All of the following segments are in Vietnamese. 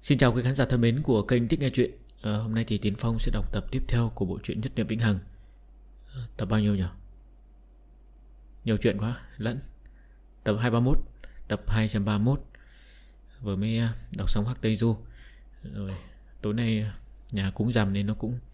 Xin chào quý khán giả thân mến của kênh Thích Nghe Chuyện. Hôm nay thì Tiến Phong sẽ đọc tập tiếp theo của bộ truyện Nhất Niệm Vĩnh Hằng. Tập bao nhiêu nhỉ? Nhiều chuyện quá, lẫn. Tập 231, tập 231. Vừa mới đọc xong Hắc Tây Du. Rồi tối nay nhà cúng rằm nên nó cũng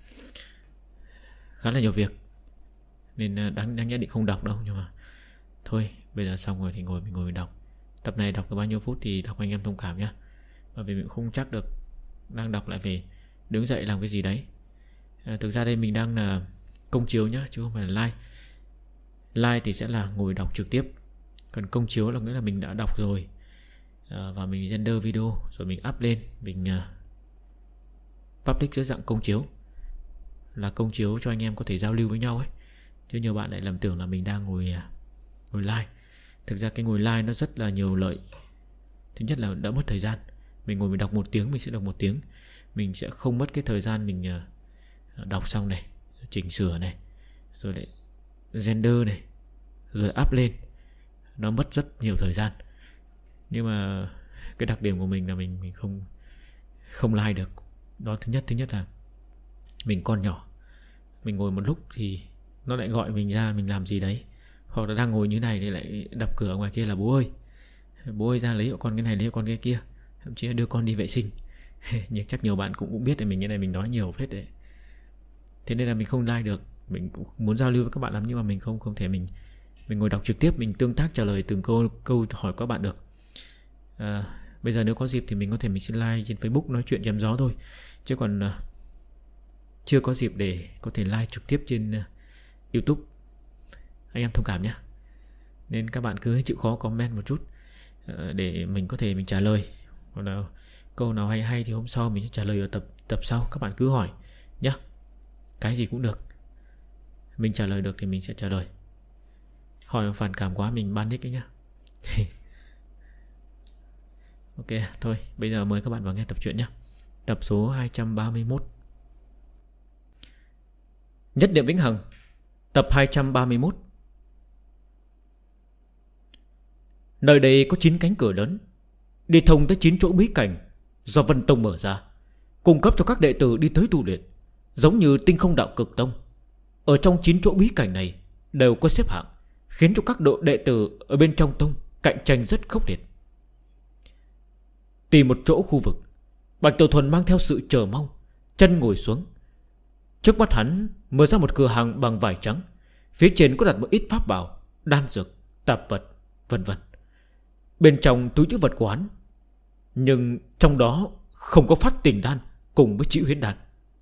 khá là nhiều việc, nên đáng nhẽ định không đọc đâu. Nhưng mà thôi, bây giờ xong rồi thì mình ngồi đọc. Tập này đọc được bao nhiêu phút thì đọc anh em thông cảm nhé. Bởi vì mình không chắc được đang đọc lại về đứng dậy làm cái gì đấy. Thực ra đây mình đang là công chiếu nhá, chứ không phải là live. Live thì sẽ là ngồi đọc trực tiếp, còn công chiếu là nghĩa là mình đã đọc rồi, và mình render video rồi mình up lên, mình public dưới dạng công chiếu. Là công chiếu cho anh em có thể giao lưu với nhau ấy. Chứ nhiều bạn lại lầm tưởng là mình đang ngồi live. Thực ra cái ngồi live nó rất là nhiều lợi. Thứ nhất là đỡ mất thời gian. Mình ngồi mình đọc 1 tiếng, mình sẽ đọc 1 tiếng. Mình sẽ không mất cái thời gian mình đọc xong này, chỉnh sửa này, rồi lại render này, rồi up lên. Nó mất rất nhiều thời gian. Nhưng mà cái đặc điểm của mình là mình không live được. Đó thứ nhất là mình con nhỏ. Mình ngồi một lúc thì nó lại gọi mình ra mình làm gì đấy. Hoặc là đang ngồi như này thì lại đập cửa ngoài kia là bố ơi ra lấy hộ con cái này, lấy hộ con cái kia. Thậm chí là đưa con đi vệ sinh. Nhưng chắc nhiều bạn cũng biết là mình cái này mình nói nhiều phết đấy. Thế nên là mình không like được. Mình cũng muốn giao lưu với các bạn lắm, nhưng mà mình không thể mình ngồi đọc trực tiếp, mình tương tác trả lời từng câu hỏi các bạn được. Bây giờ nếu có dịp thì mình có thể mình sẽ like trên Facebook nói chuyện chém gió thôi. Chứ còn chưa có dịp để có thể like trực tiếp trên YouTube. Anh em thông cảm nhé. Nên các bạn cứ chịu khó comment một chút, để mình có thể mình trả lời. Hoặc là câu nào hay thì hôm sau mình sẽ trả lời ở tập sau. Các bạn cứ hỏi nhé. Cái gì cũng được, mình trả lời được thì mình sẽ trả lời. Hỏi phản cảm quá mình ban nick ấy nhá. Ok, thôi bây giờ mời các bạn vào nghe tập truyện nhé. Tập số 231, Nhất Niệm Vĩnh Hằng. Tập 231. Nơi đây có 9 cánh cửa lớn, đi thông tới 9 chỗ bí cảnh do Vân Tông mở ra, cung cấp cho các đệ tử đi tới tu luyện. Giống như Tinh Không Đạo Cực Tông, ở trong 9 chỗ bí cảnh này đều có xếp hạng, khiến cho các độ đệ tử ở bên trong tông cạnh tranh rất khốc liệt. Tìm một chỗ khu vực, Bạch Tiểu Thuần mang theo sự chờ mong, chân ngồi xuống. Trước mắt hắn mở ra một cửa hàng bằng vải trắng. Phía trên có đặt một ít pháp bảo, đan dược, tạp vật, vân vân. Bên trong túi trữ vật của hắn, nhưng trong đó không có phát tình đan cùng với chữ huyết đan.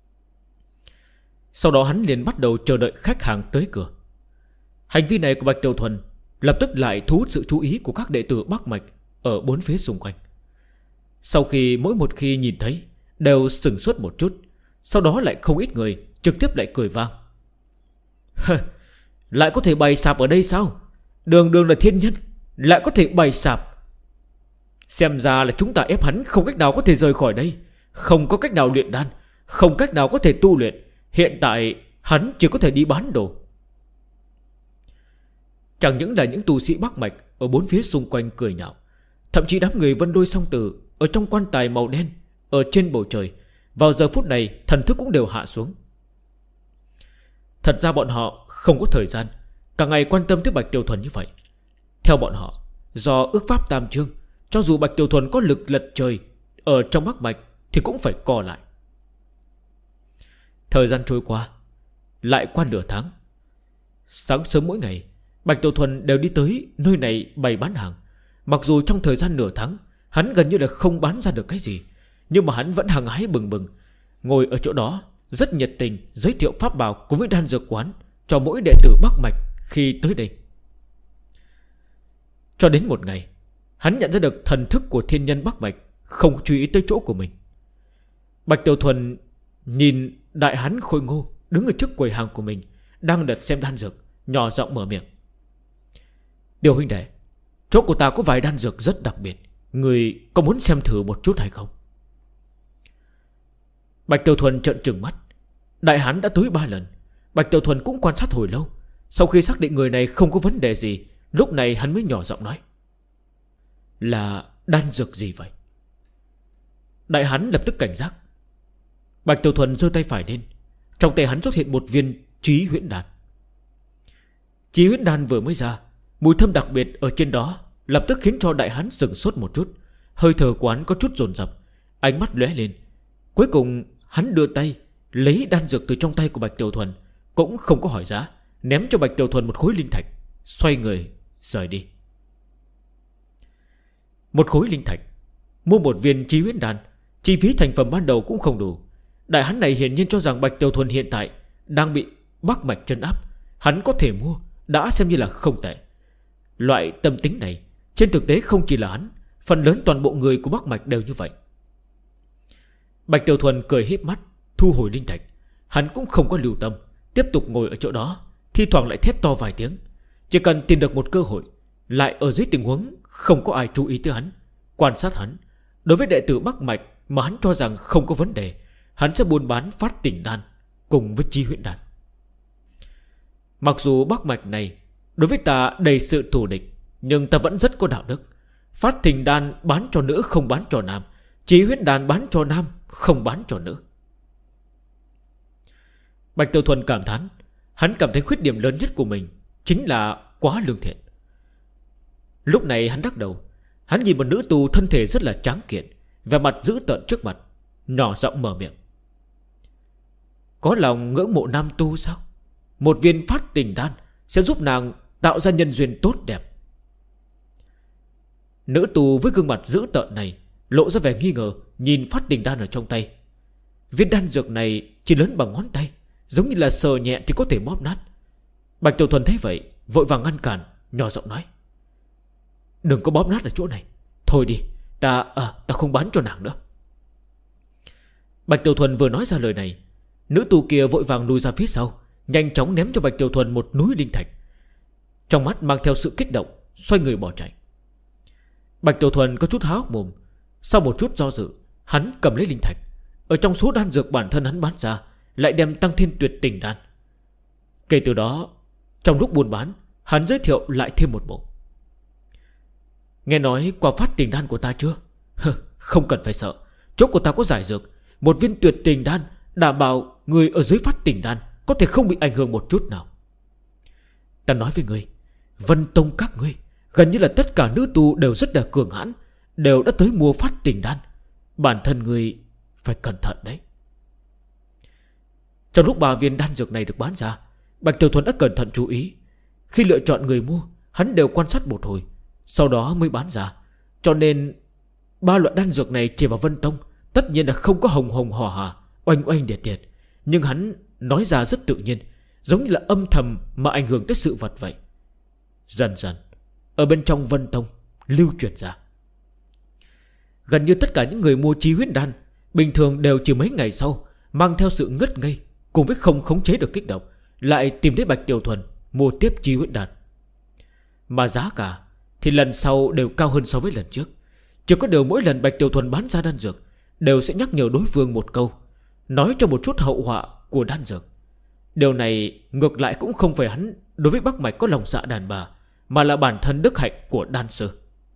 Sau đó hắn liền bắt đầu chờ đợi khách hàng tới cửa. Hành vi này của Bạch Tiểu Thuần lập tức lại thu hút sự chú ý của các đệ tử Bắc Mạch ở bốn phía xung quanh. Sau khi mỗi một khi nhìn thấy đều sửng sốt một chút, sau đó lại không ít người trực tiếp lại cười vang. Lại có thể bày sạp ở đây sao? Đường đường là thiên nhân, lại có thể bày sạp. Xem ra là chúng ta ép hắn không cách nào có thể rời khỏi đây, không có cách nào luyện đan, không cách nào có thể tu luyện. Hiện tại hắn chỉ có thể đi bán đồ. Chẳng những là những tu sĩ Bắc Mạch ở bốn phía xung quanh cười nhạo, thậm chí đám người Vân Đôi Song Tử ở trong quan tài màu đen ở trên bầu trời vào giờ phút này thần thức cũng đều hạ xuống. Thật ra bọn họ không có thời gian cả ngày quan tâm tới Bạch Tiểu Thuần như vậy. Theo bọn họ, do ước pháp tam chương, cho dù Bạch Tiểu Thuần có lực lật trời ở trong Bắc Mạch thì cũng phải co lại. Thời gian trôi qua, lại qua nửa tháng. Sáng sớm mỗi ngày, Bạch Tiểu Thuần đều đi tới nơi này bày bán hàng. Mặc dù trong thời gian nửa tháng hắn gần như là không bán ra được cái gì, nhưng mà hắn vẫn hăng hái bừng bừng, ngồi ở chỗ đó rất nhiệt tình giới thiệu pháp bảo cùng với đan dược quán cho mỗi đệ tử Bắc Mạch khi tới đây. Cho đến một ngày, hắn nhận ra được thần thức của thiên nhân Bắc Mạch không chú ý tới chỗ của mình. Bạch Tiểu Thuần nhìn đại hán khôi ngô đứng ở trước quầy hàng của mình, đang lật xem đan dược, nhỏ giọng mở miệng. Điều huynh đệ, chỗ của ta có vài đan dược rất đặc biệt, người có muốn xem thử một chút hay không? Bạch Tiểu Thuần trợn trừng mắt. Đại hán đã tới 3 lần. Bạch Tiểu Thuần cũng quan sát hồi lâu. Sau khi xác định người này không có vấn đề gì, lúc này hắn mới nhỏ giọng nói. Là đan dược gì vậy? Đại hán lập tức cảnh giác. Bạch Tiểu Thuần giơ tay phải lên. Trong tay hắn xuất hiện một viên Chí Huyễn Đan. Chí Huyễn Đan vừa mới ra, mùi thơm đặc biệt ở trên đó lập tức khiến cho đại hán sửng sốt một chút. Hơi thở quán có chút dồn dập, ánh mắt lóe lên. Cuối cùng hắn đưa tay lấy đan dược từ trong tay của Bạch Tiểu Thuần, cũng không có hỏi giá, ném cho Bạch Tiểu Thuần một khối linh thạch, xoay người rời đi. Một khối linh thạch mua một viên Chí Huyễn Đan, chi phí thành phẩm ban đầu cũng không đủ. Đại hán này hiển nhiên cho rằng Bạch Tiểu Thuần hiện tại đang bị Bắc Mạch trấn áp, hắn có thể mua đã xem như là không tệ. Loại tâm tính này trên thực tế không chỉ là hắn, phần lớn toàn bộ người của Bắc Mạch đều như vậy. Bạch Tiểu Thuần cười híp mắt thu hồi linh thạch. Hắn cũng không có lưu tâm, tiếp tục ngồi ở chỗ đó, thi thoảng lại thét to vài tiếng. Chỉ cần tìm được một cơ hội, lại ở dưới tình huống không có ai chú ý tới hắn, quan sát hắn. Đối với đệ tử Bắc Mạch mà hắn cho rằng không có vấn đề, hắn sẽ buôn bán Phát Tỉnh Đan cùng với Chí Huyễn Đan. Mặc dù Bắc Mạch này đối với ta đầy sự thù địch, nhưng ta vẫn rất có đạo đức. Phát Tỉnh Đan bán cho nữ không bán cho nam, Chí Huyễn Đan bán cho nam không bán cho nữ. Bạch Tiểu Thuần cảm thán. Hắn cảm thấy khuyết điểm lớn nhất của mình chính là quá lương thiện. Lúc này hắn đắc đầu. Hắn nhìn một nữ tù thân thể rất là tráng kiện, vẻ mặt dữ tợn trước mặt, nhỏ giọng mở miệng. Có lòng ngưỡng mộ nam tu sao? Một viên Phát Tỉnh Đan sẽ giúp nàng tạo ra nhân duyên tốt đẹp. Nữ tù với gương mặt dữ tợn này lộ ra vẻ nghi ngờ, nhìn Phát Tỉnh Đan ở trong tay. Viên đan dược này chỉ lớn bằng ngón tay, giống như là sờ nhẹ thì có thể bóp nát. Bạch Tiểu Thuần thấy vậy vội vàng ngăn cản, nhỏ giọng nói. Đừng có bóp nát ở chỗ này. Thôi đi, ta không bán cho nàng nữa. Bạch Tiểu Thuần vừa nói ra lời này, nữ tù kia vội vàng lùi ra phía sau, nhanh chóng ném cho Bạch Tiểu Thuần một núi linh thạch. Trong mắt mang theo sự kích động, xoay người bỏ chạy. Bạch Tiểu Thuần có chút há hốc mồm. Sau một chút do dự, hắn cầm lấy linh thạch. Ở trong số đan dược bản thân hắn bán ra, lại đem Tăng Thiên Tuyệt Tình Đan. Kể từ đó, trong lúc buôn bán, hắn giới thiệu lại thêm một bộ. Nghe nói qua Phát Tình Đan của ta chưa? Không cần phải sợ, chỗ của ta có giải dược. Một viên Tuyệt Tình Đan đảm bảo người ở dưới Phát Tình Đan có thể không bị ảnh hưởng một chút nào. Ta nói với ngươi, Vân Tông các ngươi gần như là tất cả nữ tu đều rất là cường hãn, đều đã tới mua Phát Tình Đan. Bản thân ngươi phải cẩn thận đấy. Trong lúc 3 viên đan dược này được bán ra, Bạch Tiểu Thuần đã cẩn thận chú ý. Khi lựa chọn người mua, hắn đều quan sát một hồi, sau đó mới bán ra. Cho nên 3 loại đan dược này chỉ vào Vân Tông tất nhiên là không có hồng hồng hò hà, oanh oanh điệt điệt. Nhưng hắn nói ra rất tự nhiên, giống như là âm thầm mà ảnh hưởng tới sự vật vậy. Dần dần ở bên trong Vân Tông lưu truyền ra. Gần như tất cả những người mua Chí Huyễn Đan bình thường đều chỉ mấy ngày sau mang theo sự ngất ngây cùng với không khống chế được kích động, lại tìm đến Bạch Tiểu Thuần mua tiếp Chí Huyễn Đan. Mà giá cả thì lần sau đều cao hơn so với lần trước. Chỉ có điều mỗi lần Bạch Tiểu Thuần bán ra đan dược đều sẽ nhắc nhở đối phương một câu, nói cho một chút hậu họa của đan dược. Điều này ngược lại cũng không phải hắn đối với Bắc Mạch có lòng dạ đàn bà, mà là bản thân đức hạnh của đan sư.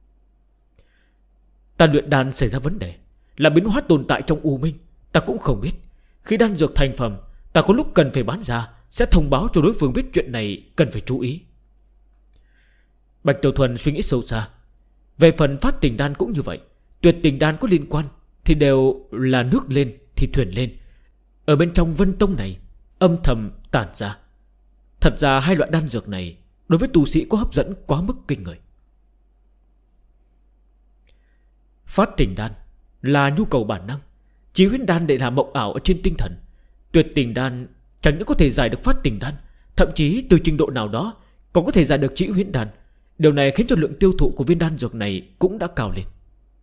Ta luyện đan xảy ra vấn đề, là biến hóa tồn tại trong U Minh, ta cũng không biết. Khi đan dược thành phẩm, ta có lúc cần phải bán ra, sẽ thông báo cho đối phương biết chuyện này cần phải chú ý. Bạch Tiểu Thuần suy nghĩ sâu xa. Về phần Phát Tình Đan cũng như vậy, Tuyệt Tình Đan có liên quan thì đều là nước lên thì thuyền lên. Ở bên trong Vân Tông này âm thầm tản ra. Thật ra hai loại đan dược này đối với tu sĩ có hấp dẫn quá mức kinh người. Phát Tình Đan là nhu cầu bản năng, Chí Huyễn Đan để làm mộng ảo ở trên tinh thần. Tuyệt Tình Đan chẳng những có thể giải được Phát Tình Đan, thậm chí từ trình độ nào đó còn có thể giải được Chí Huyễn Đan. Điều này khiến cho lượng tiêu thụ của viên đan dược này cũng đã cao lên.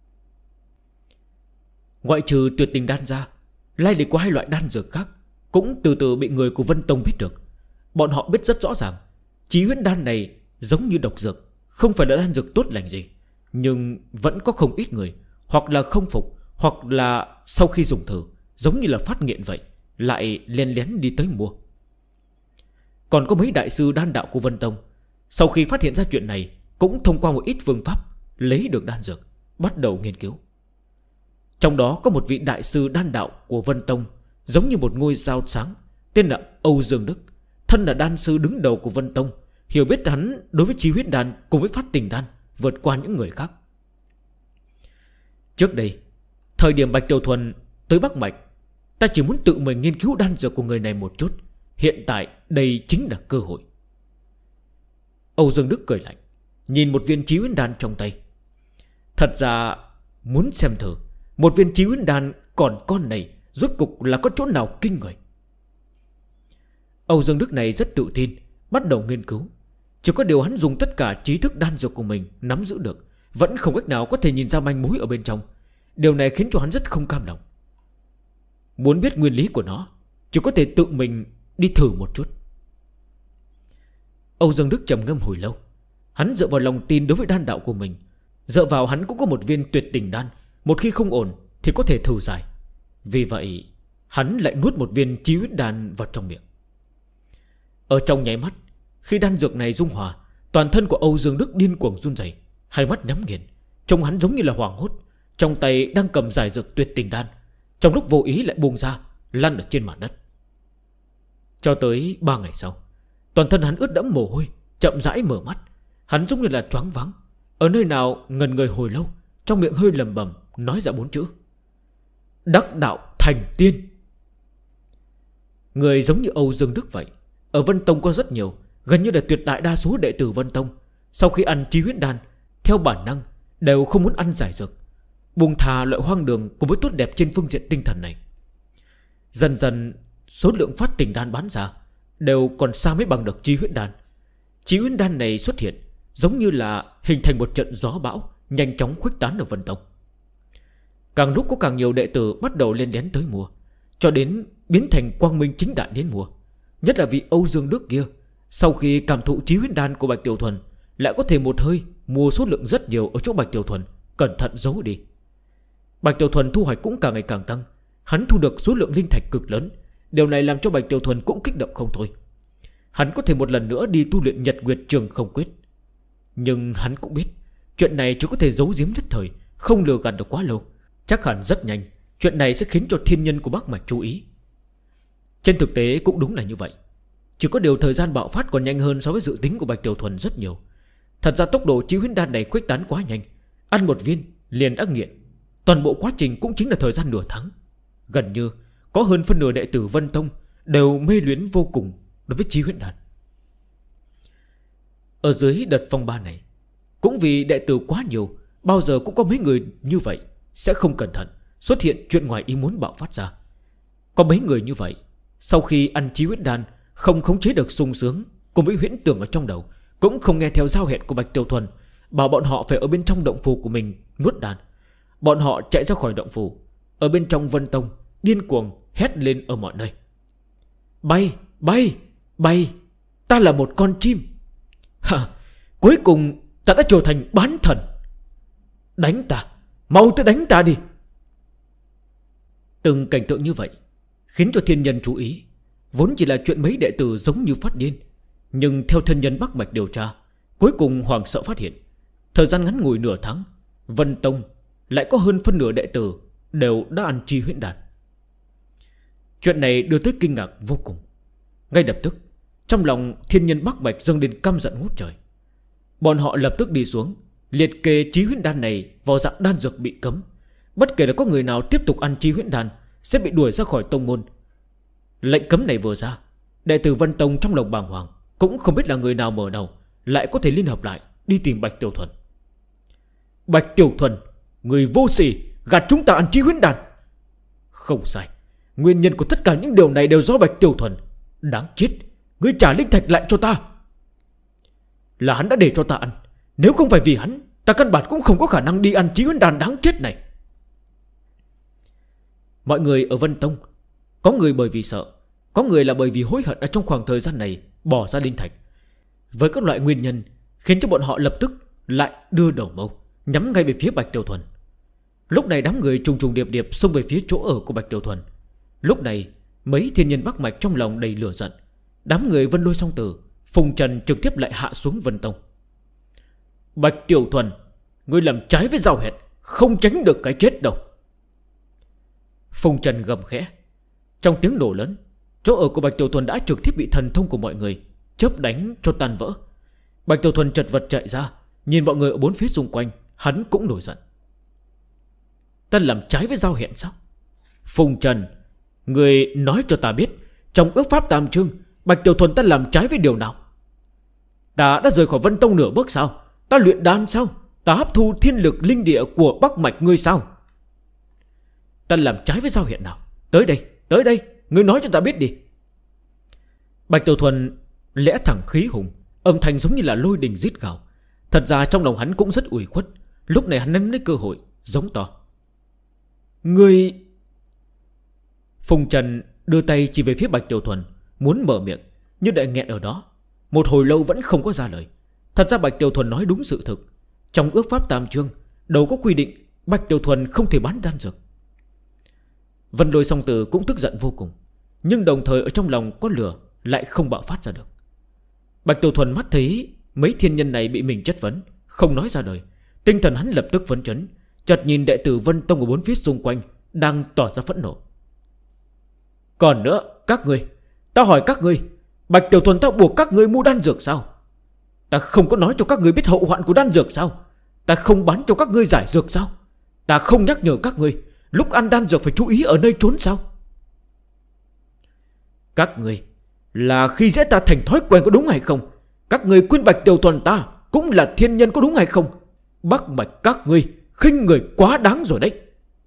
Ngoại trừ Tuyệt Tình Đan ra, lai lịch của hai loại đan dược khác cũng từ từ bị người của Vân Tông biết được. Bọn họ biết rất rõ ràng Chí Huyễn Đan này giống như độc dược, không phải là đan dược tốt lành gì, nhưng vẫn có không ít người hoặc là không phục, hoặc là sau khi dùng thử giống như là phát nghiện vậy, lại lén lén đi tới mua. Còn có mấy đại sư đan đạo của Vân Tông sau khi phát hiện ra chuyện này cũng thông qua một ít phương pháp lấy được đan dược, bắt đầu nghiên cứu. Trong đó có một vị đại sư đan đạo của Vân Tông, giống như một ngôi sao sáng, tên là Âu Dương Đức. Thân là đan sư đứng đầu của Vân Tông, hiểu biết hắn đối với Chí huyết đan cùng với phát tình đan vượt qua những người khác. Trước đây, thời điểm Bạch Tiểu Thuần tới Bắc Mạch, ta chỉ muốn tự mình nghiên cứu đan dược của người này một chút. Hiện tại đây chính là cơ hội. Âu Dương Đức cười lạnh, nhìn một viên Chí huyết đan trong tay. Thật ra muốn xem thử một viên Chí huyết đan còn con này rốt cục là có chỗ nào kinh người. Âu Dương Đức này rất tự tin, bắt đầu nghiên cứu. Chỉ có điều hắn dùng tất cả trí thức đan dược của mình nắm giữ được, vẫn không cách nào có thể nhìn ra manh mối ở bên trong. Điều này khiến cho hắn rất không cam lòng. Muốn biết nguyên lý của nó, chỉ có thể tự mình đi thử một chút. Âu Dương Đức trầm ngâm hồi lâu. Hắn dựa vào lòng tin đối với đan đạo của mình, dựa vào hắn cũng có một viên tuyệt tình đan, một khi không ổn thì có thể thử giải. Vì vậy hắn lại nuốt một viên Chí huyết đan vào trong miệng. Ở trong nháy mắt, khi đan dược này dung hòa, toàn thân của Âu Dương Đức điên cuồng run rẩy, hai mắt nhắm nghiền, trông hắn giống như là hoảng hốt. Trong tay đang cầm giải dược tuyệt tình đan, trong lúc vô ý lại buông ra, lăn ở trên mặt đất. Cho tới 3 ngày sau, toàn thân hắn ướt đẫm mồ hôi, chậm rãi mở mắt. Hắn giống như là choáng váng, ở nơi nào ngần người hồi lâu, trong miệng hơi lẩm bẩm nói ra 4 chữ: đắc đạo thành tiên. Người giống như Âu Dương Đức vậy, ở Vân Tông có rất nhiều, gần như là tuyệt đại đa số đệ tử Vân Tông, sau khi ăn Chí huyết đan, theo bản năng đều không muốn ăn giải dược, buông thà loại hoang đường cùng với tốt đẹp trên phương diện tinh thần này. Dần dần số lượng phát tình đan bán ra đều còn xa mới bằng được Chí huyết đan. Chí huyết đan này xuất hiện giống như là hình thành một trận gió bão, nhanh chóng khuếch tán ở Vân Tông. Càng lúc có càng nhiều đệ tử bắt đầu lên lén tới mua, cho đến biến thành quang minh chính đại đến mua. Nhất là vị Âu Dương Đức kia, sau khi cảm thụ Chí huyết đan của Bạch Tiểu Thuần, lại có thể một hơi mua số lượng rất nhiều ở chỗ Bạch Tiểu Thuần, cẩn thận giấu đi. Bạch Tiểu Thuần thu hoạch cũng càng ngày càng tăng. Hắn thu được số lượng linh thạch cực lớn. Điều này làm cho Bạch Tiểu Thuần cũng kích động không thôi. Hắn có thể một lần nữa đi tu luyện Nhật Nguyệt Trường Không Quyết. Nhưng hắn cũng biết chuyện này chỉ có thể giấu giếm nhất thời, không lừa gạt được quá lâu. Chắc hẳn rất nhanh chuyện này sẽ khiến cho thiên nhân của Bắc Mạch chú ý. Trên thực tế cũng đúng là như vậy. Chỉ có điều thời gian bạo phát còn nhanh hơn so với dự tính của Bạch Tiểu Thuần rất nhiều. Thật ra tốc độ Chí huyết đan này khuếch tán quá nhanh, ăn một viên liền đã nghiện. Toàn bộ quá trình cũng chính là thời gian nửa tháng. Gần như có hơn phân nửa đệ tử Vân Tông đều mê luyến vô cùng đối với Chí huyết đan. Ở dưới đợt phong ba này, cũng vì đệ tử quá nhiều, bao giờ cũng có mấy người như vậy sẽ không cẩn thận xuất hiện chuyện ngoài ý muốn bạo phát ra. Có mấy người như vậy, sau khi ăn Chí huyết đan không khống chế được sung sướng cùng với huyễn tưởng ở trong đầu, cũng không nghe theo giao hẹn của Bạch Tiểu Thuần, bảo bọn họ phải ở bên trong động phủ của mình nuốt đan. Bọn họ chạy ra khỏi động phủ, ở bên trong Vân Tông điên cuồng hét lên ở mọi nơi: bay, bay, bay, ta là một con chim. Cuối cùng ta đã trở thành bán thần. Đánh ta, mau tới đánh ta đi. Từng cảnh tượng như vậy khiến cho thiên nhân chú ý. Vốn chỉ là chuyện mấy đệ tử giống như phát điên, nhưng theo thiên nhân Bắc Mạch điều tra, cuối cùng hoàng sợ phát hiện, thời gian ngắn ngủi nửa tháng, Vân Tông lại có hơn phân nửa đệ tử đều đã ăn Chí huyết đan. Chuyện này đưa tới kinh ngạc vô cùng. Ngay lập tức, trong lòng thiên nhân Bắc Mạch dâng đến căm giận ngút trời. Bọn họ lập tức đi xuống, liệt kê Chí huyết đan này vào dạng đan dược bị cấm. Bất kể là có người nào tiếp tục ăn Chí huyết đan sẽ bị đuổi ra khỏi tông môn. Lệnh cấm này vừa ra, đệ tử Vân Tông trong lòng bàng hoàng, cũng không biết là người nào mở đầu lại có thể liên hợp lại đi tìm Bạch Tiểu Thuần. Bạch Tiểu Thuần, người vô sỉ, gạt chúng ta ăn Chí huyết đan. Không sai, nguyên nhân của tất cả những điều này đều do Bạch Tiểu Thuần. Đáng chết, ngươi trả linh thạch lại cho ta. Là hắn đã để cho ta ăn, nếu không phải vì hắn, ta căn bản cũng không có khả năng đi ăn Chí huyết đan đáng chết này. Mọi người ở Vân Tông, có người bởi vì sợ, có người là bởi vì hối hận ở trong khoảng thời gian này bỏ ra linh thạch. Với các loại nguyên nhân khiến cho bọn họ lập tức lại đưa đầu mâu nhắm ngay về phía Bạch Tiểu Thuần. Lúc này đám người trùng trùng điệp điệp xông về phía chỗ ở của Bạch Tiểu Thuần. Lúc này mấy thiên nhân Bắc Mạch trong lòng đầy lửa giận. Đám người Vân Lôi Song Tử, Phùng Trần trực tiếp lại hạ xuống Vân Tông. Bạch Tiểu Thuần, ngươi làm trái với giao hẹn, không tránh được cái chết đâu. Phùng Trần gầm khẽ. Trong tiếng nổ lớn, chỗ ở của Bạch Tiểu Thuần đã trực tiếp bị thần thông của mọi người chớp đánh cho tan vỡ. Bạch Tiểu Thuần chật vật chạy ra, nhìn mọi người ở bốn phía xung quanh, hắn cũng nổi giận. Ta làm trái với giao hẹn sao? Phùng Trần, người nói cho ta biết, trong ước pháp tam chương, Bạch Tiểu Thuần ta làm trái với điều nào? Ta đã rời khỏi Vân Tông nửa bước sao? Ta luyện đan sao? Ta hấp thu thiên lực linh địa của Bắc Mạch ngươi sao? Ta làm trái với giao hẹn nào? Tới đây, ngươi nói cho ta biết đi. Bạch Tiểu Thuần lẽ thẳng khí hùng, âm thanh giống như là lôi đình rít gào. Thật ra trong lòng hắn cũng rất ủy khuất. Lúc này hắn nắm lấy cơ hội giống to. Ngươi... Phùng Trần đưa tay chỉ về phía Bạch Tiểu Thuần, muốn mở miệng nhưng lại nghẹn ở đó. Một hồi lâu vẫn không có ra lời. Thật ra Bạch Tiểu Thuần nói đúng sự thực. Trong ước pháp tam chương đâu có quy định Bạch Tiểu Thuần không thể bán đan dược. Vân Lôi Song Tử cũng tức giận vô cùng, nhưng đồng thời ở trong lòng có lửa lại không bạo phát ra được. Bạch Tiểu Thuần mắt thấy mấy thiên nhân này bị mình chất vấn, không nói ra lời. Tinh thần hắn lập tức phấn chấn, chợt nhìn đệ tử Vân Tông ở bốn phía xung quanh đang tỏ ra phẫn nộ. Còn nữa, các ngươi, ta hỏi các ngươi, Bạch Tiểu Thuần ta buộc các ngươi mua đan dược sao? Ta không có nói cho các ngươi biết hậu hoạn của đan dược sao? Ta không bán cho các ngươi giải dược sao? Ta không nhắc nhở các ngươi lúc ăn đan dược phải chú ý ở nơi trốn sao? Các ngươi là khi dễ ta thành thói quen có đúng hay không? Các ngươi khuyên Bạch Tiểu Thuần ta cũng là thiên nhân có đúng hay không? Bắc Mạch các ngươi khinh người quá đáng rồi đấy.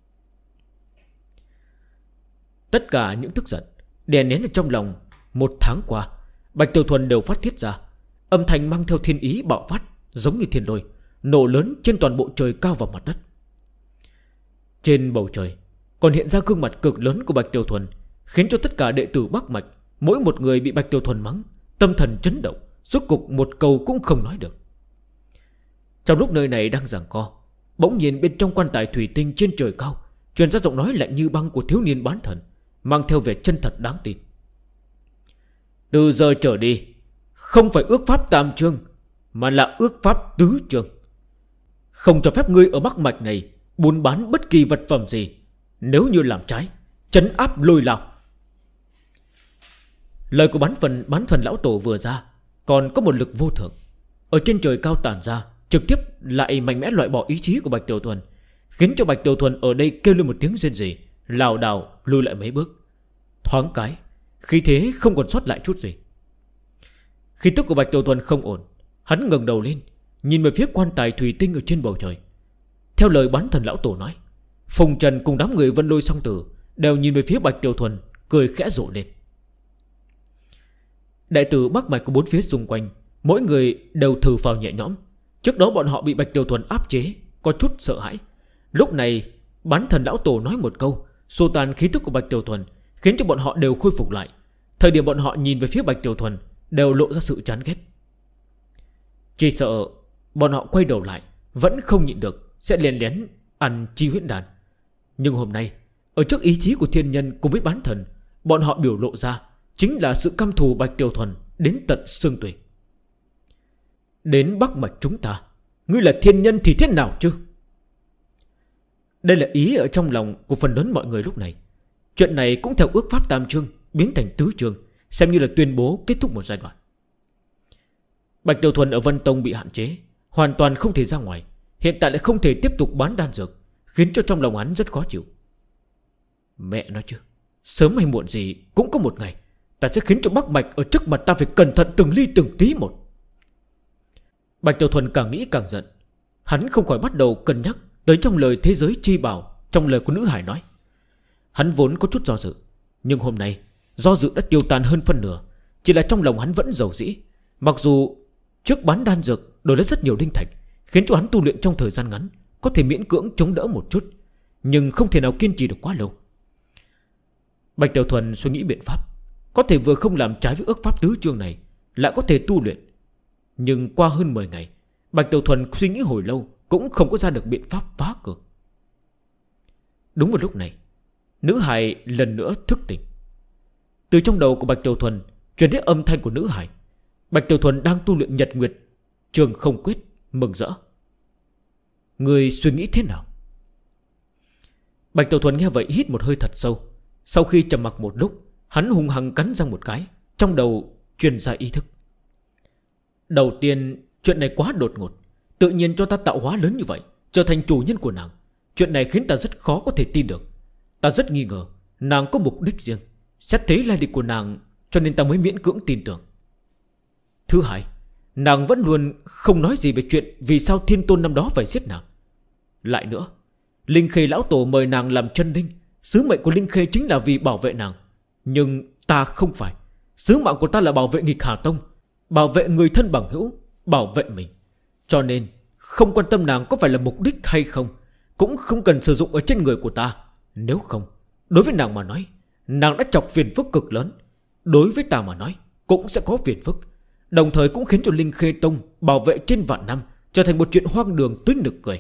Tất cả những tức giận đè nén ở trong lòng một tháng qua, Bạch Tiểu Thuần đều phát tiết ra. Âm thanh mang theo thiên ý bạo phát, giống như thiên lôi, nổ lớn trên toàn bộ trời cao vào mặt đất. Trên bầu trời còn hiện ra gương mặt cực lớn của Bạch Tiểu Thuần, khiến cho tất cả đệ tử Bắc Mạch mỗi một người bị Bạch Tiểu Thuần mắng, tâm thần chấn động, rốt cục một câu cũng không nói được. Trong lúc nơi này đang giằng co, bỗng nhiên bên trong quan tài thủy tinh trên trời cao truyền ra giọng nói lạnh như băng của thiếu niên bán thần, mang theo vẻ chân thật đáng tin. Từ giờ trở đi, không phải ước pháp tam chương, mà là ước pháp tứ chương. Không cho phép ngươi ở Bắc Mạch này buôn bán bất kỳ vật phẩm gì. Nếu như làm trái, trấn áp lôi lao. Lời của bán phần lão tổ vừa ra, còn có một lực vô thượng ở trên trời cao tản ra, trực tiếp lại mạnh mẽ loại bỏ ý chí của Bạch Tiểu Thuần, khiến cho Bạch Tiểu Thuần ở đây kêu lên một tiếng rên rỉ, lảo đảo lùi lại mấy bước. Thoáng cái, khí thế không còn sót lại chút gì. Khí tức của Bạch Tiểu Thuần không ổn, hắn ngẩng đầu lên, nhìn về phía quan tài thủy tinh ở trên bầu trời. Theo lời bán thần lão tổ nói, Phùng Trần cùng đám người Vân Lôi Song Tử đều nhìn về phía Bạch Tiểu Thuần, cười khẽ rộ lên. Đại tử Bắc Mạch của bốn phía xung quanh, mỗi người đều thừ phào nhẹ nhõm. Trước đó bọn họ bị Bạch Tiểu Thuần áp chế, có chút sợ hãi. Lúc này bán thần lão tổ nói một câu, xô tan khí tức của Bạch Tiểu Thuần, khiến cho bọn họ đều khôi phục lại. Thời điểm bọn họ nhìn về phía Bạch Tiểu Thuần đều lộ ra sự chán ghét. Chỉ sợ bọn họ quay đầu lại vẫn không nhịn được sẽ lén lén ăn chi huyễn đàn. Nhưng hôm nay, ở trước ý chí của thiên nhân cùng với bán thần, bọn họ biểu lộ ra chính là sự căm thù Bạch Tiểu Thuần đến tận xương tủy. Đến Bắc Mạch chúng ta, ngươi là thiên nhân thì thế nào chứ? Đây là ý ở trong lòng của phần lớn mọi người lúc này. Chuyện này cũng theo ước pháp tam chương biến thành tứ chương, xem như là tuyên bố kết thúc một giai đoạn. Bạch Tiểu Thuần ở Vân Tông bị hạn chế, hoàn toàn không thể ra ngoài. Hiện tại lại không thể tiếp tục bán đan dược, khiến cho trong lòng hắn rất khó chịu. Mẹ nói chứ, sớm hay muộn gì cũng có một ngày ta sẽ khiến cho Bắc Mạch ở trước mặt ta phải cẩn thận từng ly từng tí một. Bạch Tiểu Thuần càng nghĩ càng giận. Hắn không khỏi bắt đầu cân nhắc tới trong lời thế giới chi bảo, trong lời của nữ hải nói. Hắn vốn có chút do dự, nhưng hôm nay do dự đã tiêu tan hơn phân nửa. Chỉ là trong lòng hắn vẫn dầu dĩ. Mặc dù trước bán đan dược đổi lấy rất nhiều linh thạch, khiến cho hắn tu luyện trong thời gian ngắn có thể miễn cưỡng chống đỡ một chút, nhưng không thể nào kiên trì được quá lâu. Bạch Tiểu Thuần suy nghĩ biện pháp, có thể vừa không làm trái với ước pháp tứ chương này, lại có thể tu luyện. Nhưng qua hơn 10 ngày, Bạch Tiểu Thuần suy nghĩ hồi lâu cũng không có ra được biện pháp phá cược. Đúng vào lúc này, nữ hài lần nữa thức tỉnh. Từ trong đầu của Bạch Tiểu Thuần truyền đến âm thanh của nữ hài. Bạch Tiểu Thuần đang tu luyện Nhật Nguyệt Trường Không Quyết, mừng rỡ. Người suy nghĩ thế nào? Bạch Tiểu Thuần nghe vậy hít một hơi thật sâu. Sau khi trầm mặc một lúc, hắn hung hăng cắn răng một cái, trong đầu truyền ra ý thức. Đầu tiên, chuyện này quá đột ngột, tự nhiên cho ta tạo hóa lớn như vậy, trở thành chủ nhân của nàng. Chuyện này khiến ta rất khó có thể tin được. Ta rất nghi ngờ nàng có mục đích riêng. Xét thấy lai lịch của nàng, cho nên ta mới miễn cưỡng tin tưởng. Thứ hai, nàng vẫn luôn không nói gì về chuyện vì sao Thiên Tôn năm đó phải giết nàng. Lại nữa, Linh Khê lão tổ mời nàng làm chân linh. Sứ mệnh của Linh Khê chính là vì bảo vệ nàng. Nhưng ta không phải. Sứ mạng của ta là bảo vệ nghịch Hà Tông, bảo vệ người thân bằng hữu, bảo vệ mình. Cho nên không quan tâm nàng có phải là mục đích hay không, cũng không cần sử dụng ở trên người của ta. Nếu không, đối với nàng mà nói, nàng đã chọc phiền phức cực lớn. Đối với ta mà nói, cũng sẽ có phiền phức. Đồng thời cũng khiến cho Linh Khê Tông bảo vệ trên vạn năm trở thành một chuyện hoang đường tới nực cười.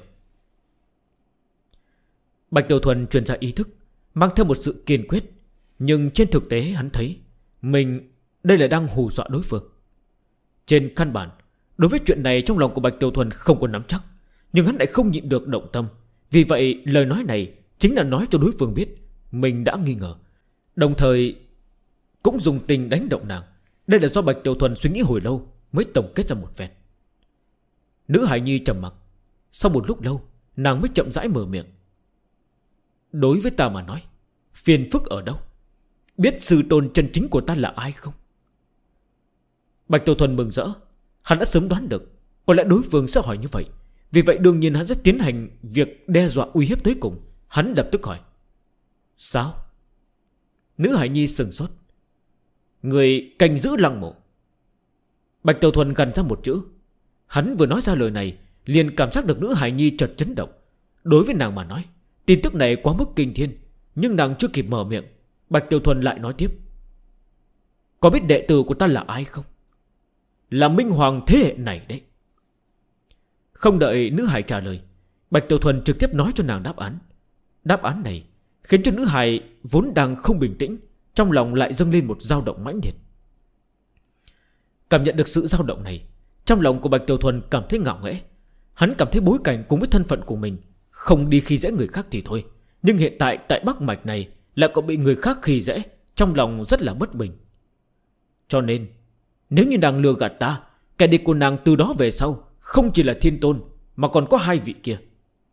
Bạch Tiểu Thuần truyền ra ý thức, mang theo một sự kiên quyết. Nhưng trên thực tế hắn thấy mình đây là đang hù dọa đối phương. Trên căn bản, đối với chuyện này trong lòng của Bạch Tiểu Thuần không có nắm chắc, nhưng hắn lại không nhịn được động tâm. Vì vậy lời nói này chính là nói cho đối phương biết mình đã nghi ngờ, đồng thời cũng dùng tình đánh động nàng. Đây là do Bạch Tiểu Thuần suy nghĩ hồi lâu mới tổng kết ra một phen. Nữ Hải Nhi trầm mặc. Sau một lúc lâu, nàng mới chậm rãi mở miệng. Đối với ta mà nói, phiền phức ở đâu? Biết sư tôn chân chính của ta là ai không? Bạch Tiểu Thuần mừng rỡ. Hắn đã sớm đoán được có lẽ đối phương sẽ hỏi như vậy. Vì vậy đương nhiên hắn sẽ tiến hành việc đe dọa uy hiếp tới cùng. Hắn lập tức hỏi. Sao? Nữ Hải Nhi sừng sốt. Người canh giữ lăng mộ. Bạch Tiểu Thuần gằn ra một chữ. Hắn vừa nói ra lời này, liền cảm giác được nữ Hải Nhi chợt chấn động. Đối với nàng mà nói, tin tức này quá mức kinh thiên. Nhưng nàng chưa kịp mở miệng, Bạch Tiểu Thuần lại nói tiếp. Có biết đệ tử của ta là ai không? Là Minh Hoàng thế hệ này đấy. Không đợi nữ Hải trả lời, Bạch Tiểu Thuần trực tiếp nói cho nàng đáp án. Đáp án này khiến cho nữ Hải vốn đang không bình tĩnh, trong lòng lại dâng lên một dao động mãnh liệt. Cảm nhận được sự dao động này, trong lòng của Bạch Tiểu Thuần cảm thấy ngạo nghễ. Hắn cảm thấy bối cảnh cùng với thân phận của mình không đi khi dễ người khác thì thôi, nhưng hiện tại tại Bắc Mạch này lại có bị người khác khi dễ, trong lòng rất là bất bình. Cho nên nếu như nàng lừa gạt ta, kẻ địch của nàng từ đó về sau không chỉ là Thiên Tôn, mà còn có hai vị kia.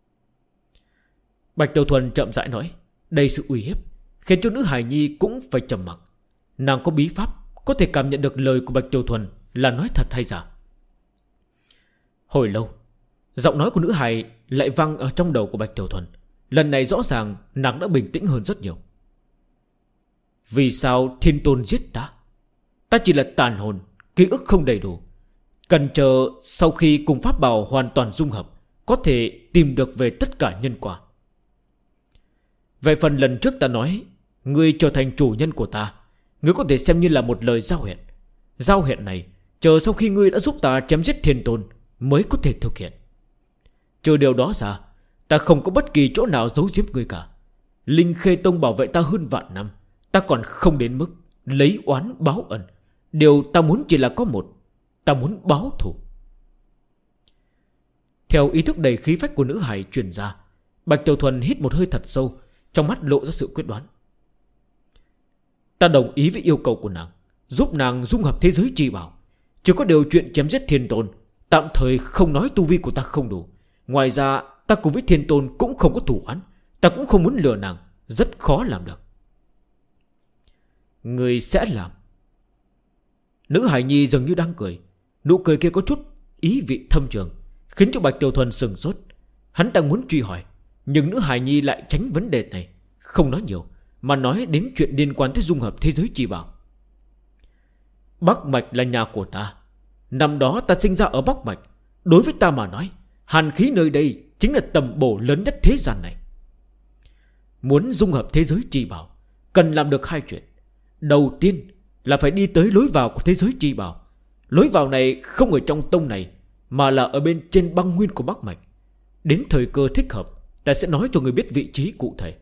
Bạch Tiểu Thuần chậm rãi nói. Đây sự uy hiếp khiến cho nữ Hải Nhi cũng phải trầm mặc. Nàng có bí pháp có thể cảm nhận được lời của Bạch Tiểu Thuần là nói thật hay giả. Hồi lâu, giọng nói của nữ Hải lại vang ở trong đầu của Bạch Tiểu Thuần. Lần này rõ ràng nàng đã bình tĩnh hơn rất nhiều. Vì sao Thiên Tôn giết ta? Ta chỉ là tàn hồn, ký ức không đầy đủ. Cần chờ sau khi cùng pháp bảo hoàn toàn dung hợp, có thể tìm được về tất cả nhân quả. Về phần lần trước ta nói ngươi trở thành chủ nhân của ta, ngươi có thể xem như là một lời giao hẹn. Giao hẹn này chờ sau khi ngươi đã giúp ta chém giết Thiên Tôn mới có thể thực hiện. Trừ điều đó ra, ta không có bất kỳ chỗ nào giấu giếm ngươi cả. Linh Khê Tông bảo vệ ta hơn vạn năm, ta còn không đến mức lấy oán báo ân. Điều ta muốn chỉ là có một, ta muốn báo thù. Theo ý thức đầy khí phách của nữ Hải truyền ra, Bạch Tiểu Thuần hít một hơi thật sâu, trong mắt lộ ra sự quyết đoán. Ta đồng ý với yêu cầu của nàng, giúp nàng dung hợp thế giới chi bảo. Chỉ có điều chuyện chém giết Thiên Tôn, tạm thời không nói tu vi của ta không đủ. Ngoài ra ta cùng với Thiên Tôn cũng không có thù oán. Ta cũng không muốn lừa nàng, rất khó làm được. Người sẽ làm. Nữ Hải Nhi dường như đang cười. Nụ cười kia có chút ý vị thâm trường, khiến cho Bạch Tiểu Thuần sừng sốt. Hắn đang muốn truy hỏi, nhưng nữ Hải Nhi lại tránh vấn đề này, không nói nhiều, mà nói đến chuyện liên quan tới dung hợp thế giới chi bảo. Bắc Mạch là nhà của ta. Năm đó ta sinh ra ở Bắc Mạch. Đối với ta mà nói, hàn khí nơi đây chính là tầm bổ lớn nhất thế gian này. Muốn dung hợp thế giới chi bảo, cần làm được hai chuyện. Đầu tiên là phải đi tới lối vào của thế giới chi bảo. Lối vào này không ở trong tông này, mà là ở bên trên băng nguyên của Bắc Mạch. Đến thời cơ thích hợp, ta sẽ nói cho người biết vị trí cụ thể.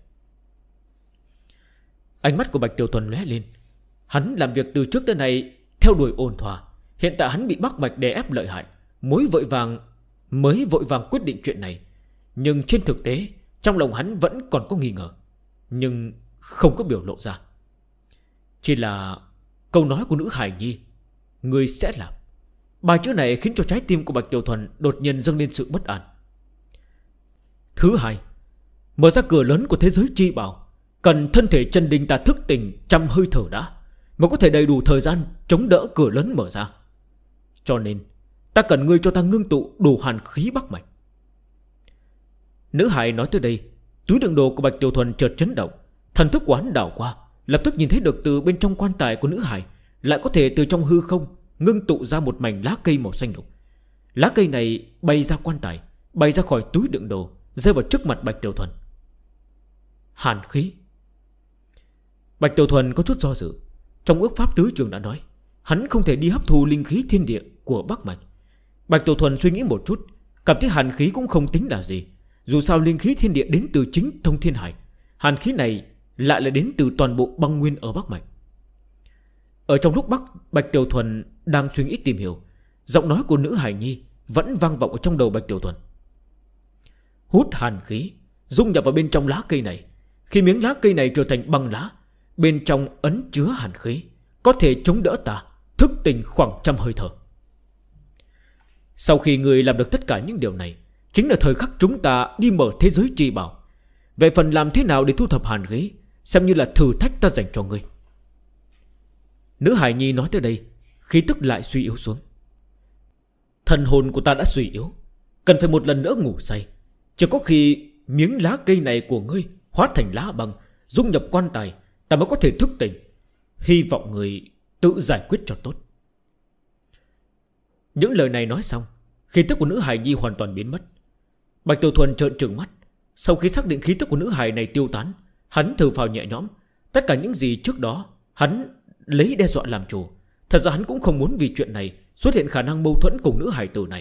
Ánh mắt của Bạch Tiểu Thuần lóe lên. Hắn làm việc từ trước tới nay theo đuổi ôn hòa. Hiện tại hắn bị Bắc Mạch đè ép lợi hại, mới vội vàng quyết định chuyện này. Nhưng trên thực tế, trong lòng hắn vẫn còn có nghi ngờ, nhưng không có biểu lộ ra. Chỉ là câu nói của nữ hài nhi, ngươi sẽ làm, ba chữ này khiến cho trái tim của Bạch Tiểu Thuần đột nhiên dâng lên sự bất an. Thứ hai, mở ra cửa lớn của thế giới chi bảo, cần thân thể chân đinh ta thức tỉnh trăm hơi thở đã, mới có thể đầy đủ thời gian chống đỡ cửa lớn mở ra. Cho nên ta cần ngươi cho ta ngưng tụ đủ hàn khí bắc mạch. Nữ hài nói tới đây, túi đựng đồ của Bạch Tiểu Thuần chợt chấn động. Thần thức quán đảo qua, lập tức nhìn thấy được từ bên trong quan tài của nữ hài lại có thể từ trong hư không ngưng tụ ra một mảnh lá cây màu xanh lục. Lá cây này bay ra quan tài, bay ra khỏi túi đựng đồ, rơi vào trước mặt Bạch Tiểu Thuần. Hàn khí. Bạch Tiểu Thuần có chút do dự. Trong ước pháp tứ trường đã nói hắn không thể đi hấp thu linh khí thiên địa của Bắc Mạch. Bạch Tiểu Thuần suy nghĩ một chút, cảm thấy hàn khí cũng không tính là gì. Dù sao linh khí thiên địa đến từ chính Thông Thiên Hải, hàn khí này lại là đến từ toàn bộ băng nguyên ở Bắc Mạch. Ở trong lúc Bạch Tiểu Thuần đang suy nghĩ tìm hiểu, giọng nói của nữ hải nhi vẫn vang vọng ở trong đầu Bạch Tiểu Thuần. Hút hàn khí, dung nhập vào bên trong lá cây này. Khi miếng lá cây này trở thành băng lá, bên trong ấn chứa hàn khí, có thể chống đỡ ta thức tỉnh khoảng trăm hơi thở. Sau khi người làm được tất cả những điều này, chính là thời khắc chúng ta đi mở thế giới chi bảo. Về phần làm thế nào để thu thập hàn khí, xem như là thử thách ta dành cho ngươi. Nữ hải nhi nói tới đây, khí tức lại suy yếu xuống. Thần hồn của ta đã suy yếu, cần phải một lần nữa ngủ say. Chỉ có khi miếng lá cây này của ngươi hóa thành lá băng, dung nhập quan tài, ta mới có thể thức tỉnh. Hy vọng người tự giải quyết cho tốt. Những lời này nói xong, khí tức của nữ hài nhi hoàn toàn biến mất. Bạch Tiểu Thuần trợn trừng mắt. Sau khi xác định khí tức của nữ hài này tiêu tán, hắn thở phào nhẹ nhõm. Tất cả những gì trước đó hắn lấy đe dọa làm chủ. Thật ra hắn cũng không muốn vì chuyện này xuất hiện khả năng mâu thuẫn cùng nữ hài tử này.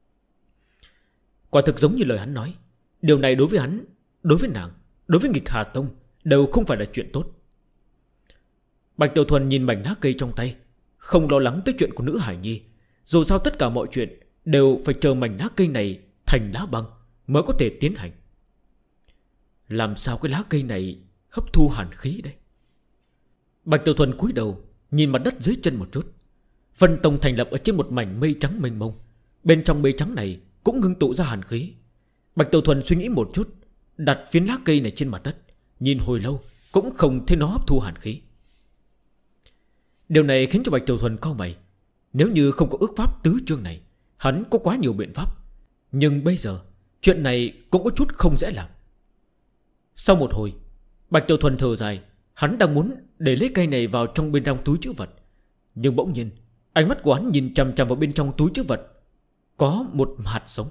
Quả thực giống như lời hắn nói, điều này đối với hắn, đối với nàng, đối với Nghịch Hà Tông đều không phải là chuyện tốt. Bạch Tiểu Thuần nhìn mảnh lá cây trong tay, không lo lắng tới chuyện của nữ hải nhi. Dù sao tất cả mọi chuyện đều phải chờ mảnh lá cây này thành lá băng mới có thể tiến hành. Làm sao cái lá cây này hấp thu hàn khí đây? Bạch Tiểu Thuần cúi đầu nhìn mặt đất dưới chân một chút. Vân Tông thành lập ở trên một mảnh mây trắng mênh mông. Bên trong mây trắng này cũng ngưng tụ ra hàn khí. Bạch Tiểu Thuần suy nghĩ một chút, đặt phiến lá cây này trên mặt đất, nhìn hồi lâu cũng không thấy nó hấp thu hàn khí. Điều này khiến cho Bạch Tiểu Thuần cau mày. Nếu như không có ước pháp tứ chương này, hắn có quá nhiều biện pháp. Nhưng bây giờ chuyện này cũng có chút không dễ làm. Sau một hồi, Bạch Tiểu Thuần thở dài. Hắn đang muốn để lấy cây này vào trong bên trong túi trữ vật, nhưng bỗng nhiên ánh mắt của hắn nhìn chằm chằm vào bên trong túi trữ vật. Có một hạt giống.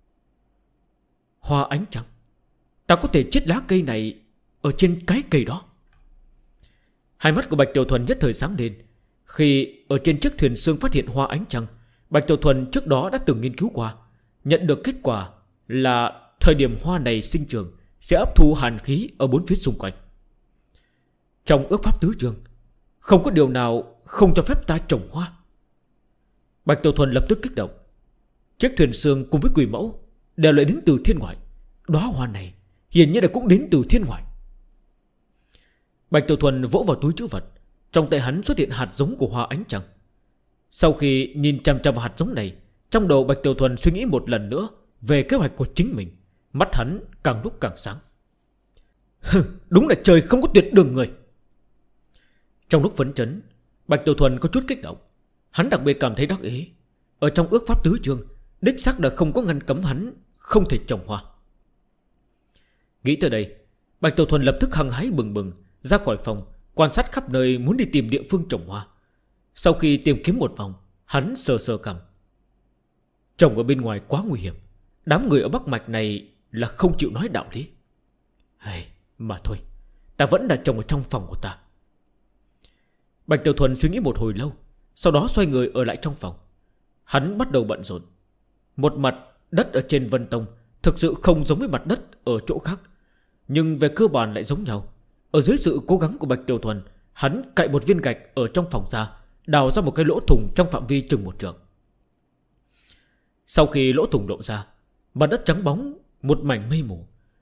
Hoa ánh trăng. Ta có thể chiết lá cây này ở trên cái cây đó. Hai mắt của Bạch Tiểu Thuần nhất thời sáng lên. Khi ở trên chiếc thuyền sương phát hiện hoa ánh trăng, Bạch Tiểu Thuần trước đó đã từng nghiên cứu qua, nhận được kết quả là thời điểm hoa này sinh trưởng sẽ hấp thu hàn khí ở bốn phía xung quanh. Trong ước pháp tứ chương, không có điều nào không cho phép ta trồng hoa. Bạch Tiểu Thuần lập tức kích động. Chiếc thuyền sương cùng với quỷ mẫu đều lại đến từ thiên ngoại. Đóa hoa này hiển nhiên là cũng đến từ thiên ngoại. Bạch Tiểu Thuần vỗ vào túi trữ vật. Trong tay hắn xuất hiện hạt giống của hoa ánh trăng. Sau khi nhìn chằm chằm vào hạt giống này, trong đầu Bạch Tiểu Thuần suy nghĩ một lần nữa về kế hoạch của chính mình. Mắt hắn càng lúc càng sáng. Đúng là trời không có tuyệt đường người. Trong lúc phấn chấn, Bạch Tiểu Thuần có chút kích động. Hắn đặc biệt cảm thấy đắc ý. Ở trong ước pháp tứ chương, đích xác đã không có ngăn cấm hắn không thể trồng hoa. Nghĩ tới đây, Bạch Tiểu Thuần lập tức hăng hái bừng bừng ra khỏi phòng, quan sát khắp nơi muốn đi tìm địa phương trồng hoa. Sau khi tìm kiếm một vòng, hắn sờ sờ cằm. Trồng ở bên ngoài quá nguy hiểm. Đám người ở Bắc Mạch này là không chịu nói đạo lý. Mà thôi, ta vẫn đã trồng ở trong phòng của ta. Bạch Tiểu Thuần suy nghĩ một hồi lâu, sau đó xoay người ở lại trong phòng. Hắn bắt đầu bận rộn. Một mặt đất ở trên Vân Tông thực sự không giống với mặt đất ở chỗ khác, nhưng về cơ bản lại giống nhau. Ở dưới sự cố gắng của Bạch Tiểu Thuần, hắn cạy một viên gạch ở trong phòng ra, đào ra một cái lỗ thủng trong phạm vi chừng một trượng. Sau khi lỗ thủng lộ ra, mặt đất trắng bóng, một mảnh mây mù.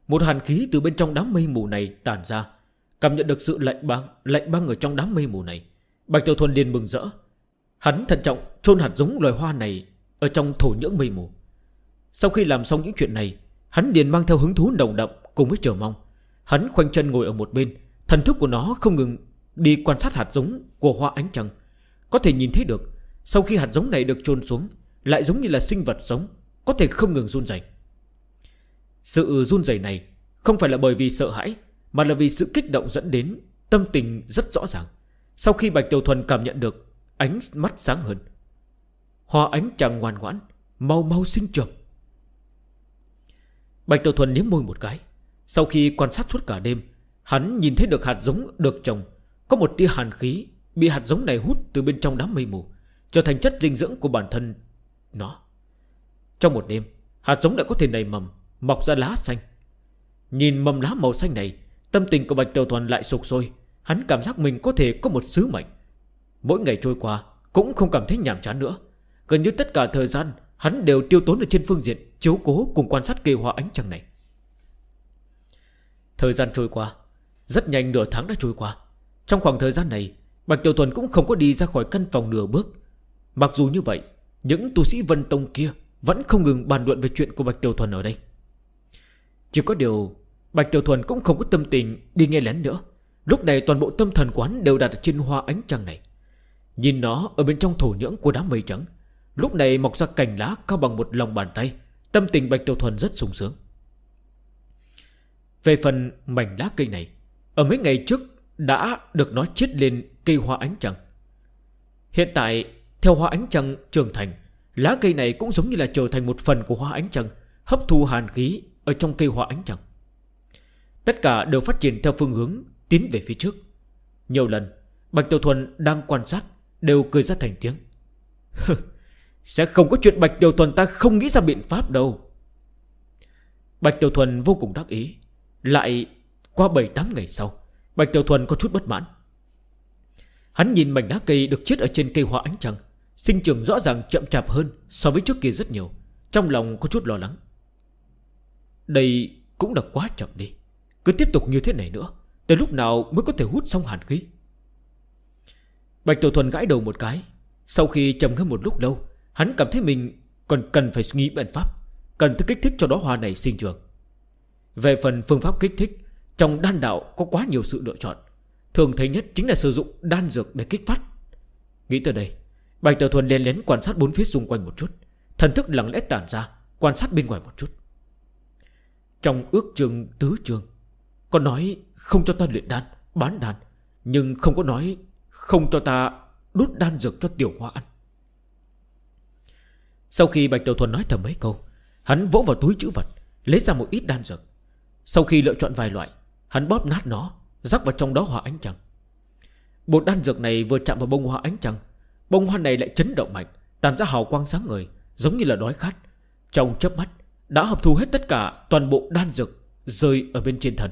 Một hàn khí từ bên trong đám mây mù này tản ra. Cảm nhận được sự lạnh băng ở trong đám mây mù này, Bạch Tiểu Thuần liền mừng rỡ. Hắn thận trọng chôn hạt giống loài hoa này ở trong thổ nhưỡng mây mù. Sau khi làm xong những chuyện này, hắn liền mang theo hứng thú nồng đậm cùng với chờ mong. Hắn khoanh chân ngồi ở một bên, thần thức của nó không ngừng đi quan sát hạt giống của hoa ánh trăng. Có thể nhìn thấy được, sau khi hạt giống này được chôn xuống, lại giống như là sinh vật sống, có thể không ngừng run rẩy. Sự run rẩy này không phải là bởi vì sợ hãi, mà là vì sự kích động dẫn đến. Tâm tình rất rõ ràng. Sau khi Bạch Tiểu Thuần cảm nhận được, ánh mắt sáng hơn. Hoa ánh trăng ngoan ngoãn, mau mau sinh trưởng. Bạch Tiểu Thuần liếm môi một cái. Sau khi quan sát suốt cả đêm, hắn nhìn thấy được hạt giống được trồng có một tia hàn khí bị hạt giống này hút từ bên trong đám mây mù, trở thành chất dinh dưỡng của bản thân nó. Trong một đêm, hạt giống đã có thể nảy mầm, mọc ra lá xanh. Nhìn mầm lá màu xanh này, tâm tình của Bạch Tiểu Thuần lại sục sôi. Hắn cảm giác mình có thể có một sứ mệnh. Mỗi ngày trôi qua cũng không cảm thấy nhàm chán nữa. Gần như tất cả thời gian hắn đều tiêu tốn ở trên phương diện chiếu cố cùng quan sát cây hoa ánh trăng này. Thời gian trôi qua, rất nhanh nửa tháng đã trôi qua. Trong khoảng thời gian này, Bạch Tiểu Thuần cũng không có đi ra khỏi căn phòng nửa bước. Mặc dù như vậy, những tu sĩ Vân Tông kia vẫn không ngừng bàn luận về chuyện của Bạch Tiểu Thuần ở đây. Chỉ có điều Bạch Tiểu Thuần cũng không có tâm tình đi nghe lén nữa. Lúc này toàn bộ tâm thần quán đều đặt trên hoa ánh trăng này. Nhìn nó ở bên trong thổ nhưỡng của đám mây trắng, lúc này mọc ra cành lá cao bằng một lòng bàn tay. Tâm tình Bạch Tiểu Thuần rất sung sướng. Về phần mảnh lá cây này, ở mấy ngày trước đã được nó chiết lên cây hoa ánh trăng. Hiện tại theo hoa ánh trăng trưởng thành, lá cây này cũng giống như là trở thành một phần của hoa ánh trăng, hấp thu hàn khí ở trong cây hoa ánh trăng. Tất cả đều phát triển theo phương hướng tiến về phía trước. Nhiều lần Bạch Tiểu Thuần đang quan sát đều cười ra thành tiếng. Sẽ không có chuyện Bạch Tiểu Thuần ta không nghĩ ra biện pháp đâu. Bạch Tiểu Thuần vô cùng đắc ý. Lại qua 7-8 ngày sau, Bạch Tiểu Thuần có chút bất mãn. Hắn nhìn mảnh lá cây được chiết ở trên cây hoa ánh trăng, sinh trưởng rõ ràng chậm chạp hơn so với trước kia rất nhiều. Trong lòng có chút lo lắng. Đây cũng đã quá chậm đi. Cứ tiếp tục như thế này nữa, tới lúc nào mới có thể hút xong hàn khí? Bạch Tiểu Thuần gãi đầu một cái. Sau khi trầm ngâm một lúc lâu, hắn cảm thấy mình còn cần phải suy nghĩ biện pháp, cần phải kích thích cho đóa hoa này sinh trưởng. Về phần phương pháp kích thích, trong đan đạo có quá nhiều sự lựa chọn. Thường thấy nhất chính là sử dụng đan dược để kích phát. Nghĩ tới đây, Bạch Tiểu Thuần lén lén quan sát bốn phía xung quanh một chút, thần thức lặng lẽ tản ra, quan sát bên ngoài một chút. Trong ước chương tứ chương có nói không cho ta luyện đan, bán đan, nhưng không có nói không cho ta đút đan dược cho tiểu hoa ăn. Sau khi Bạch Tiểu Thuần nói thầm mấy câu, hắn vỗ vào túi trữ vật, lấy ra một ít đan dược. Sau khi lựa chọn vài loại, hắn bóp nát nó, rắc vào trong đó hoa ánh trăng. Bột đan dược này vừa chạm vào bông hoa ánh trăng, bông hoa này lại chấn động mạnh, tàn ra hào quang sáng ngời, giống như là đói khát. Trong chớp mắt đã hấp thu hết tất cả toàn bộ đan dược rơi ở bên trên thân.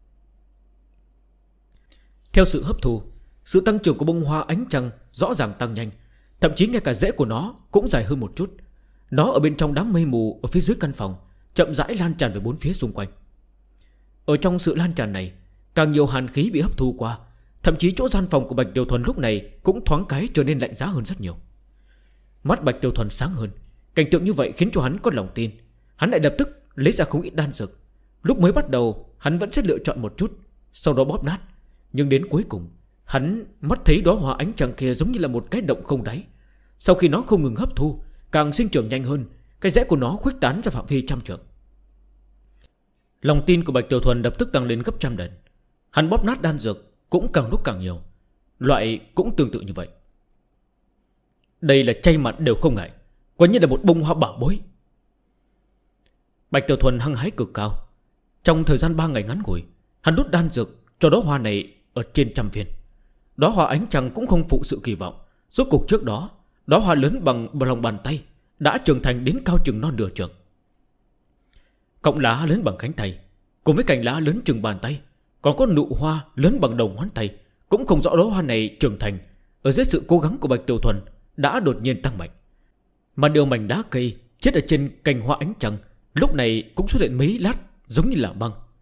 Theo sự hấp thu, sự tăng trưởng của bông hoa ánh trăng rõ ràng tăng nhanh. Thậm chí ngay cả rễ của nó cũng dài hơn một chút. Nó ở bên trong đám mây mù ở phía dưới căn phòng, chậm rãi lan tràn về bốn phía xung quanh. Ở trong sự lan tràn này, càng nhiều hàn khí bị hấp thu qua. Thậm chí chỗ gian phòng của Bạch Tiểu Thuần lúc này cũng thoáng cái trở nên lạnh giá hơn rất nhiều. Mắt Bạch Tiểu Thuần sáng hơn. Cảnh tượng như vậy khiến cho hắn có lòng tin. Hắn lại lập tức lấy ra không ít đan dược. Lúc mới bắt đầu hắn vẫn sẽ lựa chọn một chút, sau đó bóp nát. Nhưng đến cuối cùng, hắn mắt thấy đóa hoa ánh trăng kia giống như là một cái động không đáy. Sau khi nó không ngừng hấp thu, càng sinh trưởng nhanh hơn, cái rễ của nó khuếch tán ra phạm vi trăm trượng. Lòng tin của Bạch Tiểu Thuần lập tức tăng lên gấp trăm lần. Hắn bóp nát đan dược cũng càng lúc càng nhiều. Loại cũng tương tự như vậy. Đây là chay mặt đều không ngại, quả nhiên là một bông hoa bảo bối. Bạch Tiểu Thuần hăng hái cực cao. Trong thời gian 3 ngày ngắn ngủi, hắn đút đan dược cho đóa hoa này ở trên 100 viên. Đóa hoa ánh trăng cũng không phụ sự kỳ vọng. Rốt cuộc trước đó, đóa hoa lớn bằng lòng bàn tay đã trưởng thành đến cao chừng non nửa trượng. Cọng lá lớn bằng cánh tay, cùng với cành lá lớn chừng bàn tay, còn có nụ hoa lớn bằng đầu ngón tay. Cũng không rõ đóa hoa này trưởng thành ở dưới sự cố gắng của Bạch Tiểu Thuần đã đột nhiên tăng mạnh. Mà điều mảnh đá cây chết ở trên cành hoa ánh trăng lúc này cũng xuất hiện mấy lát giống như là băng.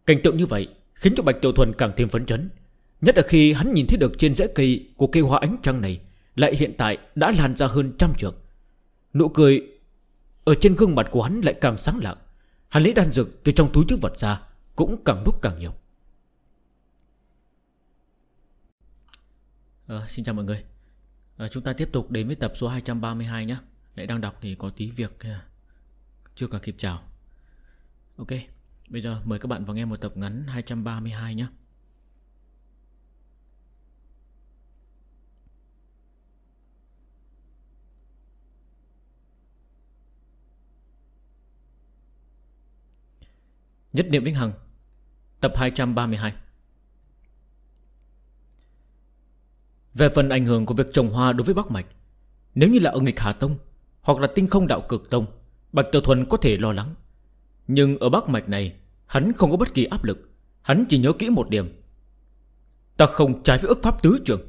Cảnh tượng như vậy khiến cho Bạch Tiểu Thuần càng thêm phấn chấn, nhất là khi hắn nhìn thấy được trên rễ cây của cây hoa ánh trăng này lại hiện tại đã lan ra hơn 100 trượng. Nụ cười ở trên gương mặt của hắn lại càng sáng lạng. Hắn lấy đan dược từ trong túi trữ vật ra cũng càng lúc càng nhiều. Xin chào mọi người. Chúng ta tiếp tục đến với tập số 232 nhé. Lại đang đọc thì có tí việc chưa cả kịp chào. Ok, bây giờ mời các bạn vào nghe một tập ngắn 232 nhé. Nhất niệm vĩnh hằng, tập 232. Về phần ảnh hưởng của việc trồng hoa đối với Bắc Mạch, nếu như là ở nghịch Hà Tông hoặc là Tinh Không Đạo Cực Tông, Bạch Tiểu Thuần có thể lo lắng. Nhưng ở Bắc Mạch này, hắn không có bất kỳ áp lực. Hắn chỉ nhớ kỹ một điểm: ta không trái với ước pháp tứ trường.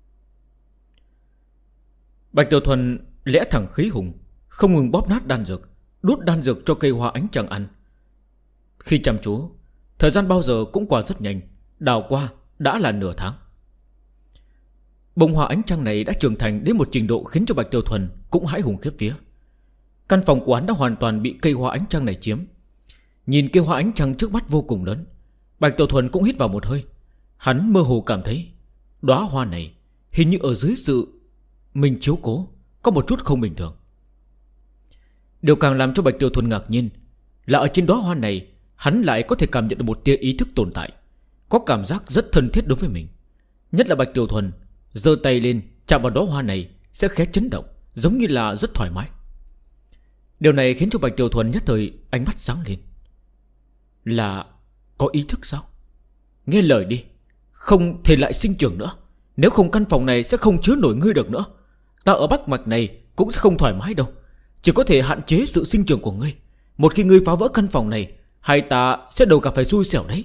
Bạch Tiểu Thuần lẽ thẳng khí hùng, không ngừng bóp nát đan dược, đút đan dược cho cây hoa ánh trăng ăn. Khi chăm chú, thời gian bao giờ cũng qua rất nhanh, đảo qua đã là nửa tháng. Bông hoa ánh trăng này đã trưởng thành đến một trình độ khiến cho Bạch Tiểu Thuần cũng hãi hùng khiếp vía. Căn phòng của hắn đã hoàn toàn bị cây hoa ánh trăng này chiếm. Nhìn cây hoa ánh trăng trước mắt vô cùng lớn, Bạch Tiểu Thuần cũng hít vào một hơi. Hắn mơ hồ cảm thấy đóa hoa này hình như ở dưới sự mình chiếu cố có một chút không bình thường. Điều càng làm cho Bạch Tiểu Thuần ngạc nhiên là ở trên đóa hoa này hắn lại có thể cảm nhận được một tia ý thức tồn tại, có cảm giác rất thân thiết đối với mình. Nhất là Bạch Tiểu Thuần giơ tay lên chạm vào đóa hoa này sẽ khẽ chấn động, giống như là rất thoải mái. Điều này khiến cho Bạch Tiểu Thuần nhất thời ánh mắt sáng lên. Là có ý thức sao? Nghe lời đi, không thể lại sinh trưởng nữa. Nếu không căn phòng này sẽ không chứa nổi ngươi được nữa. Ta ở Bắc Mạch này cũng sẽ không thoải mái đâu, chỉ có thể hạn chế sự sinh trưởng của ngươi. Một khi ngươi phá vỡ căn phòng này, hai ta sẽ đầu gặp phải xui xẻo đấy.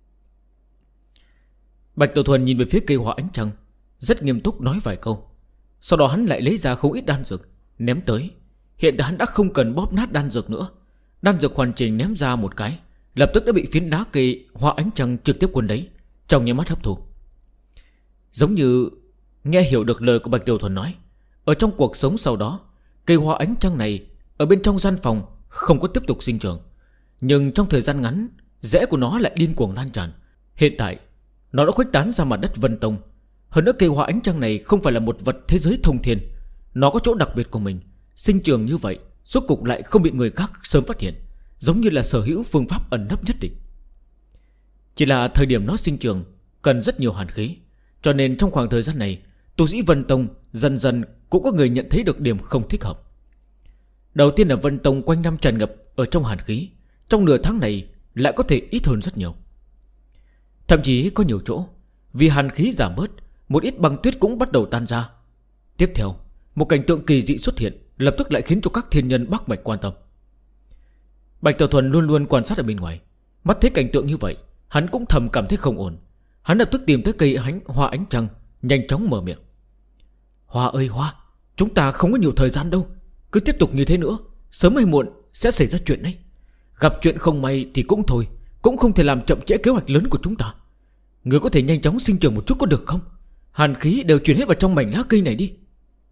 Bạch Tiểu Thuần nhìn về phía cây hoa ánh trăng, rất nghiêm túc nói vài câu. Sau đó hắn lại lấy ra không ít đan dược ném tới. Hiện tại hắn đã không cần bóp nát đan dược nữa. Đan dược hoàn chỉnh ném ra một cái, lập tức đã bị phiến đá cây hoa ánh trăng trực tiếp cuốn lấy, trong nháy mắt hấp thụ. Giống như nghe hiểu được lời của Bạch Tiểu Thuần nói, ở trong cuộc sống sau đó, cây hoa ánh trăng này ở bên trong gian phòng không có tiếp tục sinh trưởng, nhưng trong thời gian ngắn, rễ của nó lại điên cuồng lan tràn. Hiện tại nó đã khuếch tán ra mặt đất Vân Tông. Hơn nữa cây hoa ánh trăng này không phải là một vật thế giới thông thiên, nó có chỗ đặc biệt của mình. Sinh trưởng như vậy, rốt cục lại không bị người khác sớm phát hiện, giống như là sở hữu phương pháp ẩn nấp nhất định. Chỉ là thời điểm nó sinh trưởng cần rất nhiều hàn khí, cho nên trong khoảng thời gian này, tu sĩ Vân Tông dần dần cũng có người nhận thấy được điểm không thích hợp. Đầu tiên là Vân Tông quanh năm tràn ngập ở trong hàn khí, trong nửa tháng này lại có thể ít hơn rất nhiều. Thậm chí có nhiều chỗ vì hàn khí giảm bớt, một ít băng tuyết cũng bắt đầu tan ra. Tiếp theo, một cảnh tượng kỳ dị xuất hiện, lập tức lại khiến cho các thiên nhân Bắc Mạch quan tâm. Bạch Tiểu Thuần luôn luôn quan sát ở bên ngoài, mắt thấy cảnh tượng như vậy, hắn cũng thầm cảm thấy không ổn. Hắn lập tức tìm tới cây hoa ánh trăng, nhanh chóng mở miệng. Hoa ơi hoa, chúng ta không có nhiều thời gian đâu, cứ tiếp tục như thế nữa, sớm hay muộn sẽ xảy ra chuyện đấy. Gặp chuyện không may thì cũng thôi, cũng không thể làm chậm trễ kế hoạch lớn của chúng ta. Người có thể nhanh chóng sinh trưởng một chút có được không? Hàn khí đều truyền hết vào trong mảnh lá cây này đi.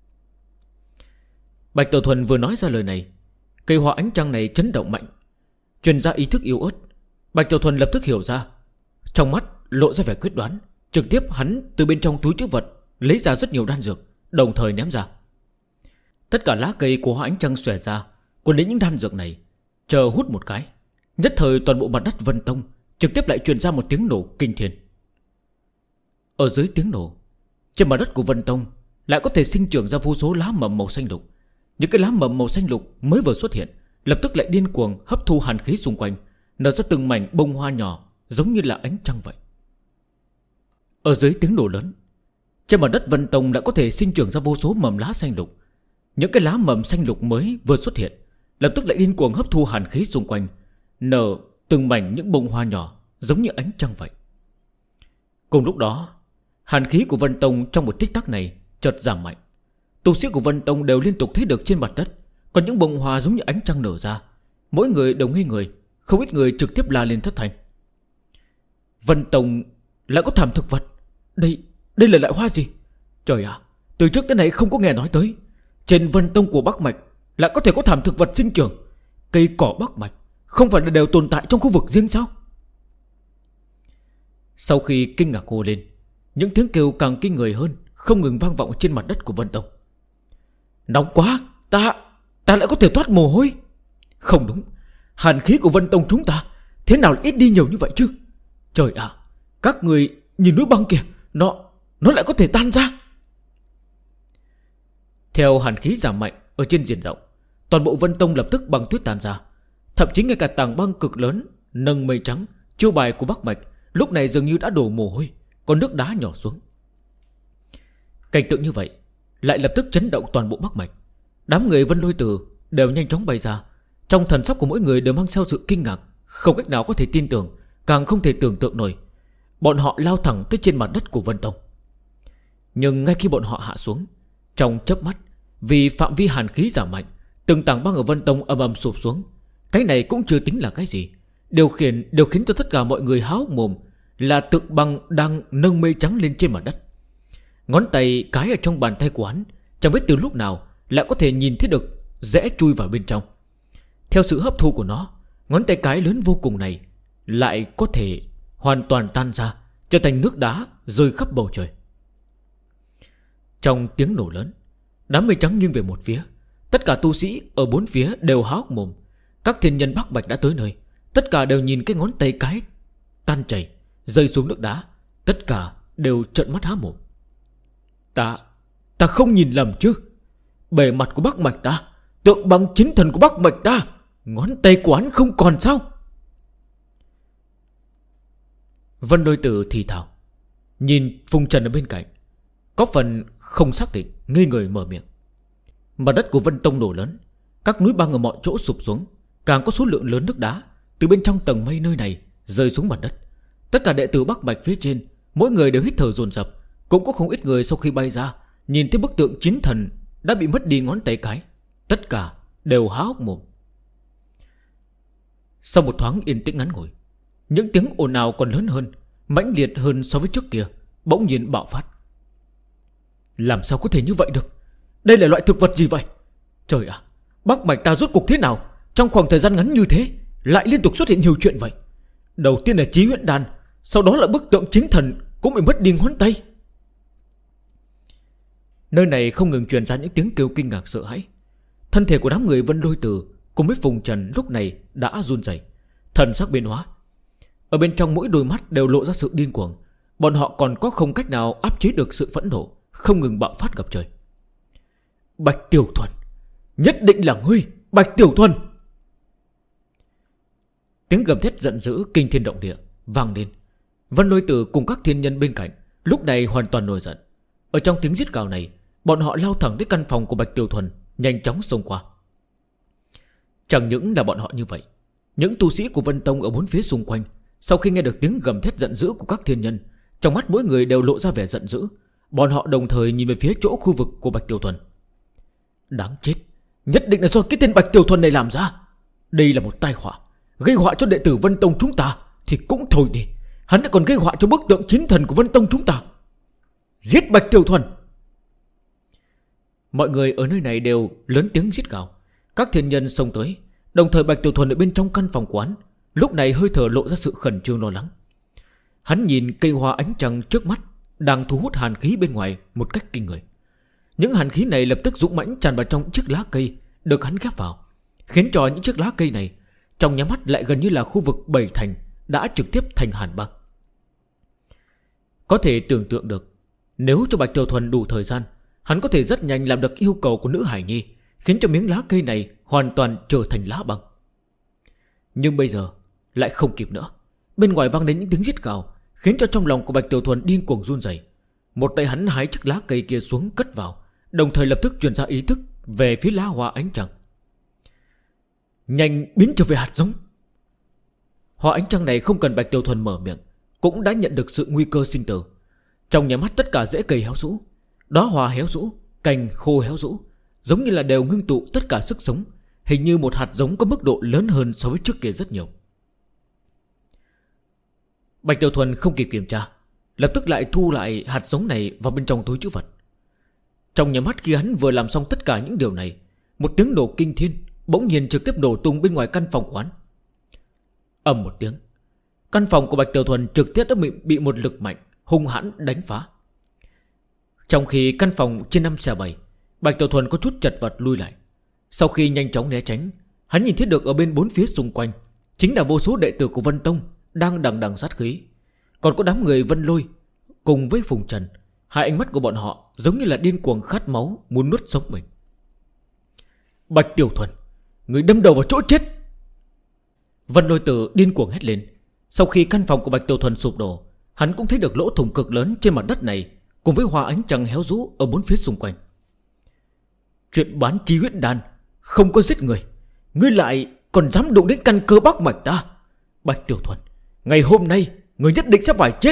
Bạch Tiểu Thuần vừa nói ra lời này, cây hoa ánh trăng này chấn động mạnh, truyền ra ý thức yếu ớt. Bạch Tiểu Thuần lập tức hiểu ra, trong mắt lộ ra vẻ quyết đoán. Trực tiếp hắn từ bên trong túi trữ vật lấy ra rất nhiều đan dược, đồng thời ném ra. Tất cả lá cây của hoa ánh trăng xòe ra, cuốn lấy những đan dược này, chờ hút một cái, nhất thời toàn bộ mặt đất Vân Tông trực tiếp lại truyền ra một tiếng nổ kinh thiên. Ở dưới tiếng nổ, trên mặt đất của Vân Tông lại có thể sinh trưởng ra vô số lá mầm màu xanh lục. Những cái lá mầm màu xanh lục mới vừa xuất hiện, lập tức lại điên cuồng hấp thu hàn khí xung quanh, nở ra từng mảnh bông hoa nhỏ, giống như là ánh trăng vậy. Ở dưới tiếng nổ lớn, trên mặt đất Vân Tông đã có thể sinh trưởng ra vô số mầm lá xanh lục. Những cái lá mầm xanh lục mới vừa xuất hiện, lập tức lại điên cuồng hấp thu hàn khí xung quanh, nở từng mảnh những bông hoa nhỏ, giống như ánh trăng vậy. Cùng lúc đó, hàn khí của Vân Tông trong một tích tắc này chợt giảm mạnh. Tu sĩ của Vân Tông đều liên tục thấy được trên mặt đất còn những bông hoa giống như ánh trăng nở ra. Mỗi người đều ngây người, không ít người trực tiếp la lên thất thanh. Vân Tông lại có thảm thực vật. Đây là loại hoa gì? Trời ạ, từ trước tới nay không có nghe nói tới. Trên Vân Tông của Bắc Mạch lại có thể có thảm thực vật sinh trưởng. Cây cỏ Bắc Mạch không phải là đều tồn tại trong khu vực riêng sao? Sau khi kinh ngạc hô lên, những tiếng kêu càng kinh người hơn không ngừng vang vọng trên mặt đất của Vân Tông. Nóng quá, ta lại có thể thoát mồ hôi. Không đúng, hàn khí của Vân Tông chúng ta thế nào lại ít đi nhiều như vậy chứ? Trời ạ, các người nhìn núi băng kìa, nó lại có thể tan ra. Theo hàn khí giảm mạnh ở trên diện rộng, toàn bộ Vân Tông lập tức băng tuyết tan ra. Thậm chí ngay cả tảng băng cực lớn nâng mây trắng, chiêu bài của Bắc Mạch, lúc này dường như đã đổ mồ hôi, còn nước đá nhỏ xuống. Cảnh tượng như vậy lại lập tức chấn động toàn bộ Bắc Mạch. Đám người Vân Lôi Tử đều nhanh chóng bay ra. Trong thần sắc của mỗi người đều mang theo sự kinh ngạc, không cách nào có thể tin tưởng, càng không thể tưởng tượng nổi. Bọn họ lao thẳng tới trên mặt đất của Vân Tông. Nhưng ngay khi bọn họ hạ xuống, trong chớp mắt, vì phạm vi hàn khí giảm mạnh, từng tảng băng ở Vân Tông ầm ầm sụp xuống. Cái này cũng chưa tính là cái gì. Điều khiến cho tất cả mọi người há hốc mồm là tượng băng đang nâng mây trắng lên trên mặt đất. Ngón tay cái ở trong bàn tay của hắn chẳng biết từ lúc nào lại có thể nhìn thấy được rẽ chui vào bên trong. Theo sự hấp thu của nó, ngón tay cái lớn vô cùng này lại có thể hoàn toàn tan ra, trở thành nước đá rơi khắp bầu trời. Trong tiếng nổ lớn, đám mây trắng nghiêng về một phía. Tất cả tu sĩ ở bốn phía đều há hốc mồm. Các thiên nhân Bắc Mạch đã tới nơi, tất cả đều nhìn cái ngón tay cái tan chảy rơi xuống nước đá. Tất cả đều trợn mắt há mồm. Ta không nhìn lầm chứ? Bề mặt của Bắc Mạch ta, tượng băng chính thần của Bắc Mạch ta, ngón tay của hắn không còn sao? Vân Đôi Tử thì thào, nhìn Phùng Trần ở bên cạnh, có phần không xác định, ngây người mở miệng. Mặt đất của Vân Tông nổ lớn, các núi băng ở mọi chỗ sụp xuống, càng có số lượng lớn nước đá từ bên trong tầng mây nơi này rơi xuống mặt đất. Tất cả đệ tử Bắc Mạch phía trên, mỗi người đều hít thở dồn dập. Cũng có không ít người sau khi bay ra, nhìn thấy bức tượng chiến thần đã bị mất đi ngón tay cái, tất cả đều há hốc mồm. Sau một thoáng yên tĩnh ngắn ngủi, những tiếng ồn ào còn lớn hơn, mãnh liệt hơn so với trước kia, bỗng nhiên bạo phát. Làm sao có thể như vậy được? Đây là loại thực vật gì vậy? Trời ạ, Bắc Mạch ta rốt cuộc thế nào? Trong khoảng thời gian ngắn như thế lại liên tục xuất hiện nhiều chuyện vậy. Đầu tiên là Chí Huyễn Đan, sau đó là bức tượng chiến thần cũng bị mất đi ngón tay. Nơi này không ngừng truyền ra những tiếng kêu kinh ngạc sợ hãi. Thân thể của đám người Vân Lôi Tử cùng với Phùng Trần lúc này đã run rẩy, thần sắc biến hóa. Ở bên trong mỗi đôi mắt đều lộ ra sự điên cuồng. Bọn họ còn có không cách nào áp chế được sự phẫn nộ không ngừng bạo phát ngập trời. Bạch Tiểu Thuần, nhất định là ngươi, Bạch Tiểu Thuần! Tiếng gầm thét giận dữ kinh thiên động địa vang lên. Vân Lôi Tử cùng các thiên nhân bên cạnh lúc này hoàn toàn nổi giận. Ở trong tiếng giết gào này, bọn họ lao thẳng đến căn phòng của Bạch Tiểu Thuần, nhanh chóng xông qua. Chẳng những là bọn họ như vậy, những tu sĩ của Vân Tông ở bốn phía xung quanh, sau khi nghe được tiếng gầm thét giận dữ của các thiên nhân, trong mắt mỗi người đều lộ ra vẻ giận dữ. Bọn họ đồng thời nhìn về phía chỗ khu vực của Bạch Tiểu Thuần. Đáng chết, nhất định là do cái tên Bạch Tiểu Thuần này làm ra. Đây là một tai họa, gây họa cho đệ tử Vân Tông chúng ta thì cũng thôi đi, hắn lại còn gây họa cho bức tượng chiến thần của Vân Tông chúng ta. Giết Bạch Tiểu Thuần! Mọi người ở nơi này đều lớn tiếng giết gào. Các thiên nhân xông tới, đồng thời Bạch Tiểu Thuần ở bên trong căn phòng quán lúc này hơi thở lộ ra sự khẩn trương lo lắng. Hắn nhìn cây hoa ánh trăng trước mắt đang thu hút hàn khí bên ngoài một cách kinh người. Những hàn khí này lập tức dũng mãnh tràn vào trong chiếc lá cây được hắn ghép vào, khiến cho những chiếc lá cây này trong nhắm mắt lại gần như là khu vực bảy thành đã trực tiếp thành hàn băng. Có thể tưởng tượng được, nếu cho Bạch Tiểu Thuần đủ thời gian, hắn có thể rất nhanh làm được yêu cầu của nữ hải nhi, khiến cho miếng lá cây này hoàn toàn trở thành lá băng. Nhưng bây giờ lại không kịp nữa. Bên ngoài vang đến những tiếng rít gào, khiến cho trong lòng của Bạch Tiểu Thuần điên cuồng run rẩy. Một tay hắn hái chiếc lá cây kia xuống cất vào, đồng thời lập tức truyền ra ý thức về phía lá hoa ánh trăng. Nhanh biến trở về hạt giống. Hoa ánh trăng này không cần Bạch Tiểu Thuần mở miệng cũng đã nhận được sự nguy cơ sinh tử. Trong nhà mắt tất cả rễ cây héo rũ, đóa hoa héo rũ, cành khô héo rũ, giống như là đều ngưng tụ tất cả sức sống. Hình như một hạt giống có mức độ lớn hơn so với trước kia rất nhiều. Bạch Tiểu Thuần không kịp kiểm tra, lập tức lại thu lại hạt giống này vào bên trong túi trữ vật. Trong nhà mắt khi hắn vừa làm xong tất cả những điều này, một tiếng nổ kinh thiên bỗng nhiên trực tiếp nổ tung bên ngoài căn phòng quán. Ầm một tiếng, căn phòng của Bạch Tiểu Thuần trực tiếp đã bị một lực mạnh hung hãn đánh phá. Trong khi căn phòng trên 5/7, Bạch Tiểu Thuần có chút chật vật lui lại. Sau khi nhanh chóng né tránh, hắn nhìn thấy được ở bên bốn phía xung quanh chính là vô số đệ tử của Vân Tông đang đằng đằng sát khí. Còn có đám người Vân Lôi cùng với Phùng Trần. Hai ánh mắt của bọn họ giống như là điên cuồng khát máu, muốn nuốt sống mình. Bạch Tiểu Thuần, người đâm đầu vào chỗ chết! Vân Lôi Tử điên cuồng hét lên. Sau khi căn phòng của Bạch Tiểu Thuần sụp đổ, hắn cũng thấy được lỗ thủng cực lớn trên mặt đất này, cùng với hoa ánh trăng héo rũ ở bốn phía xung quanh. Chuyện bán chi huyết đan không có giết người, ngươi lại còn dám đụng đến căn cơ Bắc Mạch ta. Bạch Tiểu Thuần, ngày hôm nay ngươi nhất định sẽ phải chết.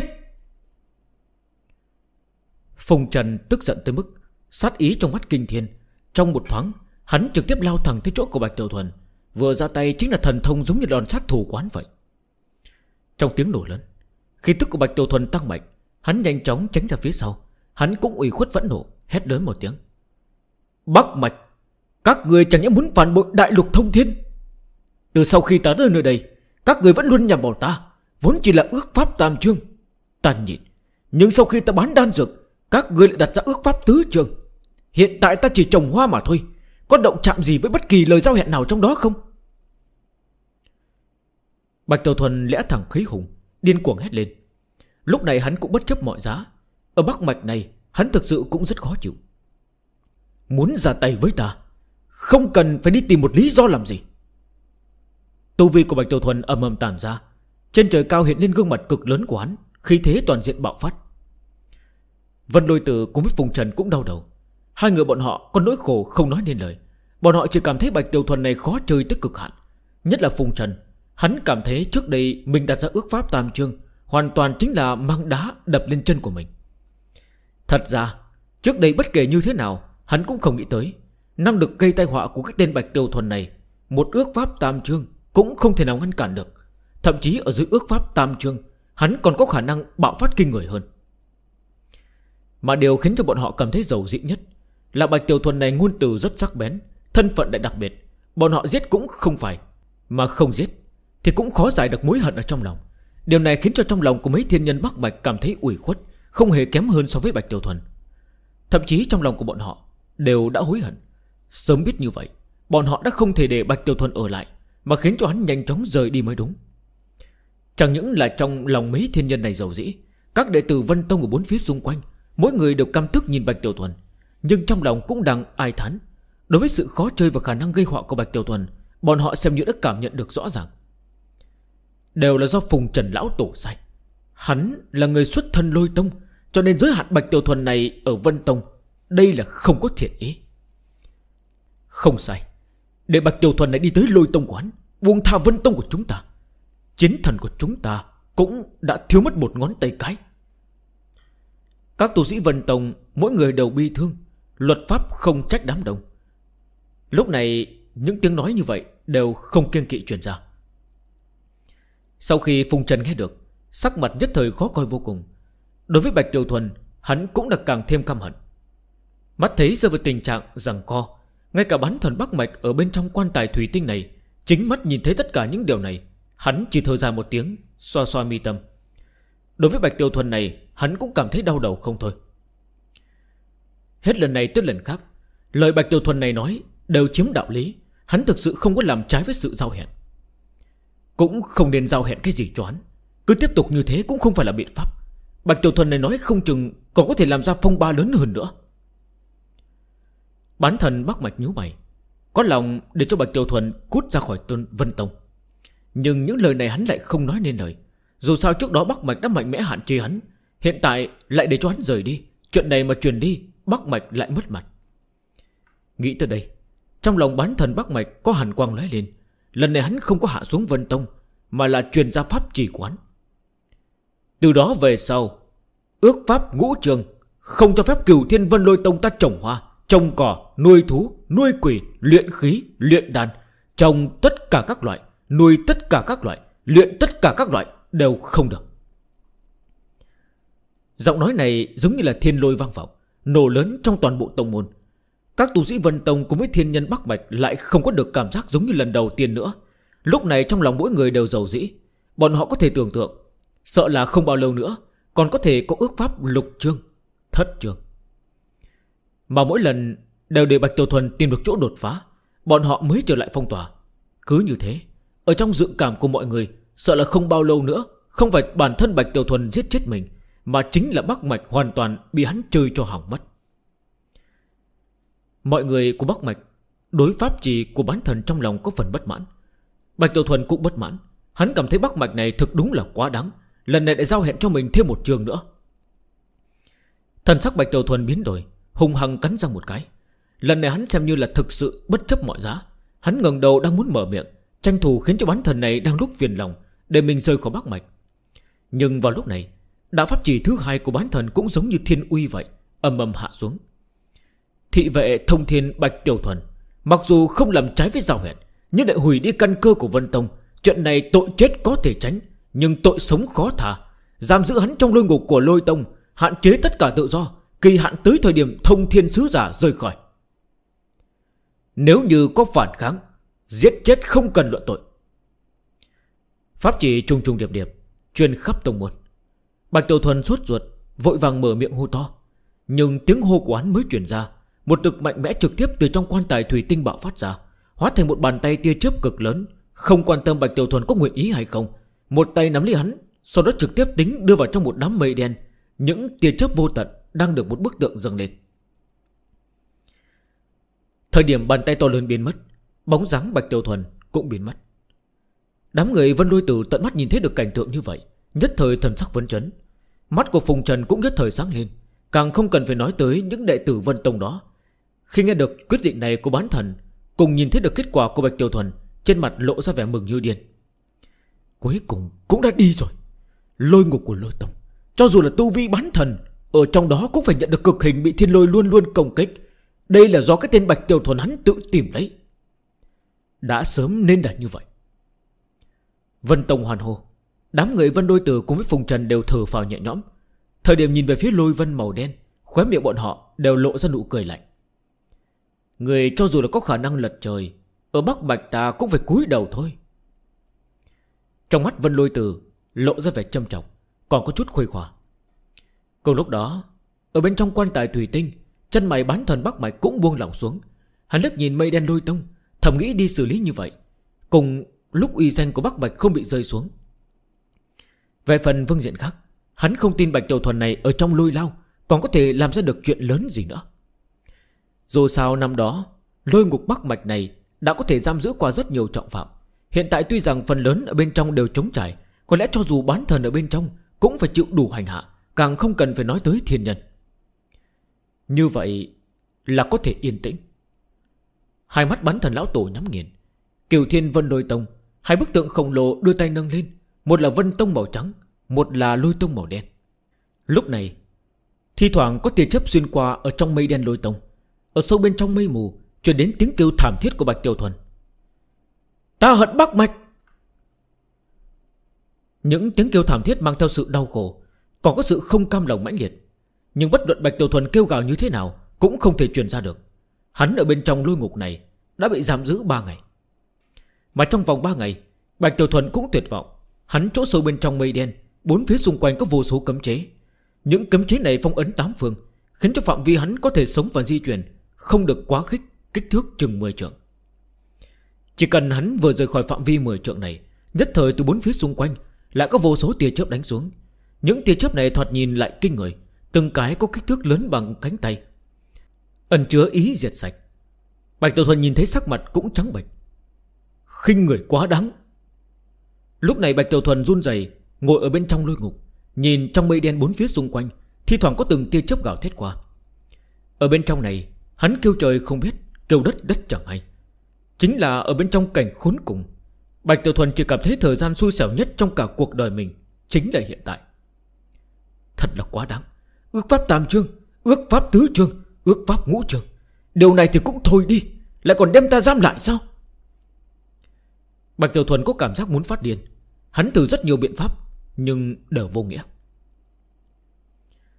Phùng Trần tức giận tới mức sát ý trong mắt kinh thiên. Trong một thoáng, hắn trực tiếp lao thẳng tới chỗ của Bạch Tiểu Thuần, vừa ra tay chính là thần thông giống như đòn sát thủ quán vậy. Trong tiếng nổ lớn, khí tức của Bạch Tiểu Thuần tăng mạnh, hắn nhanh chóng tránh ra phía sau. Hắn cũng ủy khuất phẫn nộ, hét lớn một tiếng: Bắc Mạch, các người chẳng nhẽ muốn phản bội đại lục thông thiên? Từ sau khi ta đến nơi đây, các người vẫn luôn nhằm vào ta, vốn chỉ là ước pháp tam chương. Ta nhịn, nhưng sau khi ta bán đan dược, các người lại đặt ra ước pháp tứ chương. Hiện tại ta chỉ trồng hoa mà thôi, có động chạm gì với bất kỳ lời giao hẹn nào trong đó không? Bạch Tiểu Thuần lẽ thẳng khí hùng, điên cuồng hét lên. Lúc này hắn cũng bất chấp mọi giá. Ở Bắc Mạch này, hắn thực sự cũng rất khó chịu. Muốn ra tay với ta, không cần phải đi tìm một lý do làm gì. Tu vi của Bạch Tiểu Thuần ầm ầm tản ra. Trên trời cao hiện lên gương mặt cực lớn của hắn, khí thế toàn diện bạo phát. Vân Lôi Tử cùng với Phùng Trần cũng đau đầu. Hai người bọn họ có nỗi khổ không nói nên lời. Bọn họ chỉ cảm thấy Bạch Tiểu Thuần này khó chơi tới cực hạn. Nhất là Phùng Trần, hắn cảm thấy trước đây mình đặt ra ước pháp tam chương hoàn toàn chính là mang đá đập lên chân của mình. Thật ra trước đây bất kể như thế nào, hắn cũng không nghĩ tới năng lực gây tai họa của cái tên Bạch Tiểu Thuần này, một ước pháp tam chương cũng không thể nào ngăn cản được. Thậm chí ở dưới ước pháp tam chương, hắn còn có khả năng bạo phát kinh người hơn. Mà điều khiến cho bọn họ cảm thấy dầu dị nhất là Bạch Tiểu Thuần này ngôn từ rất sắc bén, thân phận lại đặc biệt. Bọn họ giết cũng không phải, mà không giết thì cũng khó giải được mối hận ở trong lòng. Điều này khiến cho trong lòng của mấy thiên nhân Bắc Mạch cảm thấy ủy khuất, không hề kém hơn so với Bạch Tiểu Thuần. Thậm chí trong lòng của bọn họ đều đã hối hận. Sớm biết như vậy, bọn họ đã không thể để Bạch Tiểu Thuần ở lại, mà khiến cho hắn nhanh chóng rời đi mới đúng. Chẳng những là trong lòng mấy thiên nhân này dầu dĩ, các đệ tử Vân Tông ở bốn phía xung quanh, mỗi người đều căm tức nhìn Bạch Tiểu Thuần, nhưng trong lòng cũng đang ai thán. Đối với sự khó chơi và khả năng gây họa của Bạch Tiểu Thuần, bọn họ xem như đã cảm nhận được rõ ràng. Đều là do Phùng Trần lão tổ sai. Hắn là người xuất thân Lôi Tông, cho nên giới hạn Bạch Tiểu Thuần này ở Vân Tông, đây là không có thiện ý. Không sai, để Bạch Tiểu Thuần này đi tới Lôi Tông quán, buông tha Vân Tông của chúng ta, chiến thần của chúng ta cũng đã thiếu mất một ngón tay cái. Các tu sĩ Vân Tông mỗi người đều bi thương, luật pháp không trách đám đông. Lúc này những tiếng nói như vậy đều không kiêng kỵ truyền ra. Sau khi Phùng Trần nghe được, sắc mặt nhất thời khó coi vô cùng. Đối với Bạch Tiểu Thuần, hắn cũng đã càng thêm căm hận. Mắt thấy rơi vào tình trạng giằng co, ngay cả bán thần Bắc Mạch ở bên trong quan tài thủy tinh này chính mắt nhìn thấy tất cả những điều này, hắn chỉ thở dài một tiếng, xoa xoa mi tâm. Đối với Bạch Tiểu Thuần này, hắn cũng cảm thấy đau đầu không thôi. Hết lần này tới lần khác, lời Bạch Tiểu Thuần này nói đều chiếm đạo lý. Hắn thực sự không có làm trái với sự giao hẹn, cũng không nên giao hẹn cái gì cho hắn. Cứ tiếp tục như thế cũng không phải là biện pháp. Bạch Tiểu Thuần này nói không chừng còn có thể làm ra phong ba lớn hơn nữa. Bán thần Bắc Mạch nhíu mày, có lòng để cho Bạch Tiểu Thuần cút ra khỏi Vân Tông, nhưng những lời này hắn lại không nói nên lời. Dù sao trước đó Bắc Mạch đã mạnh mẽ hạn chế hắn, hiện tại lại để cho hắn rời đi. Chuyện này mà truyền đi, Bắc Mạch lại mất mặt. Nghĩ tới đây, trong lòng bán thần Bắc Mạch có hàn quang lóe lên. Lần này hắn không có hạ xuống Vân Tông, mà là truyền ra pháp chỉ quán. Từ đó về sau, ước pháp ngũ trường không cho phép Cửu Thiên Vân Lôi Tông ta trồng hoa, trồng cỏ, nuôi thú, nuôi quỷ, luyện khí, luyện đan, trồng tất cả các loại, nuôi tất cả các loại, luyện tất cả các loại đều không được. Giọng nói này giống như là thiên lôi vang vọng, nổ lớn trong toàn bộ tông môn. Các tu sĩ Vân Tông cùng với thiên nhân Bắc Mạch lại không có được cảm giác giống như lần đầu tiên nữa. Lúc này trong lòng mỗi người đều dầu dĩ. Bọn họ có thể tưởng tượng, sợ là không bao lâu nữa còn có thể có ước pháp lục chương, thất chương. Mà mỗi lần đều để Bạch Tiểu Thuần tìm được chỗ đột phá, bọn họ mới trở lại phong tỏa. Cứ như thế, ở trong dự cảm của mọi người, sợ là không bao lâu nữa, không phải bản thân Bạch Tiểu Thuần giết chết mình, mà chính là Bắc Mạch hoàn toàn bị hắn chơi cho hỏng mất. Mọi người của Bắc Mạch đối pháp trì của bán thần trong lòng có phần bất mãn. Bạch Tiểu Thuần cũng bất mãn. Hắn cảm thấy Bắc Mạch này thực đúng là quá đáng, lần này lại giao hẹn cho mình thêm một trường nữa. Thần sắc Bạch Tiểu Thuần biến đổi, hung hăng cắn răng một cái. Lần này hắn xem như là thực sự bất chấp mọi giá. Hắn ngẩng đầu đang muốn mở miệng, tranh thủ khiến cho bán thần này đang lúc phiền lòng, để mình rời khỏi Bắc Mạch. Nhưng vào lúc này, đạo pháp chỉ thứ hai của bán thần cũng giống như thiên uy vậy, ầm ầm hạ xuống. Thị vệ thông thiên Bạch Tiểu Thuần, mặc dù không làm trái với giao hẹn, nhưng lại hủy đi căn cơ của Vân Tông. Chuyện này tội chết có thể tránh, nhưng tội sống khó tha. Giam giữ hắn trong lôi ngục của Lôi Tông, hạn chế tất cả tự do, kỳ hạn tới thời điểm thông thiên sứ giả rời khỏi. Nếu như có phản kháng, giết chết không cần luận tội. Pháp chỉ trùng trùng điệp điệp truyền khắp tông môn. Bạch Tiểu Thuần sốt ruột, vội vàng mở miệng hô to. Nhưng tiếng hô của hắn mới truyền ra, một lực mạnh mẽ trực tiếp từ trong quan tài thủy tinh bạo phát ra, hóa thành một bàn tay tia chớp cực lớn. Không quan tâm Bạch Tiểu Thuần có nguyện ý hay không, một tay nắm lấy hắn, sau đó trực tiếp tính đưa vào trong một đám mây đen. Những tia chớp vô tận đang được một bức tượng dâng lên. Thời điểm bàn tay to lớn biến mất, bóng dáng Bạch Tiểu Thuần cũng biến mất. Đám người Vân Lôi Tử tận mắt nhìn thấy được cảnh tượng như vậy, nhất thời thần sắc phấn chấn. Mắt của Phùng Trần cũng nhất thời sáng lên. Càng không cần phải nói tới những đệ tử Vân Tông đó. Khi nghe được quyết định này của bán thần, cùng nhìn thấy được kết quả của Bạch Tiểu Thuần, trên mặt lộ ra vẻ mừng như điên. Cuối cùng cũng đã đi rồi. Lôi ngục của Lôi Tông, cho dù là tu vi bán thần, ở trong đó cũng phải nhận được cực hình, bị thiên lôi luôn luôn công kích. Đây là do cái tên Bạch Tiểu Thuần hắn tự tìm lấy. Đã sớm nên là như vậy. Vân Tông hoàn hô. Đám người Vân Lôi Tử cùng với Phùng Trần đều thở phào nhẹ nhõm. Thời điểm nhìn về phía lôi vân màu đen, khóe miệng bọn họ đều lộ ra nụ cười lạnh. Người cho dù là có khả năng lật trời, ở Bắc Mạch ta cũng phải cúi đầu thôi. Trong mắt Vân Lôi Tử lộ ra vẻ châm trọng, còn có chút khuây khỏa. Cùng lúc đó, ở bên trong quan tài thủy tinh, chân mày bán thần Bắc Mạch cũng buông lỏng xuống. Hắn liếc nhìn mây đen Lôi Tông, thầm nghĩ đi xử lý như vậy, cùng lúc uy danh của Bắc Mạch không bị rơi xuống. Về phần phương diện khác, hắn không tin Bạch Tiểu Thuần này ở trong lôi lao còn có thể làm ra được chuyện lớn gì nữa. Dù sao năm đó, lôi ngục Bắc Mạch này đã có thể giam giữ qua rất nhiều trọng phạm. Hiện tại tuy rằng phần lớn ở bên trong đều trống trải, có lẽ cho dù bán thần ở bên trong cũng phải chịu đủ hành hạ, càng không cần phải nói tới thiên nhân. Như vậy là có thể yên tĩnh. Hai mắt bán thần lão tổ nhắm nghiền. Kiều Thiên Vân Lôi Tông, hai bức tượng khổng lồ đưa tay nâng lên, một là Vân Tông màu trắng, một là Lôi Tông màu đen. Lúc này thi thoảng có tia chớp xuyên qua ở trong mây đen Lôi Tông. Ở sâu bên trong mây mù truyền đến tiếng kêu thảm thiết của Bạch Tiểu Thuần. Ta hận Bắc Mạch. Những tiếng kêu thảm thiết mang theo sự đau khổ, còn có sự không cam lòng mãnh liệt. Nhưng bất luận Bạch Tiểu Thuần kêu gào như thế nào cũng không thể truyền ra được. Hắn ở bên trong lôi ngục này đã bị giam giữ 3 ngày. Mà trong vòng 3 ngày, Bạch Tiểu Thuần cũng tuyệt vọng. Hắn chỗ sâu bên trong mây đen, bốn phía xung quanh có vô số cấm chế. Những cấm chế này phong ấn 8 phương, khiến cho phạm vi hắn có thể sống và di chuyển không được quá kích thước chừng 10 trượng. Chỉ cần hắn vừa rời khỏi phạm vi 10 trượng này, nhất thời từ bốn phía xung quanh lại có vô số tia chớp đánh xuống. Những tia chớp này thoạt nhìn lại kinh người, từng cái có kích thước lớn bằng cánh tay, ẩn chứa ý diệt sạch. Bạch Tiểu Thuần nhìn thấy sắc mặt cũng trắng bệch. Khinh người quá đáng. Lúc này Bạch Tiểu Thuần run rẩy ngồi ở bên trong lôi ngục, nhìn trong mây đen bốn phía xung quanh, thi thoảng có từng tia chớp gào thét qua. Ở bên trong này, hắn kêu trời không biết, kêu đất đất chẳng hay. Chính là ở bên trong cảnh khốn cùng, Bạch Tiểu Thuần chỉ cảm thấy thời gian xui xẻo nhất trong cả cuộc đời mình chính là hiện tại. Thật là quá đáng. Ước pháp tam chương, ước pháp tứ chương, ước pháp ngũ chương, điều này thì cũng thôi đi, lại còn đem ta giam lại sao? Bạch Tiểu Thuần có cảm giác muốn phát điên. Hắn thử rất nhiều biện pháp nhưng đều vô nghĩa.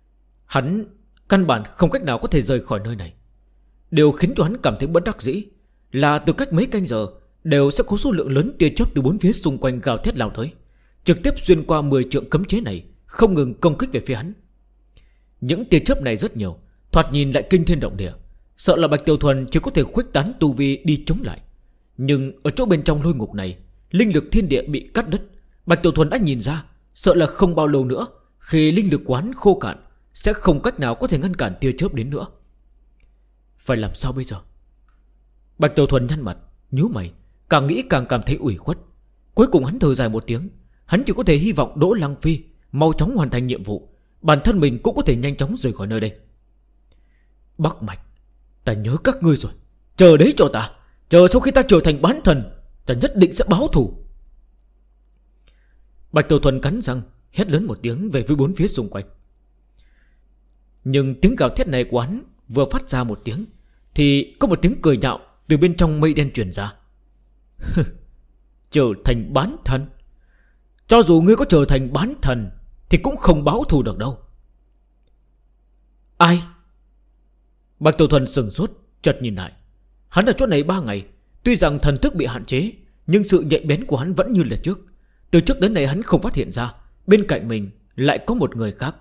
Hắn căn bản không cách nào có thể rời khỏi nơi này. Điều khiến cho hắn cảm thấy bất đắc dĩ là từ cách mấy canh giờ đều sẽ có số lượng lớn tia chớp từ bốn phía xung quanh gào thét lao tới, trực tiếp xuyên qua 10 trượng cấm chế này, không ngừng công kích về phía hắn. Những tia chớp này rất nhiều, thoạt nhìn lại kinh thiên động địa, sợ là Bạch Tiểu Thuần chỉ có thể khuếch tán tu vi đi chống lại. Nhưng ở chỗ bên trong lôi ngục này, linh lực thiên địa bị cắt đứt. Bạch Tiểu Thuần đã nhìn ra, sợ là không bao lâu nữa, khi linh lực quán khô cạn, sẽ không cách nào có thể ngăn cản tia chớp đến nữa. Phải làm sao bây giờ? Bạch Tiểu Thuần nhăn mặt, nhíu mày, càng nghĩ càng cảm thấy ủy khuất. Cuối cùng hắn thở dài một tiếng. Hắn chỉ có thể hy vọng Đỗ Lăng Phi mau chóng hoàn thành nhiệm vụ, bản thân mình cũng có thể nhanh chóng rời khỏi nơi đây. Bắc Mạch, ta nhớ các ngươi rồi. Chờ đấy cho ta. Chờ sau khi ta trở thành bán thần, ta nhất định sẽ báo thù. Bạch Tiểu Thuần cắn răng, hét lớn một tiếng về phía bốn phía xung quanh. Nhưng tiếng gào thét này của hắn vừa phát ra một tiếng, thì có một tiếng cười nhạo từ bên trong mây đen truyền ra. Trở thành bán thần? Cho dù ngươi có trở thành bán thần thì cũng không báo thù được đâu. Ai? Bạch Tiểu Thuần sừng sốt, chợt nhìn lại. Hắn ở chỗ này 3 ngày, tuy rằng thần thức bị hạn chế, nhưng sự nhạy bén của hắn vẫn như là trước. Từ trước đến nay hắn không phát hiện ra bên cạnh mình lại có một người khác.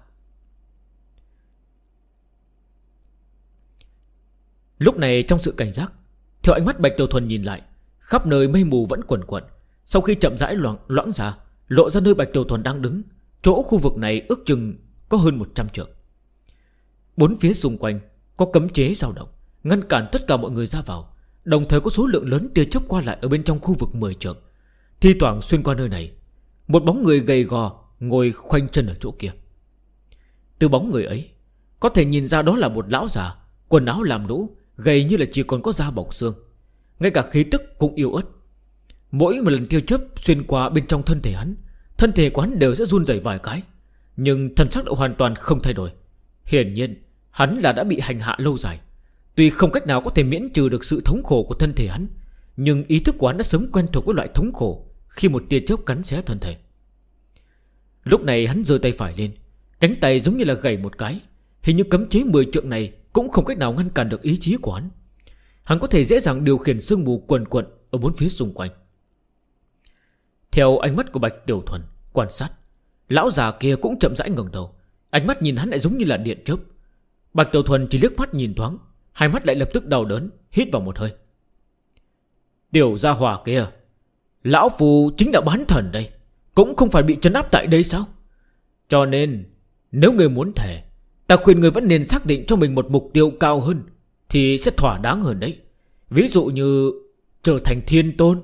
Lúc này trong sự cảnh giác, theo ánh mắt Bạch Tiểu Thuần nhìn lại, khắp nơi mây mù vẫn quẩn quẩn. Sau khi chậm rãi loãng ra, lộ ra nơi Bạch Tiểu Thuần đang đứng. Chỗ khu vực này ước chừng có hơn 100 trượng. Bốn phía xung quanh có cấm chế dao động, ngăn cản tất cả mọi người ra vào. Đồng thời có số lượng lớn tia chớp qua lại ở bên trong khu vực 10 trượng. Thi thoảng xuyên qua nơi này, một bóng người gầy gò ngồi khoanh chân ở chỗ kia. Từ bóng người ấy có thể nhìn ra đó là một lão già, quần áo làm lũ, gầy như là chỉ còn có da bọc xương. Ngay cả khí tức cũng yếu ớt. Mỗi một lần tia chớp xuyên qua bên trong thân thể hắn, thân thể của hắn đều sẽ run rẩy vài cái, nhưng thần sắc lại hoàn toàn không thay đổi. Hiển nhiên hắn là đã bị hành hạ lâu dài. Tuy không cách nào có thể miễn trừ được sự thống khổ của thân thể hắn, nhưng ý thức của hắn đã sớm quen thuộc với loại thống khổ khi một tia chớp cắn xé thân thể. Lúc này hắn giơ tay phải lên, cánh tay giống như là gảy một cái. Hình như cấm chế 10 trượng này cũng không cách nào ngăn cản được ý chí của hắn. Hắn có thể dễ dàng điều khiển sương mù quần quận ở bốn phía xung quanh. Theo ánh mắt của Bạch Tiểu Thuần quan sát, lão già kia cũng chậm rãi ngẩng đầu. Ánh mắt nhìn hắn lại giống như là điện chớp. Bạch Tiểu Thuần chỉ liếc mắt nhìn thoáng, hai mắt lại lập tức đau đớn, hít vào một hơi. Tiểu gia hỏa kia, lão phù chính là bán thần đây, cũng không phải bị trấn áp tại đây sao? Cho nên nếu người muốn thể, ta khuyên người vẫn nên xác định cho mình một mục tiêu cao hơn, thì sẽ thỏa đáng hơn đấy. Ví dụ như trở thành thiên tôn.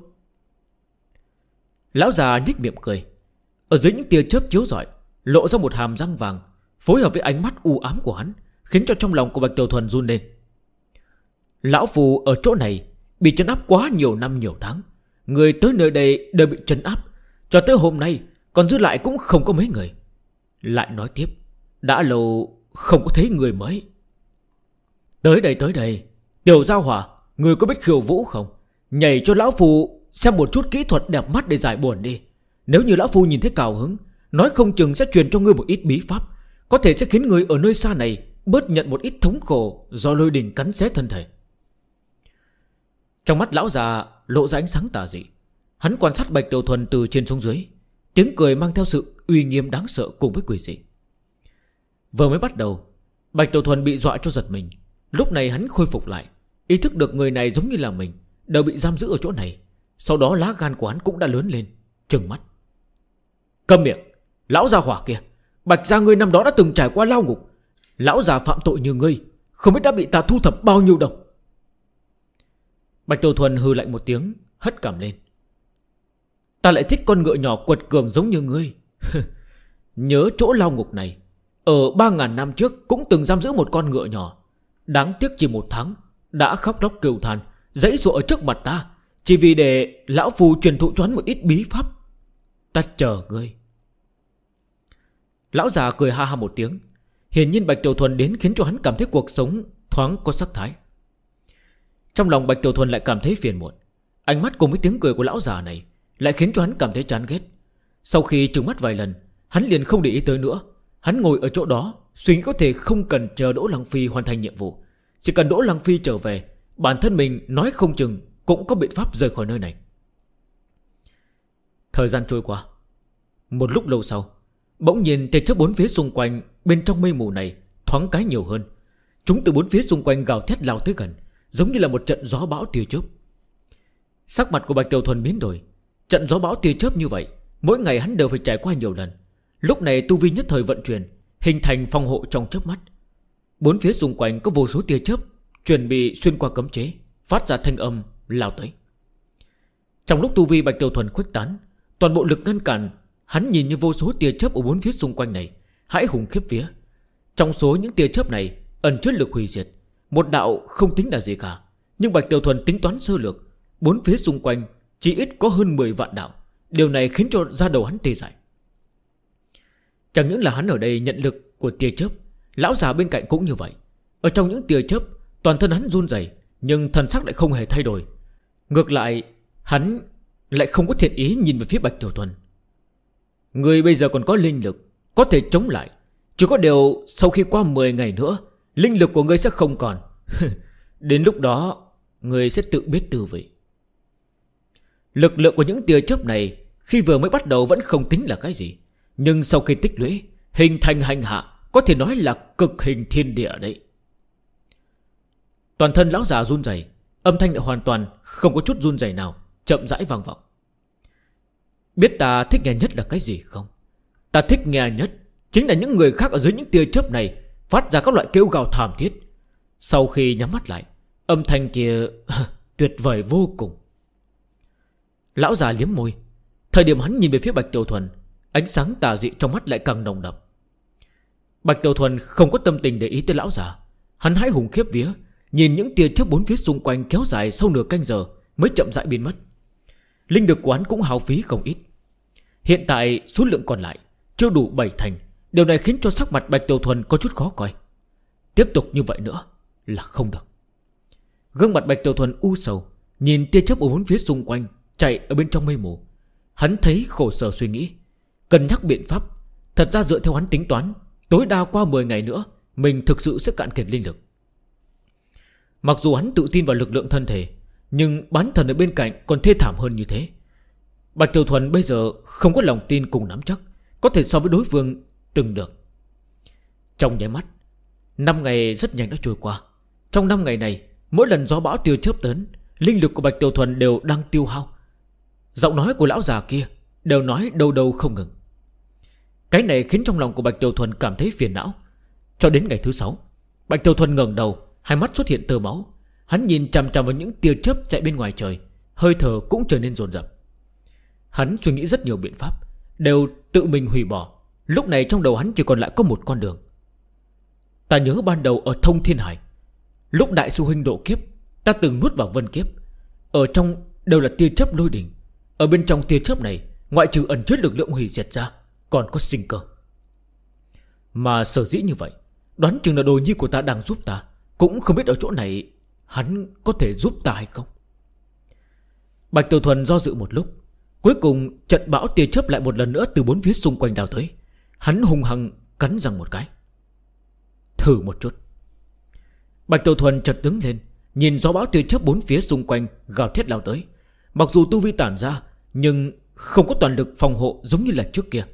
Lão già nhếch miệng cười. Ở dưới những tia chớp chiếu rọi, lộ ra một hàm răng vàng, phối hợp với ánh mắt u ám của hắn, khiến cho trong lòng của Bạch Tiểu Thuần run lên. Lão phù ở chỗ này bị trấn áp quá nhiều năm nhiều tháng. Người tới nơi đây đều bị trấn áp, cho tới hôm nay còn giữ lại cũng không có mấy người. Lại nói tiếp, đã lâu không có thấy người mới. Tới đây, Tiểu Giao Hỏa, người có biết khiêu vũ không? Nhảy cho lão phù xem một chút kỹ thuật đẹp mắt để giải buồn đi. Nếu như lão phu nhìn thấy cào hứng, nói không chừng sẽ truyền cho ngươi một ít bí pháp, có thể sẽ khiến ngươi ở nơi xa này bớt nhận một ít thống khổ do lôi đình cắn xé thân thể. Trong mắt lão già lộ ra ánh sáng tà dị. Hắn quan sát Bạch Tiểu Thuần từ trên xuống dưới, tiếng cười mang theo sự uy nghiêm đáng sợ cùng với quỷ dị. Vừa mới bắt đầu, Bạch Tiểu Thuần bị dọa cho giật mình. Lúc này hắn khôi phục lại, ý thức được người này giống như là mình, đều bị giam giữ ở chỗ này. Sau đó lá gan của hắn cũng đã lớn lên, trừng mắt. Câm miệng, lão già hỏa kia, Bạch gia ngươi năm đó đã từng trải qua lao ngục. Lão già phạm tội như ngươi, không biết đã bị ta thu thập bao nhiêu đâu. Bạch Tiểu Thuần hừ lạnh một tiếng, hất cằm lên. Ta lại thích con ngựa nhỏ quật cường giống như ngươi. Nhớ chỗ lao ngục này, ở 3.000 năm trước cũng từng giam giữ một con ngựa nhỏ. Đáng tiếc chỉ 1 tháng đã khóc lóc kêu than, giãy giụa ở trước mặt ta, chỉ vì để lão phù truyền thụ cho hắn một ít bí pháp. Ta chờ ngươi. Lão già cười ha ha một tiếng. Hiển nhiên Bạch Tiểu Thuần đến khiến cho hắn cảm thấy cuộc sống thoáng có sắc thái. Trong lòng Bạch Tiểu Thuần lại cảm thấy phiền muộn. Ánh mắt cùng với tiếng cười của lão già này lại khiến cho hắn cảm thấy chán ghét. Sau khi trừng mắt vài lần, hắn liền không để ý tới nữa. Hắn ngồi ở chỗ đó, suy nghĩ có thể không cần chờ Đỗ Lăng Phi hoàn thành nhiệm vụ. Chỉ cần Đỗ Lăng Phi trở về, bản thân mình nói không chừng cũng có biện pháp rời khỏi nơi này. Thời gian trôi qua. Một lúc lâu sau, bỗng nhiên tia chớp bốn phía xung quanh bên trong mây mù này thoáng cái nhiều hơn. Chúng từ bốn phía xung quanh gào thét lao tới gần, giống như là một trận gió bão tia chớp. Sắc mặt của Bạch Tiểu Thuần biến đổi. Trận gió bão tia chớp như vậy, mỗi ngày hắn đều phải trải qua nhiều lần. Lúc này tu vi nhất thời vận chuyển, hình thành phòng hộ trong chớp mắt. Bốn phía xung quanh có vô số tia chớp chuẩn bị xuyên qua cấm chế, phát ra thanh âm lao tới. Trong lúc tu vi Bạch Tiểu Thuần khuếch tán, toàn bộ lực ngăn cản, hắn nhìn như vô số tia chớp ở bốn phía xung quanh này, hãi hùng khiếp vía. Trong số những tia chớp này ẩn chứa lực hủy diệt, một đạo không tính là gì cả. Nhưng Bạch Tiểu Thuần tính toán sơ lược, bốn phía xung quanh chỉ ít có hơn 10 vạn đạo. Điều này khiến cho da đầu hắn tê dại. Chẳng những là hắn ở đây nhận lực của tia chớp, lão già bên cạnh cũng như vậy. Ở trong những tia chớp, toàn thân hắn run rẩy, nhưng thần sắc lại không hề thay đổi. Ngược lại, hắn lại không có thiện ý nhìn về phía Bạch Tiểu Thuần. Người bây giờ còn có linh lực, có thể chống lại. Chỉ có điều sau khi qua 10 ngày nữa, linh lực của ngươi sẽ không còn. Đến lúc đó, ngươi sẽ tự biết tư vị. Lực lượng của những tia chớp này khi vừa mới bắt đầu vẫn không tính là cái gì, nhưng sau khi tích lũy, hình thành hành hạ, có thể nói là cực hình thiên địa đấy. Toàn thân lão già run rẩy, âm thanh lại hoàn toàn không có chút run rẩy nào, chậm rãi vang vọng. Biết ta thích nghe nhất là cái gì không? Ta thích nghe nhất chính là những người khác ở dưới những tia chớp này phát ra các loại kêu gào thảm thiết. Sau khi nhắm mắt lại, âm thanh kia tuyệt vời vô cùng. Lão già liếm môi. Thời điểm hắn nhìn về phía Bạch Tiểu Thuần, ánh sáng tà dị trong mắt lại càng nồng đậm. Bạch Tiểu Thuần không có tâm tình để ý tới lão già. Hắn hãi hùng khiếp vía, nhìn những tia chớp bốn phía xung quanh kéo dài sau nửa canh giờ mới chậm rãi biến mất. Linh lực của hắn cũng hao phí không ít. Hiện tại số lượng còn lại chưa đủ 7 thành. Điều này khiến cho sắc mặt Bạch Tiểu Thuần có chút khó coi. Tiếp tục như vậy nữa là không được. Gương mặt Bạch Tiểu Thuần u sầu, nhìn tia chớp ở bốn phía xung quanh chạy ở bên trong mây mù. Hắn thấy khổ sở suy nghĩ, cân nhắc biện pháp. Thật ra dựa theo hắn tính toán, tối đa qua 10 ngày nữa mình thực sự sẽ cạn kiệt linh lực. Mặc dù hắn tự tin vào lực lượng thân thể, nhưng bán thần ở bên cạnh còn thê thảm hơn như thế. Bạch Tiểu Thuần bây giờ không có lòng tin cùng nắm chắc có thể so với đối phương từng được. Trong nháy mắt, 5 ngày rất nhanh đã trôi qua. Trong 5 ngày này, mỗi lần gió bão tia chớp đến, linh lực của Bạch Tiểu Thuần đều đang tiêu hao. Giọng nói của lão già kia đều nói đâu đâu không ngừng. Cái này khiến trong lòng của Bạch Tiểu Thuần cảm thấy phiền não. Cho đến ngày thứ 6, Bạch Tiểu Thuần ngẩng đầu, hai mắt xuất hiện tơ máu. Hắn nhìn chằm chằm vào những tia chớp chạy bên ngoài trời, hơi thở cũng trở nên dồn dập. Hắn suy nghĩ rất nhiều biện pháp, đều tự mình hủy bỏ. Lúc này trong đầu hắn chỉ còn lại có một con đường. Ta nhớ ban đầu ở Thông Thiên Hải, lúc đại sư huynh độ kiếp, ta từng nuốt vào vân kiếp. Ở trong đều là tia chớp lôi đình. Ở bên trong tia chớp này, ngoại trừ ẩn chứa lực lượng hủy diệt ra, còn có sinh cơ. Mà sở dĩ như vậy, đoán chừng là đồ nhi của ta đang giúp ta. Cũng không biết ở chỗ này hắn có thể giúp ta hay không. Bạch Tiểu Thuần do dự một lúc, cuối cùng trận bão tia chớp lại một lần nữa từ bốn phía xung quanh đào tới. Hắn hung hăng cắn răng một cái. Thử một chút. Bạch Tiểu Thuần chợt đứng lên, nhìn gió bão tia chớp bốn phía xung quanh gào thét lao tới. Mặc dù tu vi tản ra, nhưng không có toàn lực phòng hộ giống như là trước kia.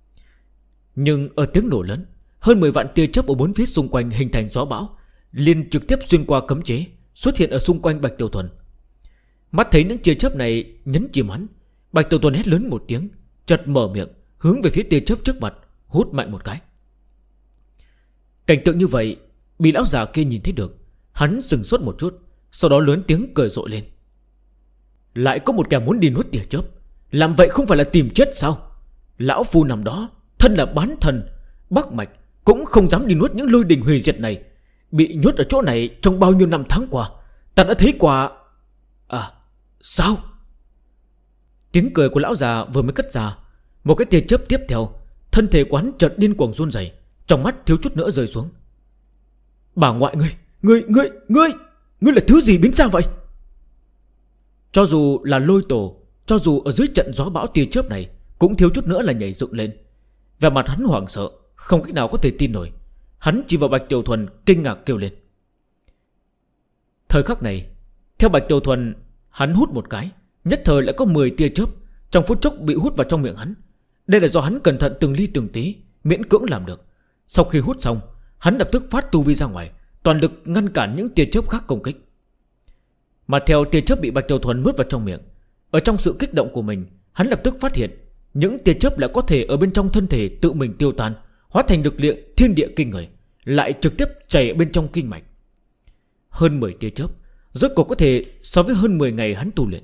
Nhưng ở tiếng nổ lớn, hơn 10 vạn tia chớp ở bốn phía xung quanh hình thành gió bão, liền trực tiếp xuyên qua cấm chế, xuất hiện ở xung quanh Bạch Tiểu Thuần. Mắt thấy những tia chớp này nhấn chìm hắn, Bạch Tiểu Thuần hét lớn một tiếng, chợt mở miệng hướng về phía tia chớp trước mặt, hút mạnh một cái. Cảnh tượng như vậy bị lão già kia nhìn thấy được. Hắn sừng sốt một chút, sau đó lớn tiếng cười rộ lên. Lại có một kẻ muốn đi nuốt tia chớp, làm vậy không phải là tìm chết sao? Lão phu nằm đó, thân là bán thần Bắc Mạch, cũng không dám đi nuốt những lôi đình hủy diệt này. Bị nhốt ở chỗ này trong bao nhiêu năm tháng qua, ta đã thấy qua. À, sao? Tiếng cười của lão già vừa mới cất ra, một cái tia chớp tiếp theo, thân thể quán chợt điên cuồng run rẩy, trong mắt thiếu chút nữa rơi xuống. Bà ngoại ngươi là thứ gì biến ra vậy? Cho dù là lôi tổ, cho dù ở dưới trận gió bão tia chớp này, cũng thiếu chút nữa là nhảy dựng lên. Về mặt hắn hoảng sợ, không cách nào có thể tin nổi. Hắn chỉ vào Bạch Tiểu Thuần kinh ngạc kêu lên. Thời khắc này, theo Bạch Tiểu Thuần, hắn hút một cái, nhất thời lại có 10 tia chớp trong phút chốc bị hút vào trong miệng hắn. Đây là do hắn cẩn thận từng ly từng tí, miễn cưỡng làm được. Sau khi hút xong, hắn lập tức phát tu vi ra ngoài, toàn lực ngăn cản những tia chớp khác công kích. Mà theo tia chớp bị Bạch Tiểu Thuần nuốt vào trong miệng, ở trong sự kích động của mình, hắn lập tức phát hiện những tia chớp lại có thể ở bên trong thân thể tự mình tiêu tan, hóa thành lực lượng thiên địa kinh người, lại trực tiếp chảy ở bên trong kinh mạch. Hơn 10 tia chớp, rốt cuộc có thể so với hơn 10 ngày hắn tu luyện.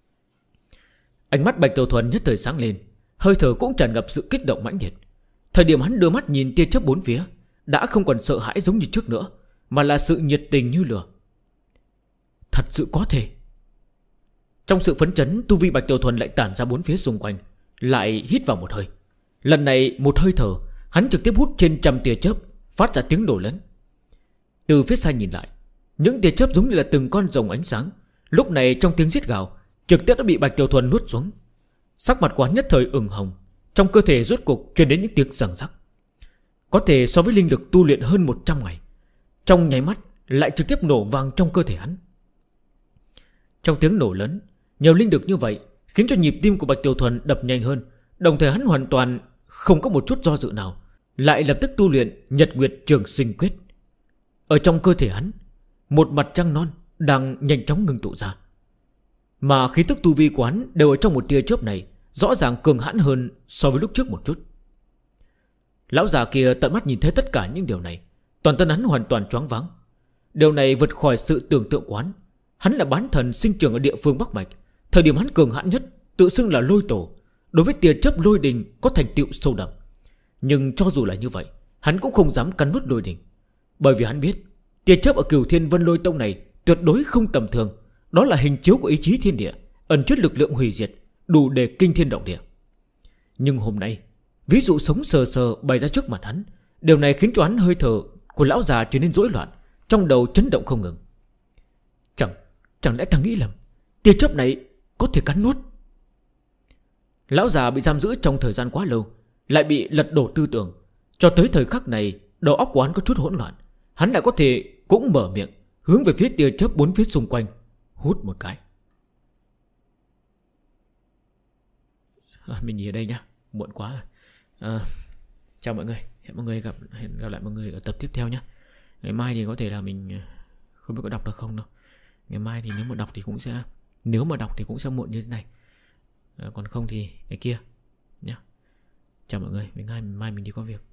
Ánh mắt Bạch Tiểu Thuần nhất thời sáng lên, hơi thở cũng tràn ngập sự kích động mãnh liệt. Thời điểm hắn đưa mắt nhìn tia chớp bốn phía, đã không còn sợ hãi giống như trước nữa, mà là sự nhiệt tình như lửa. Thật sự có thể. Trong sự phấn chấn, tu vi Bạch Tiểu Thuần lại tản ra bốn phía xung quanh, lại hít vào một hơi. Lần này một hơi thở, hắn trực tiếp hút trên 100 tia chớp, phát ra tiếng nổ lớn. Từ phía xa nhìn lại, những tia chớp giống như là từng con rồng ánh sáng, lúc này trong tiếng giết gào trực tiếp đã bị Bạch Tiểu Thuần nuốt xuống. Sắc mặt của hắn nhất thời ửng hồng, trong cơ thể rốt cuộc truyền đến những tiếng răng rắc. Có thể so với linh lực tu luyện hơn 100 ngày, trong nháy mắt lại trực tiếp nổ vang trong cơ thể hắn. Trong tiếng nổ lớn, nhiều linh lực như vậy khiến cho nhịp tim của Bạch Tiểu Thuần đập nhanh hơn. Đồng thời hắn hoàn toàn không có một chút do dự nào, lại lập tức tu luyện Nhật Nguyệt Trường Sinh Quyết. Ở trong cơ thể hắn, một mặt trăng non đang nhanh chóng ngưng tụ ra, mà khí tức tu vi của hắn đều ở trong một tia chớp này, rõ ràng cường hãn hơn so với lúc trước một chút. Lão già kia tận mắt nhìn thấy tất cả những điều này, toàn thân hắn hoàn toàn choáng váng. Điều này vượt khỏi sự tưởng tượng của hắn. Hắn là bán thần sinh trưởng ở địa phương Bắc Mạch, thời điểm hắn cường hãn nhất, tự xưng là lôi tổ, đối với tia chớp lôi đình có thành tựu sâu đậm. Nhưng cho dù là như vậy, hắn cũng không dám cắn nuốt lôi đình, bởi vì hắn biết tia chớp ở Cửu Thiên Vân Lôi Tông này tuyệt đối không tầm thường. Đó là hình chiếu của ý chí thiên địa, ẩn chứa lực lượng hủy diệt, đủ để kinh thiên động địa. Nhưng hôm nay, ví dụ sống sờ sờ bày ra trước mặt hắn, điều này khiến cho hắn hơi thở của lão già trở nên rối loạn, trong đầu chấn động không ngừng. Chẳng lẽ ta nghĩ lầm, tia chớp này có thể cắn nuốt? Lão già bị giam giữ trong thời gian quá lâu, lại bị lật đổ tư tưởng. Cho tới thời khắc này, đầu óc của hắn có chút hỗn loạn. Hắn lại có thể cũng mở miệng, hướng về phía tia chớp bốn phía xung quanh, hút một cái. Mình nghỉ ở đây nhá, muộn quá rồi. Chào mọi người, hẹn gặp lại mọi người ở tập tiếp theo nhé. Ngày mai thì có thể là mình không biết có đọc được không đâu. Ngày mai thì nếu mà đọc thì cũng sẽ muộn như thế này. Còn không thì cái kia nhá. Chào mọi người, mai mình đi có việc.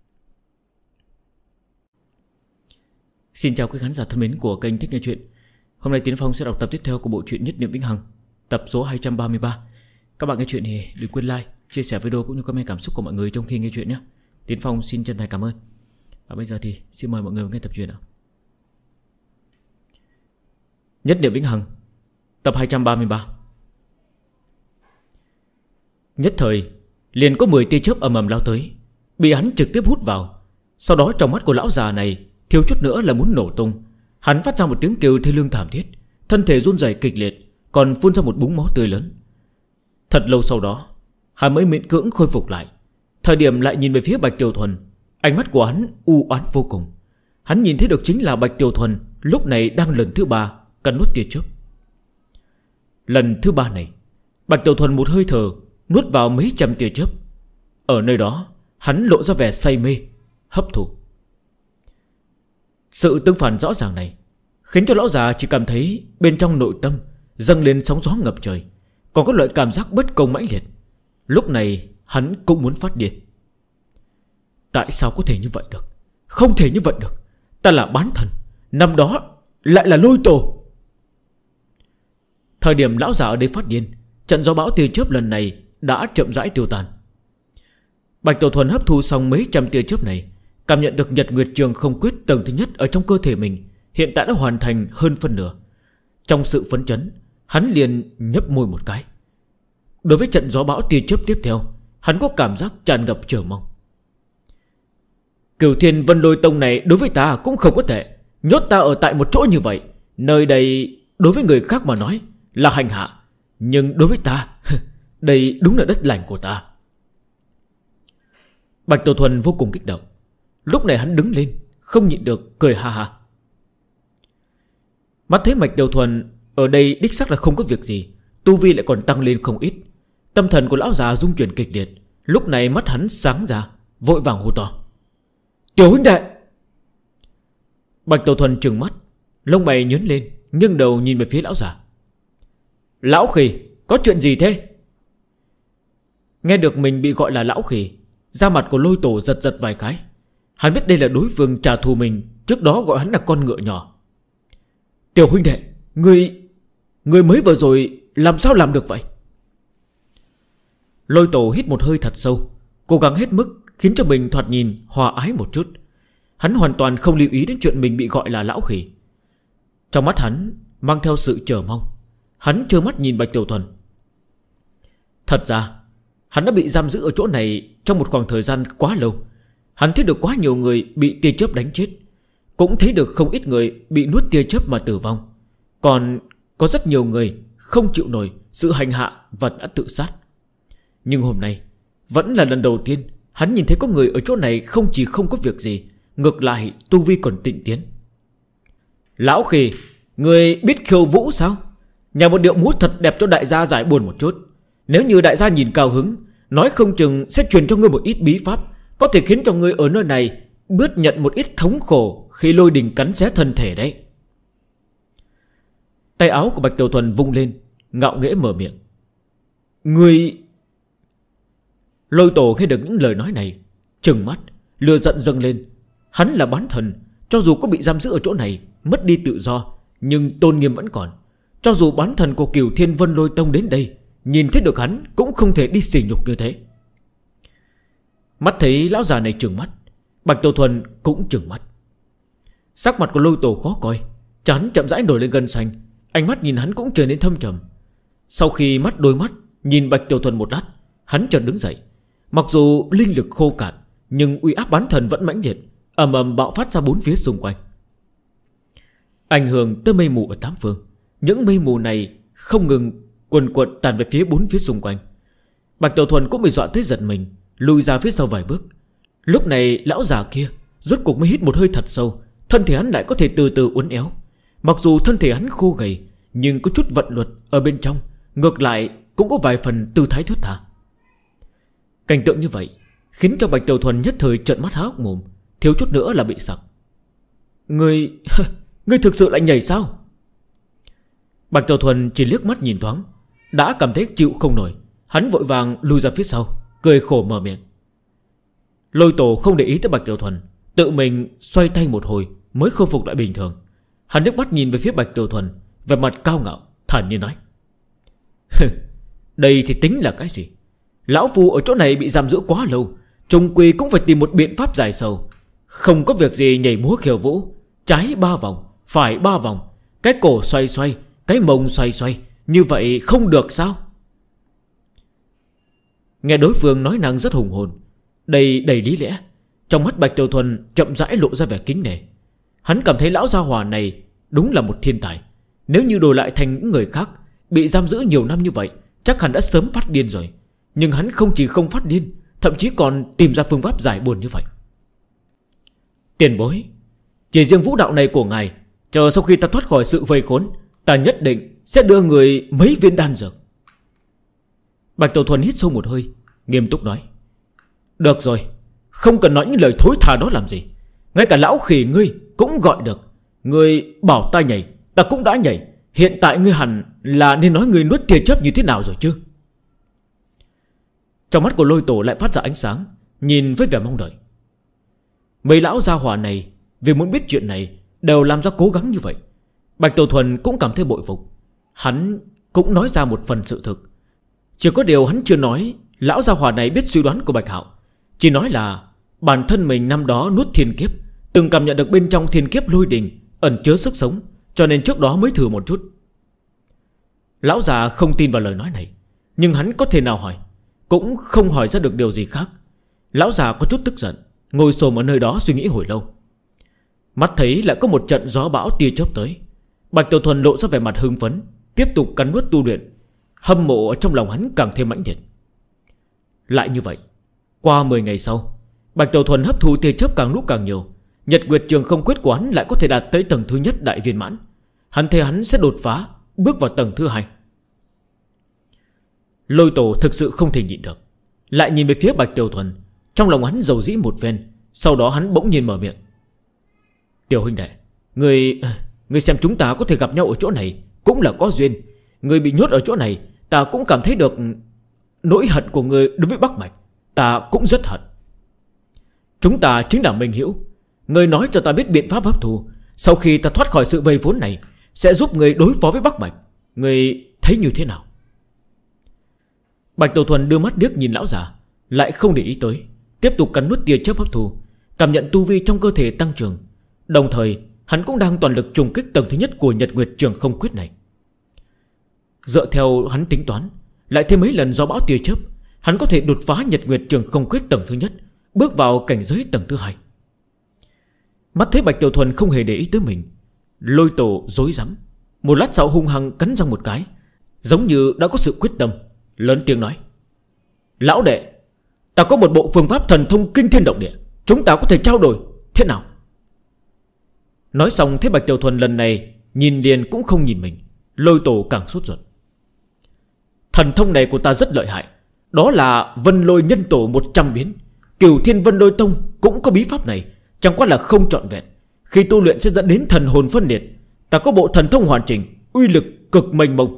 Xin chào quý khán giả thân mến của kênh Thích Nghe Chuyện. Hôm nay Tiến Phong sẽ đọc tập tiếp theo của bộ truyện Nhất Niệm Vĩnh Hằng, tập số 233. Các bạn nghe chuyện thì đừng quên like, chia sẻ video cũng như comment cảm xúc của mọi người trong khi nghe chuyện nhé. Tiến Phong xin chân thành cảm ơn. Và bây giờ thì xin mời mọi người nghe tập truyện nào. Nhất Niệm Vĩnh Hằng, tập 233. Nhất thời liền có 10 tia chớp ầm ầm lao tới, bị hắn trực tiếp hút vào. Sau đó trong mắt của lão già này thiếu chút nữa là muốn nổ tung. Hắn phát ra một tiếng kêu thê lương thảm thiết, thân thể run rẩy kịch liệt, còn phun ra một búng máu tươi lớn. Thật lâu sau đó, hắn mới miễn cưỡng khôi phục lại. Thời điểm lại nhìn về phía Bạch Tiểu Thuần, ánh mắt của hắn u oán vô cùng. Hắn nhìn thấy được chính là Bạch Tiểu Thuần lúc này đang lần thứ 3 cắn nuốt tia chớp. Lần thứ 3 này, Bạch Tiểu Thuần một hơi thở nuốt vào mấy trăm tia chớp. Ở nơi đó, hắn lộ ra vẻ say mê, hấp thụ. Sự tương phản rõ ràng này khiến cho lão già chỉ cảm thấy bên trong nội tâm dâng lên sóng gió ngập trời, còn có loại cảm giác bất công mãnh liệt. Lúc này hắn cũng muốn phát điên. Tại sao có thể như vậy được? Không thể như vậy được. Ta là bán thần, năm đó lại là lôi tổ. Thời điểm lão già ở đây phát điên, trận gió bão tia chớp lần này đã chậm rãi tiêu tan. Bạch Tiểu Thuần hấp thu xong mấy trăm tia chớp này, cảm nhận được Nhật Nguyệt Trường Không Quyết tầng thứ nhất ở trong cơ thể mình hiện tại đã hoàn thành hơn phân nửa. Trong sự phấn chấn, hắn liền nhấp môi một cái. Đối với trận gió bão tia chớp tiếp theo, hắn có cảm giác tràn ngập chờ mong. Cửu Thiên Vân Lôi Tông này đối với ta cũng không có tệ. Nhốt ta ở tại một chỗ như vậy, nơi đây đối với người khác mà nói là hành hạ, nhưng đối với ta đây đúng là đất lành của ta. Bạch Tiểu Thuần vô cùng kích động. Lúc này hắn đứng lên, không nhịn được cười ha ha. Mắt thấy Mạch Đầu Thuần ở đây đích xác là không có việc gì, tu vi lại còn tăng lên không ít. Tâm thần của lão già rung chuyển kịch liệt. Lúc này mắt hắn sáng ra, vội vàng hô to: Tiểu huynh đệ! Bạch Đầu Thuần trừng mắt, lông mày nhướng lên, nghiêng đầu nhìn về phía lão già. Lão Khỉ, có chuyện gì thế? Nghe được mình bị gọi là lão khỉ, da mặt của Lôi Tổ giật giật vài cái. Hắn biết đây là đối phương trả thù mình trước đó gọi hắn là con ngựa nhỏ. Tiểu huynh đệ, Người mới vừa rồi làm sao làm được vậy? Lôi Tổ hít một hơi thật sâu, cố gắng hết mức khiến cho mình thoạt nhìn hòa ái một chút. Hắn hoàn toàn không lưu ý đến chuyện mình bị gọi là lão khỉ. Trong mắt hắn mang theo sự chờ mong. Hắn trơ mắt nhìn Bạch Tiểu Thuần. Thật ra hắn đã bị giam giữ ở chỗ này trong một khoảng thời gian quá lâu. Hắn thấy được quá nhiều người bị tia chớp đánh chết, cũng thấy được không ít người bị nuốt tia chớp mà tử vong. Còn có rất nhiều người không chịu nổi sự hành hạ và đã tự sát. Nhưng hôm nay vẫn là lần đầu tiên hắn nhìn thấy có người ở chỗ này không chỉ không có việc gì, ngược lại tu vi còn tịnh tiến. Lão khỉ, người biết khiêu vũ sao? Nhà một điệu múa thật đẹp cho đại gia giải buồn một chút. Nếu như đại gia nhìn cao hứng, nói không chừng sẽ truyền cho ngươi một ít bí pháp, có thể khiến cho ngươi ở nơi này bớt nhận một ít thống khổ khi lôi đình cắn xé thân thể đấy. Tay áo của Bạch Tiểu Thuần vung lên, ngạo nghễ mở miệng. Ngươi... Lôi Tổ nghe được những lời nói này, trừng mắt, lửa giận dâng lên. Hắn là bán thần, cho dù có bị giam giữ ở chỗ này, mất đi tự do, nhưng tôn nghiêm vẫn còn. Cho dù bán thần của Cửu Thiên Vân Lôi Tông đến đây, nhìn thấy được hắn cũng không thể đi sỉ nhục như thế. Mắt thấy lão già này trừng mắt, Bạch Tiểu Thuần cũng trừng mắt. Sắc mặt của Lôi Tổ khó coi, trán chậm rãi nổi lên gân xanh, ánh mắt nhìn hắn cũng trở nên thâm trầm. Sau khi đôi mắt nhìn Bạch Tiểu Thuần một lát, hắn chợt đứng dậy. Mặc dù linh lực khô cạn, nhưng uy áp bán thần vẫn mãnh liệt, ầm ầm bạo phát ra bốn phía xung quanh, ảnh hưởng tới mây mù ở tám phương. Những mây mù này không ngừng quần quật tàn về phía bốn phía xung quanh. Bạch Tiểu Thuần cũng bị dọa tới giật mình, lùi ra phía sau vài bước. Lúc này lão già kia rốt cuộc mới hít một hơi thật sâu, thân thể hắn lại có thể từ từ uốn éo. Mặc dù thân thể hắn khô gầy, nhưng có chút vận luật ở bên trong, ngược lại cũng có vài phần tư thái thướt tha. Cảnh tượng như vậy khiến cho Bạch Tiểu Thuần nhất thời trợn mắt há hốc mồm, thiếu chút nữa là bị sặc. Ngươi thực sự lại nhảy sao? Bạch Tiểu Thuần chỉ liếc mắt nhìn thoáng, đã cảm thấy chịu không nổi. Hắn vội vàng lùi ra phía sau, cười khổ mở miệng. Lôi Tổ không để ý tới Bạch Tiểu Thuần, tự mình xoay tay một hồi mới khôi phục lại bình thường. Hắn nước mắt nhìn về phía Bạch Tiểu Thuần, vẻ mặt cao ngạo thản nhiên nói. Đây thì tính là cái gì? Lão Phu ở chỗ này bị giam giữ quá lâu, chung quy cũng phải tìm một biện pháp giải sầu. Không có việc gì nhảy múa khiêu vũ, trái 3 vòng, phải 3 vòng, cái cổ xoay xoay, cái mông xoay xoay, như vậy không được sao? Nghe đối phương nói năng rất hùng hồn, đầy lý lẽ. Trong mắt Bạch Tiểu Thuần chậm rãi lộ ra vẻ kính nể. Hắn cảm thấy lão gia hỏa này đúng là một thiên tài. Nếu như đổi lại thành những người khác, bị giam giữ nhiều năm như vậy, chắc hẳn đã sớm phát điên rồi. Nhưng hắn không chỉ không phát điên, thậm chí còn tìm ra phương pháp giải buồn như vậy. Tiền bối, chỉ riêng vũ đạo này của ngài, chờ sau khi ta thoát khỏi sự vây khốn, ta nhất định sẽ đưa người mấy viên đan dược. Bạch Tiểu Thuần hít sâu một hơi, nghiêm túc nói. Được rồi, không cần nói những lời thối tha đó làm gì. Ngay cả lão khỉ ngươi cũng gọi được. Ngươi bảo ta nhảy, ta cũng đã nhảy. Hiện tại ngươi hẳn là nên nói ngươi nuốt tia chớp như thế nào rồi chứ? Trong mắt của Lôi Tổ lại phát ra ánh sáng, nhìn với vẻ mong đợi. Mấy lão gia hỏa này vì muốn biết chuyện này đều làm ra cố gắng như vậy. Bạch Tiểu Thuần cũng cảm thấy bội phục. Hắn cũng nói ra một phần sự thực. Chỉ có điều hắn chưa nói lão gia hỏa này biết suy đoán của Bạch Hạo. Chỉ nói là bản thân mình năm đó nuốt thiên kiếp, từng cảm nhận được bên trong thiên kiếp lôi đình ẩn chứa sức sống, cho nên trước đó mới thử một chút. Lão già không tin vào lời nói này, nhưng hắn có thể nào hỏi, cũng không hỏi ra được điều gì khác. Lão già có chút tức giận, ngồi xổm ở nơi đó suy nghĩ hồi lâu. Mắt thấy lại có một trận gió bão tia chớp tới, Bạch Tiểu Thuần lộ ra vẻ mặt hưng phấn, tiếp tục cắn nuốt tu luyện. Hâm mộ ở trong lòng hắn càng thêm mãnh liệt. Lại như vậy, qua 10 ngày sau, Bạch Tiểu Thuần hấp thu tia chớp càng lúc càng nhiều. Nhật Nguyệt Trường Không Quyết của hắn lại có thể đạt tới tầng thứ nhất đại viên mãn. Hắn thấy hắn sẽ đột phá, bước vào tầng thứ 2. Lôi Tổ thực sự không thể nhịn được, lại nhìn về phía Bạch Tiểu Thuần. Trong lòng hắn dầu dĩ một phen. Sau đó hắn bỗng nhiên mở miệng: Tiểu huynh đệ, Người xem chúng ta có thể gặp nhau ở chỗ này cũng là có duyên. Người bị nhốt ở chỗ này, ta cũng cảm thấy được nỗi hận của người đối với Bắc Mạch. Ta cũng rất hận. Chúng ta chính là minh hữu. Người nói cho ta biết biện pháp hấp thu. Sau khi ta thoát khỏi sự vây vốn này, sẽ giúp người đối phó với Bắc Mạch. Người thấy như thế nào? Bạch Tiểu Thuần đưa mắt điếc nhìn lão già, lại không để ý tới, tiếp tục cắn nuốt tia chớp hấp thu, cảm nhận tu vi trong cơ thể tăng trưởng. Đồng thời hắn cũng đang toàn lực trùng kích tầng thứ nhất của Nhật Nguyệt Trường Không Quyết này. Dựa theo hắn tính toán, lại thêm mấy lần gió bão tia chớp, hắn có thể đột phá Nhật Nguyệt Trường Không Quyết tầng thứ nhất, bước vào cảnh giới tầng thứ 2. Mắt thấy Bạch Tiểu Thuần không hề để ý tới mình, Lôi Tổ rối rắm, một lát sau hung hăng cắn răng một cái, giống như đã có sự quyết tâm, lớn tiếng nói: Lão đệ, ta có một bộ phương pháp thần thông kinh thiên động địa, chúng ta có thể trao đổi, thế nào? Nói xong thấy Bạch Tiểu Thuần lần này nhìn liền cũng không nhìn mình, Lôi Tổ càng sốt ruột. Thần thông này của ta rất lợi hại, đó là Vân Lôi Nhân Tổ 100 biến. Cửu Thiên Vân Lôi Tông cũng có bí pháp này, chẳng qua là không trọn vẹn. Khi tu luyện sẽ dẫn đến thần hồn phân liệt. Ta có bộ thần thông hoàn chỉnh, uy lực cực mênh mông.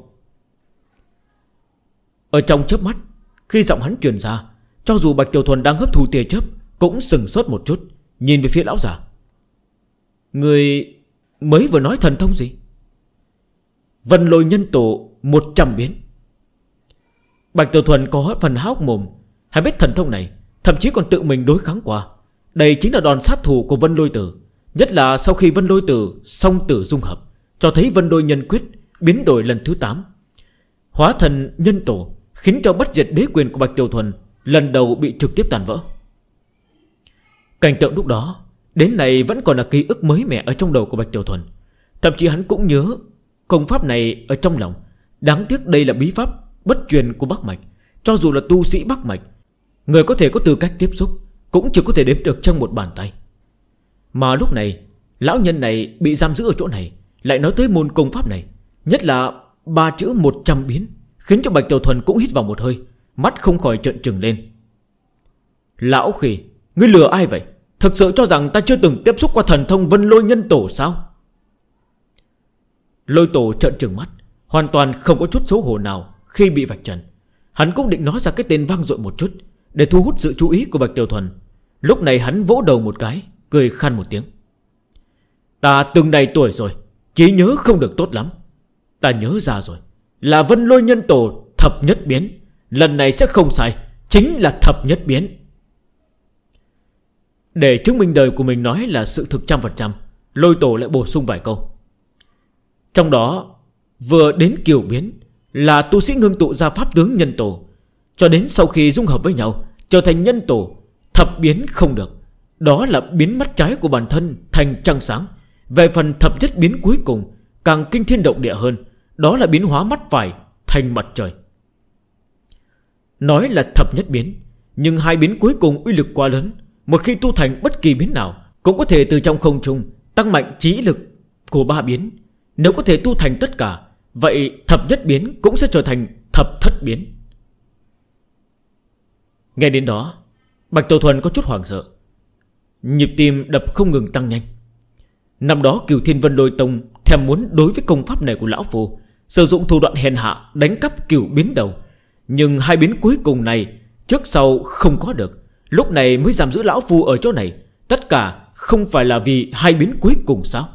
Ở trong chớp mắt, khi giọng hắn truyền ra, cho dù Bạch Tiểu Thuần đang hấp thu tia chớp cũng sừng sốt một chút, nhìn về phía lão già. Người mới vừa nói thần thông gì? Vân Lôi Nhân Tổ 100 biến. Bạch Tiểu Thuần có phần há hốc mồm. Hắn biết thần thông này, thậm chí còn tự mình đối kháng qua. Đây chính là đòn sát thủ của Vân Lôi Tử. Nhất là sau khi Vân Lôi Tử song tử dung hợp, cho thấy Vân Lôi Nhân Quyết biến đổi lần thứ 8, hóa thần nhân tổ, khiến cho bất diệt đế quyền của Bạch Tiểu Thuần lần đầu bị trực tiếp tàn vỡ. Cảnh tượng lúc đó đến nay vẫn còn là ký ức mới mẻ ở trong đầu của Bạch Tiểu Thuần. Thậm chí hắn cũng nhớ công pháp này ở trong lòng. Đáng tiếc đây là bí pháp bất truyền của Bắc Mạch. Cho dù là tu sĩ Bắc Mạch, người có thể có tư cách tiếp xúc cũng chỉ có thể đếm được trong một bàn tay. Mà lúc này lão nhân này bị giam giữ ở chỗ này, lại nói tới môn công pháp này, nhất là 3 chữ 100 biến, khiến cho Bạch Tiểu Thuần cũng hít vào một hơi, mắt không khỏi trợn trừng lên. Lão khỉ, ngươi lừa ai vậy? Thực sự cho rằng ta chưa từng tiếp xúc qua thần thông Vân Lôi Nhân Tổ sao? Lôi Tổ trợn trừng mắt, hoàn toàn không có chút xấu hổ nào khi bị vạch trần. Hắn cũng định nói ra cái tên vang dội một chút để thu hút sự chú ý của Bạch Tiểu Thuần. Lúc này hắn vỗ đầu một cái, cười khan một tiếng. Ta từng này tuổi rồi, trí nhớ không được tốt lắm. Ta nhớ ra rồi, là Vân Lôi Nhân Tổ thập nhất biến. Lần này sẽ không sai, chính là thập nhất biến. Để chứng minh đời của mình nói là sự thực 100%, Lôi Tổ lại bổ sung vài câu. Trong đó vừa đến kiều biến là tu sĩ ngưng tụ ra pháp tướng nhân tổ, cho đến sau khi dung hợp với nhau trở thành nhân tổ. Thập biến không được, đó là biến mắt trái của bản thân thành trăng sáng. Về phần thập nhất biến cuối cùng càng kinh thiên động địa hơn, đó là biến hóa mắt phải thành mặt trời. Nói là thập nhất biến, nhưng hai biến cuối cùng uy lực quá lớn. Một khi tu thành bất kỳ biến nào, cũng có thể từ trong không trung tăng mạnh trí lực của 3 biến. Nếu có thể tu thành tất cả, vậy thập nhất biến cũng sẽ trở thành thập thất biến. Nghe đến đó, Bạch Tiểu Thuần có chút hoảng sợ, nhịp tim đập không ngừng tăng nhanh. Năm đó Cửu Thiên Vân Lôi Tông thèm muốn đối với công pháp này của lão phu, sử dụng thủ đoạn hèn hạ đánh cắp cửu biến đầu. Nhưng hai biến cuối cùng này trước sau không có được, lúc này mới giam giữ lão phu ở chỗ này. Tất cả không phải là vì hai biến cuối cùng sao?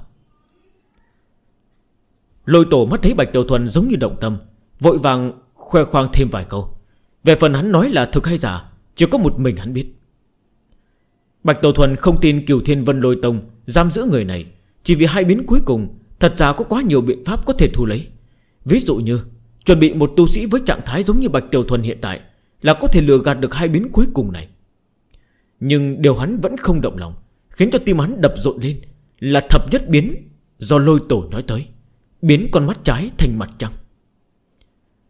Lôi Tổ mắt thấy Bạch Tiểu Thuần giống như động tâm, vội vàng khoe khoang thêm vài câu. Về phần hắn nói là thực hay giả, chỉ có một mình hắn biết. Bạch Tiểu Thuần không tin Cửu Thiên Vân Lôi Tông giam giữ người này chỉ vì hai biến cuối cùng. Thật ra có quá nhiều biện pháp có thể thu lấy. Ví dụ như chuẩn bị một tu sĩ với trạng thái giống như Bạch Tiểu Thuần hiện tại là có thể lừa gạt được hai biến cuối cùng này. Nhưng điều hắn vẫn không động lòng, khiến cho tim hắn đập rộn lên, là thập nhất biến do Lôi Tổ nói tới, biến con mắt trái thành mặt trăng.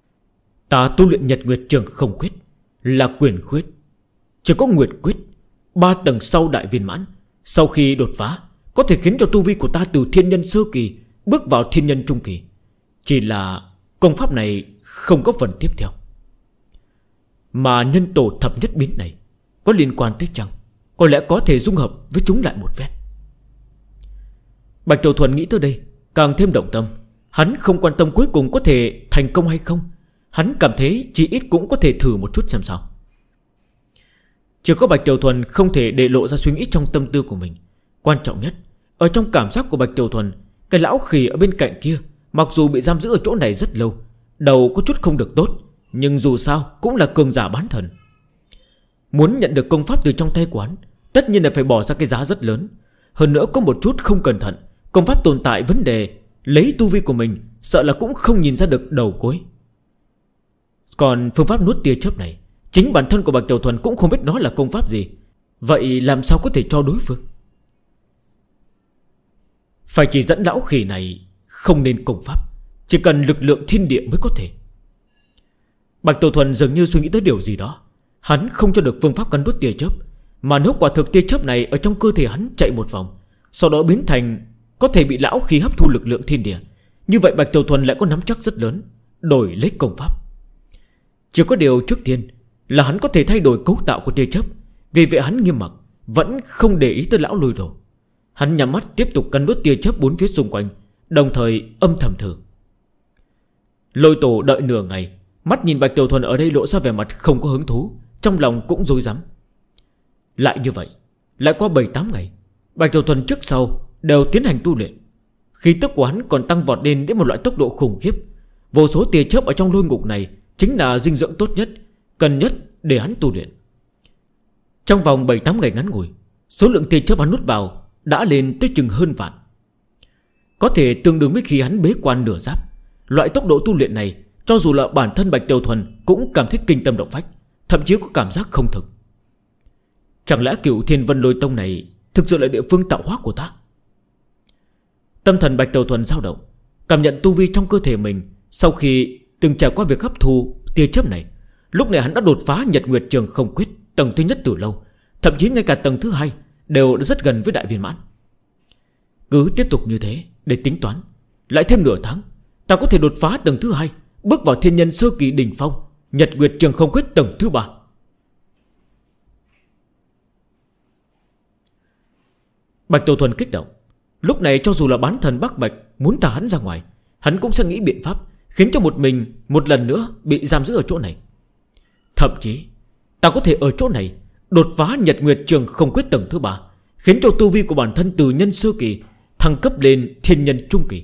Ta tu luyện Nhật Nguyệt Trường Không Quyết là quyền khuyết, chỉ có Nguyệt Quyết, 3 tầng sau đại viên mãn. Sau khi đột phá có thể khiến cho tu vi của ta từ thiên nhân sơ kỳ bước vào thiên nhân trung kỳ. Chỉ là công pháp này không có phần tiếp theo. Mà nhân tổ thập nhất biến này có liên quan tới chăng? Có lẽ có thể dung hợp với chúng lại một phen. Bạch Tiểu Thuần nghĩ tới đây càng thêm động tâm. Hắn không quan tâm cuối cùng có thể thành công hay không. Hắn cảm thấy chỉ ít cũng có thể thử một chút xem sao. Chỉ có Bạch Tiểu Thuần không thể để lộ ra suy nghĩ trong tâm tư của mình. Quan trọng nhất, ở trong cảm giác của Bạch Tiểu Thuần, cái lão khỉ ở bên cạnh kia mặc dù bị giam giữ ở chỗ này rất lâu, đầu có chút không được tốt, nhưng dù sao cũng là cường giả bán thần. Muốn nhận được công pháp từ trong tay quán, tất nhiên là phải bỏ ra cái giá rất lớn. Hơn nữa có một chút không cẩn thận, công pháp tồn tại vấn đề, lấy tu vi của mình sợ là cũng không nhìn ra được đầu cuối. Còn phương pháp nuốt tia chớp này, chính bản thân của Bạch Tiểu Thuần cũng không biết nó là công pháp gì. Vậy làm sao có thể cho đối phương? Phải chỉ dẫn lão khỉ này không nên công pháp, chỉ cần lực lượng thiên địa mới có thể. Bạch Tiểu Thuần dường như suy nghĩ tới điều gì đó. Hắn không cho được phương pháp cắn nuốt tia chớp. Mà nếu quả thực tia chớp này ở trong cơ thể hắn chạy một vòng, sau đó biến thành có thể bị lão khí hấp thu lực lượng thiên địa, như vậy Bạch Tiểu Thuần lại có nắm chắc rất lớn đổi lấy công pháp. Chỉ có điều trước tiên là hắn có thể thay đổi cấu tạo của tia chớp. Vì vậy hắn nghiêm mặc, vẫn không để ý tới lão lôi đồ. Hắn nhắm mắt tiếp tục cắn nuốt tia chớp bốn phía xung quanh, đồng thời âm thầm thử. Lôi tổ đợi nửa ngày, mắt nhìn Bạch Tiểu Thuần ở đây lộ ra vẻ mặt không có hứng thú, trong lòng cũng rối rắm. Lại như vậy, lại qua 7-8 ngày, Bạch Tiểu Thuần trước sau đều tiến hành tu luyện. Khí tức của hắn còn tăng vọt lên đến một loại tốc độ khủng khiếp. Vô số tia chớp ở trong lôi ngục này chính là dinh dưỡng tốt nhất, cần nhất để hắn tu luyện. Trong vòng 7-8 ngày ngắn ngủi, số lượng tia chớp hắn nuốt vào đã lên tới chừng hơn vạn, có thể tương đương với khi hắn bế quan nửa giáp. Loại tốc độ tu luyện này, cho dù là bản thân Bạch Tiểu Thuần cũng cảm thấy kinh tâm động phách, thậm chí có cảm giác không thực. Chẳng lẽ Cửu Thiên Vân Lôi Tông này thực sự là địa phương tạo hóa của ta? Tâm thần Bạch Tiểu Thuần dao động, cảm nhận tu vi trong cơ thể mình. Sau khi từng trải qua việc hấp thu tia chớp này, lúc này hắn đã đột phá Nhật Nguyệt Trường Không Quyết tầng thứ nhất từ lâu, thậm chí ngay cả tầng thứ 2 đều đã rất gần với đại viên mãn. Cứ tiếp tục như thế để tính toán, lại thêm nửa tháng, ta có thể đột phá tầng thứ 2, bước vào thiên nhân sơ kỳ đỉnh phong, Nhật Nguyệt Trường Không Quyết tầng thứ 3. Bạch Tiểu Thuần kích động. Lúc này cho dù là bán thần Bắc Bạch muốn thả hắn ra ngoài, hắn cũng sẽ nghĩ biện pháp khiến cho mình một lần nữa bị giam giữ ở chỗ này. Thậm chí ta có thể ở chỗ này đột phá Nhật Nguyệt Trường Không Quyết tầng thứ 3, khiến cho tu vi của bản thân từ nhân sơ kỳ thăng cấp lên thiên nhân trung kỳ.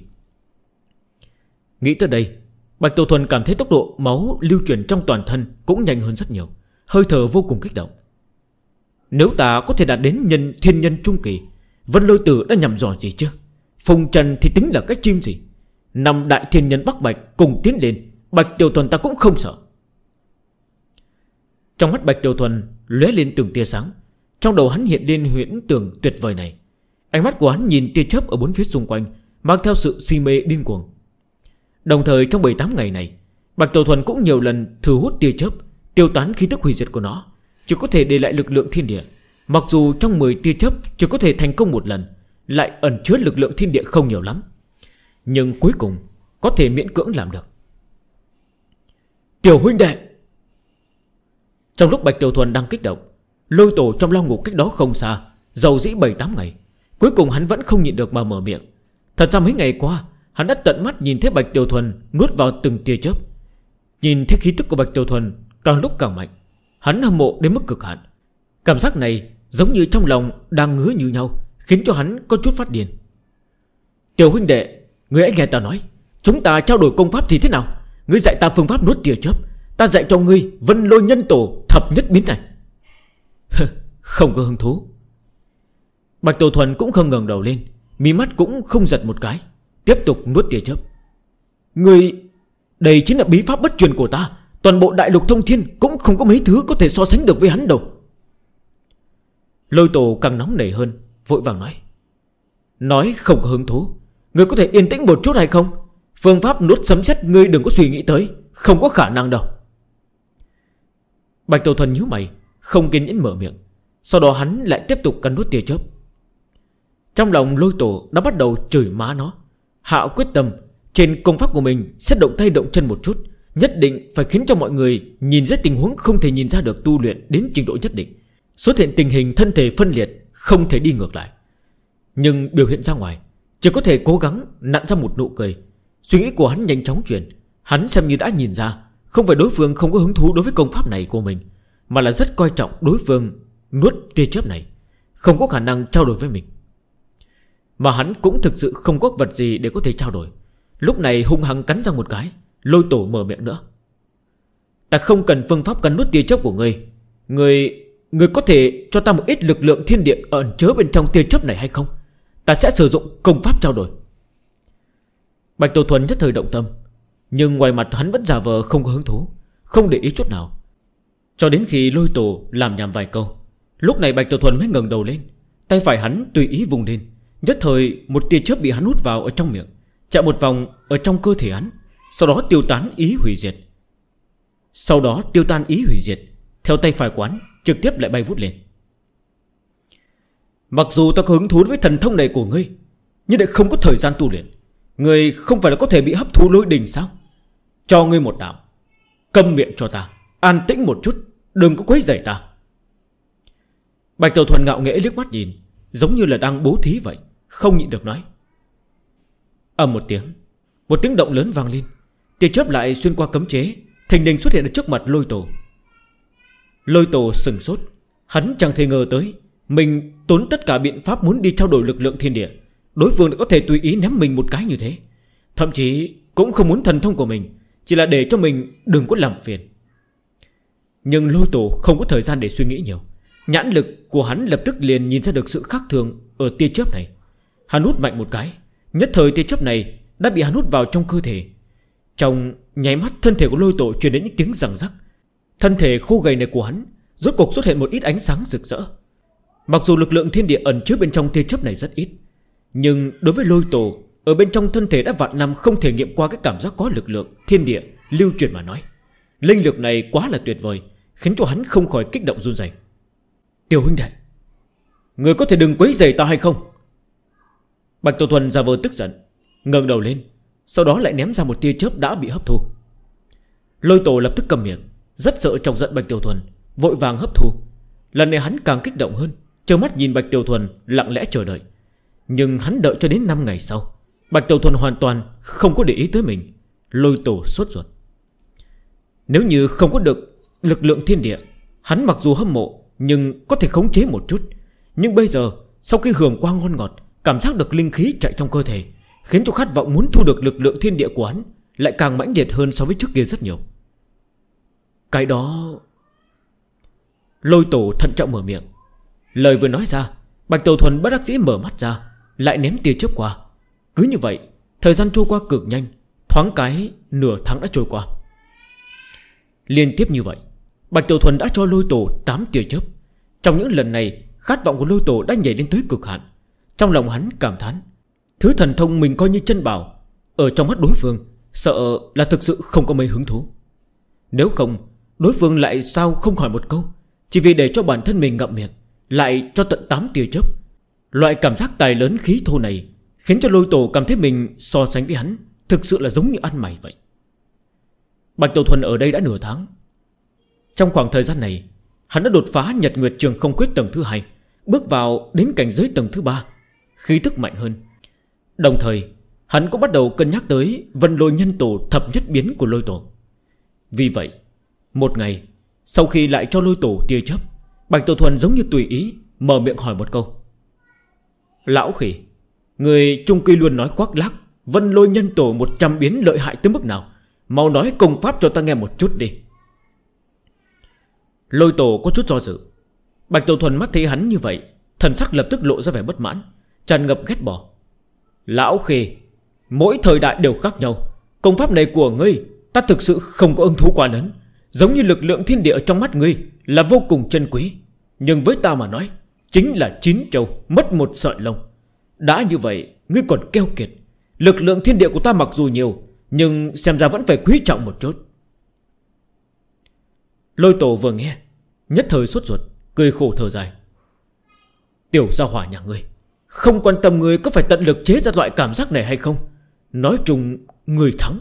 Nghĩ tới đây, Bạch Tiểu Thuần cảm thấy tốc độ máu lưu chuyển trong toàn thân cũng nhanh hơn rất nhiều, hơi thở vô cùng kích động. Nếu ta có thể đạt đến thiên nhân trung kỳ, Vân Lôi Tử đã nhằm dò gì chứ? Phùng Trần thì tính là cái chim gì? 5 đại thiên nhân Bắc Bạch cùng tiến lên, Bạch Tiểu Thuần ta cũng không sợ. Trong mắt Bạch Tiểu Thuần lóe lên từng tia sáng. Trong đầu hắn hiện lên huyễn tưởng tuyệt vời này. Ánh mắt của hắn nhìn tia chớp ở bốn phía xung quanh, mang theo sự si mê điên cuồng. Đồng thời trong 7-8 ngày này, Bạch Tiểu Thuần cũng nhiều lần thử hút tia chớp, tiêu tán khí tức hủy diệt của nó, chỉ có thể để lại lực lượng thiên địa. Mặc dù trong 10 tia chớp chỉ có thể thành công một lần, lại ẩn chứa lực lượng thiên địa không nhiều lắm, nhưng cuối cùng có thể miễn cưỡng làm được. Tiểu huynh đệ! Trong lúc Bạch Tiểu Thuần đang kích động, Lôi tổ trong lao ngục cách đó không xa dầu dĩ 7-8 ngày, cuối cùng hắn vẫn không nhịn được mà mở miệng. Thật ra mấy ngày qua hắn đã tận mắt nhìn thấy Bạch Tiểu Thuần nuốt vào từng tia chớp. Nhìn thấy khí tức của Bạch Tiểu Thuần càng lúc càng mạnh, hắn hâm mộ đến mức cực hạn. Cảm giác này giống như trong lòng đang ngứa như nhau, khiến cho hắn có chút phát điên. Tiểu huynh đệ, ngươi hãy nghe ta nói, chúng ta trao đổi công pháp thì thế nào? Ngươi dạy ta phương pháp nuốt tia chớp, ta dạy cho ngươi Vân Lôi Nhân Tổ thập nhất biến này. Không có hứng thú. Bạch Tiểu Thuần cũng không ngẩng đầu lên, mí mắt cũng không giật một cái, tiếp tục nuốt tia chớp. Ngươi, đây chính là bí pháp bất truyền của ta, toàn bộ đại lục thông thiên cũng không có mấy thứ có thể so sánh được với hắn đâu. Lôi tổ càng nóng nảy hơn, vội vàng nói không có hứng thú. Ngươi có thể yên tĩnh một chút hay không? Phương pháp nuốt sấm sét ngươi đừng có suy nghĩ tới, không có khả năng đâu. Bạch Tiểu Thuần nhíu mày, không kiên nhẫn mở miệng. Sau đó hắn lại tiếp tục cắn nuốt tia chớp. Trong lòng Lôi Tổ đã bắt đầu chửi má nó, hạ quyết tâm trên công pháp của mình sẽ động tay động chân một chút, nhất định phải khiến cho mọi người nhìn ra tình huống không thể nhìn ra được tu luyện đến trình độ nhất định, xuất hiện tình hình thân thể phân liệt không thể đi ngược lại. Nhưng biểu hiện ra ngoài chỉ có thể cố gắng nặn ra một nụ cười. Suy nghĩ của hắn nhanh chóng chuyển. Hắn xem như đã nhìn ra không phải đối phương không có hứng thú đối với công pháp này của mình, mà là rất coi trọng đối phương nuốt tia chớp này, không có khả năng trao đổi với mình. Mà hắn cũng thực sự không có vật gì để có thể trao đổi. Lúc này hung hăng cắn răng một cái. Lôi Tổ mở miệng nữa: ta không cần phương pháp cắn nuốt tia chớp của ngươi. Ngươi có thể cho ta một ít lực lượng thiên địa ẩn chứa bên trong tia chớp này hay không? Ta sẽ sử dụng công pháp trao đổi. Bạch Tổ Thuần nhất thời động tâm, nhưng ngoài mặt hắn vẫn giả vờ không có hứng thú, không để ý chút nào. Cho đến khi Lôi Tổ làm nhảm vài câu, lúc này Bạch Tổ Thuần mới ngẩng đầu lên. Tay phải hắn tùy ý vùng lên, nhất thời một tia chớp bị hắn hút vào ở trong miệng, chạy một vòng ở trong cơ thể hắn, sau đó tiêu tán ý hủy diệt. Theo tay phải quán trực tiếp lại bay vút lên. Mặc dù ta có hứng thú với thần thông này của ngươi, nhưng lại không có thời gian tu luyện. Ngươi không phải là có thể bị hấp thu lôi đình sao? Cho ngươi một đạo, câm miệng cho ta, an tĩnh một chút, đừng có quấy rầy ta. Bạch Tổ Thuần ngạo nghễ liếc mắt nhìn, giống như là đang bố thí vậy, không nhịn được nói. Ầm một tiếng động lớn vang lên. Tia chớp lại xuyên qua cấm chế, thình lình xuất hiện ở trước mặt Lôi Tổ. Lôi Tổ sừng sốt. Hắn chẳng thể ngờ tới mình tốn tất cả biện pháp muốn đi trao đổi lực lượng thiên địa, đối phương đã có thể tùy ý ném mình một cái như thế. Thậm chí cũng không muốn thần thông của mình, chỉ là để cho mình đừng có làm phiền. Nhưng Lôi Tổ không có thời gian để suy nghĩ nhiều. Nhãn lực của hắn lập tức liền nhìn ra được sự khác thường ở tia chớp này. Hắn hút mạnh một cái, nhất thời tia chớp này đã bị hắn hút vào trong cơ thể. Trong nháy mắt, thân thể của Lôi Tổ truyền đến những tiếng răng rắc. Thân thể khô gầy này của hắn rốt cục xuất hiện một ít ánh sáng rực rỡ. Mặc dù lực lượng thiên địa ẩn chứa bên trong tia chớp này rất ít, nhưng đối với Lôi Tổ, ở bên trong thân thể đã vạn năm không thể nghiệm qua cái cảm giác có lực lượng thiên địa lưu truyền mà nói, linh lực này quá là tuyệt vời, khiến cho hắn không khỏi kích động run rẩy. Tiểu huynh đệ, người có thể đừng quấy rầy ta hay không? Bạch Tổ Thuần giả vờ tức giận, ngẩng đầu lên, sau đó lại ném ra một tia chớp đã bị hấp thu. Lôi Tổ lập tức cầm miệng, rất sợ chọc giận Bạch Tiểu Thuần, vội vàng hấp thu. Lần này hắn càng kích động hơn, trơ mắt nhìn Bạch Tiểu Thuần lặng lẽ chờ đợi. Nhưng hắn đợi cho đến 5 ngày sau, Bạch Tiểu Thuần hoàn toàn không có để ý tới mình. Lôi Tổ sốt ruột. Nếu như không có được lực lượng thiên địa, hắn mặc dù hâm mộ nhưng có thể khống chế một chút. Nhưng bây giờ sau khi hưởng qua ngon ngọt, cảm giác được linh khí chạy trong cơ thể, khiến cho khát vọng muốn thu được lực lượng thiên địa của hắn lại càng mãnh liệt hơn so với trước kia rất nhiều. Cái đó... Lôi Tổ thận trọng mở miệng. Lời vừa nói ra, Bạch Tiểu Thuần bất đắc dĩ mở mắt ra, lại ném tia chớp qua. Cứ như vậy, thời gian trôi qua cực nhanh, thoáng cái nửa tháng đã trôi qua. Liên tiếp như vậy, Bạch Tiểu Thuần đã cho Lôi Tổ 8 tia chớp. Trong những lần này, khát vọng của Lôi Tổ đã nhảy lên tới cực hạn. Trong lòng hắn cảm thán, thứ thần thông mình coi như chân bảo, ở trong mắt đối phương sợ là thực sự không có mấy hứng thú. Nếu không, đối phương lại sao không hỏi một câu, chỉ vì để cho bản thân mình ngậm miệng, lại cho tận 8 tia chớp. Loại cảm giác tài lớn khí thô này khiến cho Lôi Tổ cảm thấy mình so sánh với hắn thực sự là giống như ăn mày vậy. Bạch Tiểu Thuần ở đây đã nửa tháng. Trong khoảng thời gian này, hắn đã đột phá Nhật Nguyệt Trường Không Quyết tầng thứ 2, bước vào đến cảnh giới tầng thứ 3, khí tức mạnh hơn. Đồng thời hắn cũng bắt đầu cân nhắc tới Vân Lôi Nhân Tổ thập nhất biến của Lôi Tổ. Vì vậy, một ngày sau khi lại cho Lôi Tổ tia chớp, Bạch Tiểu Thuần giống như tùy ý mở miệng hỏi một câu. Lão khỉ, người trung quy luôn nói khoác lác Vân Lôi Nhân Tổ 100 biến lợi hại tới mức nào, mau nói công pháp cho ta nghe một chút đi. Lôi Tổ có chút do dự. Bạch Tiểu Thuần mắt thấy hắn như vậy, thần sắc lập tức lộ ra vẻ bất mãn, tràn ngập ghét bỏ. Lão khỉ, mỗi thời đại đều khác nhau, công pháp này của ngươi ta thực sự không có hứng thú quá lớn. Giống như lực lượng thiên địa trong mắt ngươi là vô cùng chân quý, nhưng với ta mà nói chính là 9 trâu mất một sợi lông. Đã như vậy ngươi còn keo kiệt. Lực lượng thiên địa của ta mặc dù nhiều, nhưng xem ra vẫn phải quý trọng một chút. Lôi Tổ vừa nghe nhất thời sốt ruột, cười khổ thở dài. Tiểu gia hỏa nhà ngươi, không quan tâm ngươi có phải tận lực chế ra loại cảm giác này hay không, nói chung ngươi thắng.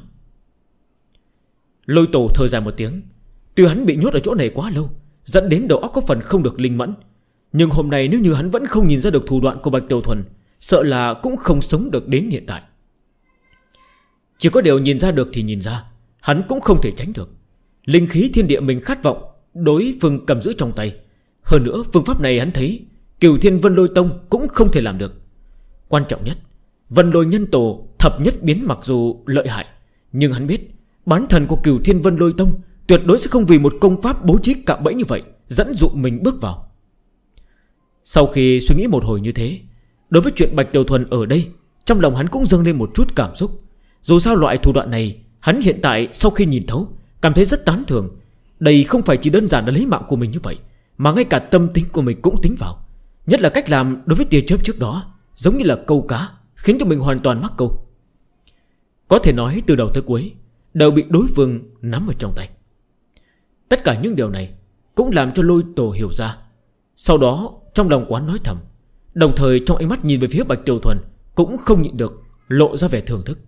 Lôi Tổ thở dài một tiếng. Tuy hắn bị nhốt ở chỗ này quá lâu, dẫn đến đầu óc có phần không được linh mẫn, nhưng hôm nay nếu như hắn vẫn không nhìn ra được thủ đoạn của Bạch Tiểu Thuần, sợ là cũng không sống được đến hiện tại. Chỉ có điều nhìn ra được thì nhìn ra, hắn cũng không thể tránh được. Linh khí thiên địa mình khát vọng đối phương cầm giữ trong tay. Hơn nữa phương pháp này hắn thấy Cửu Thiên Vân Lôi Tông cũng không thể làm được. Quan trọng nhất, Vân Lôi Nhân Tổ thập nhất biến mặc dù lợi hại, nhưng hắn biết bán thần của Cửu Thiên Vân Lôi Tông tuyệt đối sẽ không vì một công pháp bố trí cạm bẫy như vậy dẫn dụ mình bước vào. Sau khi suy nghĩ một hồi như thế, đối với chuyện Bạch Tiểu Thuần ở đây, trong lòng hắn cũng dâng lên một chút cảm xúc. Dù sao loại thủ đoạn này, hắn hiện tại sau khi nhìn thấu, cảm thấy rất tán thưởng. Đây không phải chỉ đơn giản là lấy mạng của mình như vậy, mà ngay cả tâm tính của mình cũng tính vào. Nhất là cách làm đối với tia chớp trước đó, giống như là câu cá, khiến cho mình hoàn toàn mắc câu. Có thể nói từ đầu tới cuối đều bị đối phương nắm ở trong tay. Tất cả những điều này cũng làm cho Lôi Tổ hiểu ra. Sau đó trong lòng quán nói thầm, đồng thời trong ánh mắt nhìn về phía Bạch Tiểu Thuần cũng không nhịn được lộ ra vẻ thưởng thức.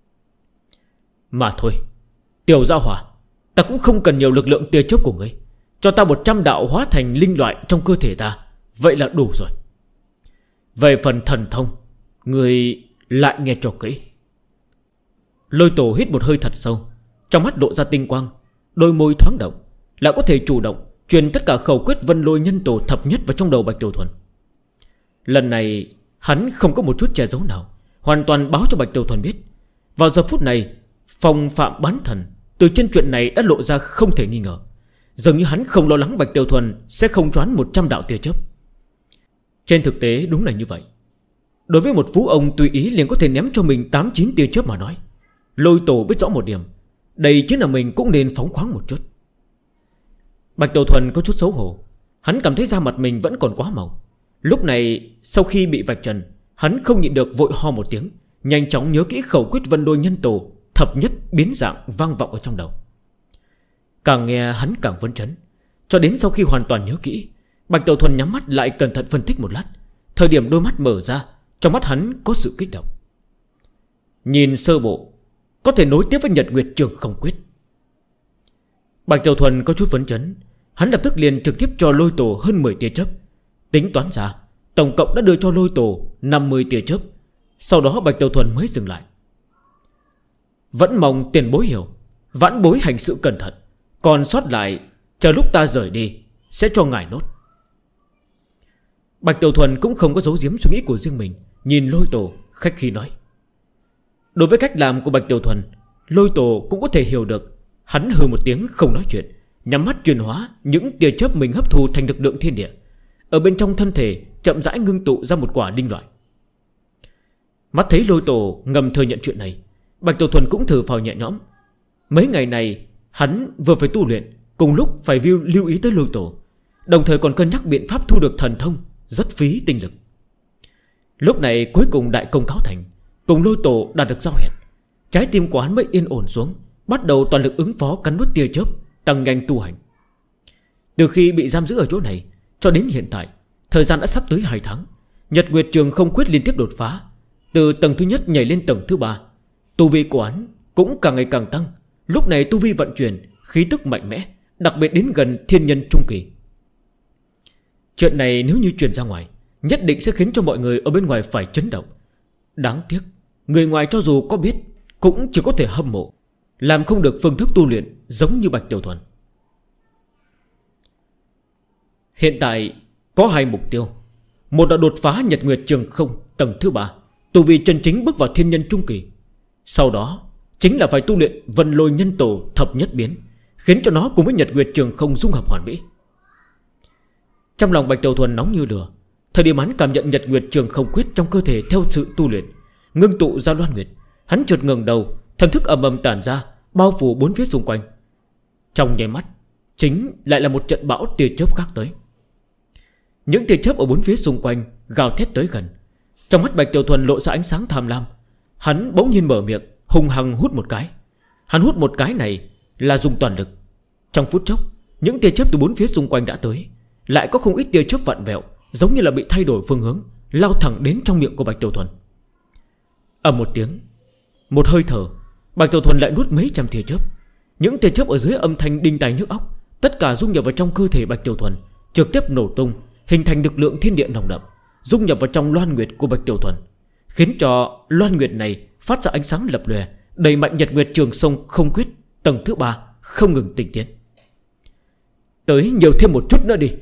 Mà thôi, Tiểu gia hỏa, ta cũng không cần nhiều lực lượng tia chớp của ngươi. Cho ta 100 đạo hóa thành linh loại trong cơ thể ta, vậy là đủ rồi. Về phần thần thông, ngươi lại nghe cho kỹ. Lôi Tổ hít một hơi thật sâu, trong mắt lộ ra tinh quang, đôi môi thoáng động, lại có thể chủ động truyền tất cả khẩu quyết Vân Lôi Nhân Tổ thập nhất vào trong đầu Bạch Tiểu Thuần. Lần này hắn không có một chút che giấu nào, hoàn toàn báo cho Bạch Tiểu Thuần biết. Vào giờ phút này, phong phạm bán thần từ trên chuyện này đã lộ ra không thể nghi ngờ. Dường như hắn không lo lắng Bạch Tiểu Thuần sẽ không choán 100 đạo tia chớp. Trên thực tế đúng là như vậy. Đối với một phú ông tùy ý liền có thể ném cho mình 8-9 tia chớp mà nói, Lôi Tổ biết rõ một điểm, đây chính là mình cũng nên phóng khoáng một chút. Bạch Tiểu Thuần có chút xấu hổ. Hắn cảm thấy da mặt mình vẫn còn quá màu. Lúc này sau khi bị vạch trần, hắn không nhịn được vội ho một tiếng, nhanh chóng nhớ kỹ khẩu quyết Vân Lôi Nhân Tổ thập nhất biến dạng vang vọng ở trong đầu. Càng nghe hắn càng phấn chấn. Cho đến sau khi hoàn toàn nhớ kỹ, Bạch Tiểu Thuần nhắm mắt lại cẩn thận phân tích một lát. Thời điểm đôi mắt mở ra, trong mắt hắn có sự kích động. Nhìn sơ bộ, có thể nối tiếp với Nhật Nguyệt Trường Không Quyết. Bạch Tiểu Thuần có chút phấn chấn. Hắn lập tức liền trực tiếp cho Lôi Tổ hơn 10 tia chớp. Tính toán ra tổng cộng đã đưa cho Lôi Tổ 50 tia chớp. Sau đó Bạch Tiểu Thuần mới dừng lại. Vẫn mong tiền bối hiểu, vãn bối hành sự cẩn thận, còn sót lại chờ lúc ta rời đi sẽ cho ngài nốt. Bạch Tiểu Thuần cũng không có giấu giếm suy nghĩ của riêng mình, nhìn Lôi Tổ khách khí nói. Đối với cách làm của Bạch Tiểu Thuần, Lôi Tổ cũng có thể hiểu được. Hắn hừ một tiếng không nói chuyện, nhắm mắt chuyển hóa những tia chớp mình hấp thu thành lực lượng thiên địa. Ở bên trong thân thể chậm rãi ngưng tụ ra một quả linh loại. Mắt thấy Lôi Tổ ngầm thừa nhận chuyện này, Bạch Tiểu Thuần cũng thở phào nhẹ nhõm. Mấy ngày này hắn vừa phải tu luyện, cùng lúc phải lưu ý tới Lôi Tổ, đồng thời còn cân nhắc biện pháp thu được thần thông, rất phí tinh lực. Lúc này cuối cùng đại công cáo thành, cùng Lôi Tổ đạt được giao hẹn, trái tim của hắn mới yên ổn xuống, bắt đầu toàn lực ứng phó cắn nuốt tia chớp, tăng nhanh tu hành. Từ khi bị giam giữ ở chỗ này cho đến hiện tại, thời gian đã sắp tới 2 tháng. Nhật Nguyệt Trường Không Quyết liên tiếp đột phá, từ tầng thứ nhất nhảy lên tầng thứ 3. Tu vi của hắn cũng càng ngày càng tăng. Lúc này tu vi vận chuyển, khí tức mạnh mẽ, đặc biệt đến gần thiên nhân trung kỳ. Chuyện này nếu như truyền ra ngoài, nhất định sẽ khiến cho mọi người ở bên ngoài phải chấn động. Đáng tiếc, người ngoài cho dù có biết cũng chỉ có thể hâm mộ, làm không được phương thức tu luyện giống như Bạch Tiểu Thuần. Hiện tại có 2 mục tiêu. Một là đột phá Nhật Nguyệt Trường Không tầng thứ 3, tu vi chân chính bước vào thiên nhân trung kỳ. Sau đó chính là phải tu luyện Vân Lôi Nhân Tổ thập nhất biến, khiến cho nó cùng với Nhật Nguyệt Trường Không dung hợp hoàn mỹ. Trong lòng Bạch Tiểu Thuần nóng như lửa. Thời điểm hắn cảm nhận Nhật Nguyệt Trường Không Quyết trong cơ thể theo sự tu luyện, ngưng tụ ra loan nguyệt, hắn chợt ngẩng đầu, thần thức ầm ầm tản ra, bao phủ 4 phía xung quanh. Trong nháy mắt, chính lại là một trận bão tia chớp khác tới. Những tia chớp ở 4 phía xung quanh gào thét tới gần. Trong mắt Bạch Tiểu Thuần lộ ra ánh sáng tham lam. Hắn bỗng nhiên mở miệng, hung hăng hút một cái. Hắn hút một cái này là dùng toàn lực. Trong phút chốc, những tia chớp từ 4 phía xung quanh đã tới, lại có không ít tia chớp vặn vẹo, giống như là bị thay đổi phương hướng, lao thẳng đến trong miệng của Bạch Tiểu Thuần. Ầm một tiếng, một hơi thở, Bạch Tiểu Thuần lại nuốt mấy trăm tia chớp. Những tia chớp ở dưới âm thanh đinh tai nhức óc, tất cả dung nhập vào trong cơ thể Bạch Tiểu Thuần, trực tiếp nổ tung, hình thành lực lượng thiên địa nồng đậm, dung nhập vào trong loan nguyệt của Bạch Tiểu Thuần, khiến cho loan nguyệt này phát ra ánh sáng lập lòe, đẩy mạnh nhật nguyệt trường sông không quyết tầng thứ 3 không ngừng tinh tiến. Tới nhiều thêm một chút nữa đi.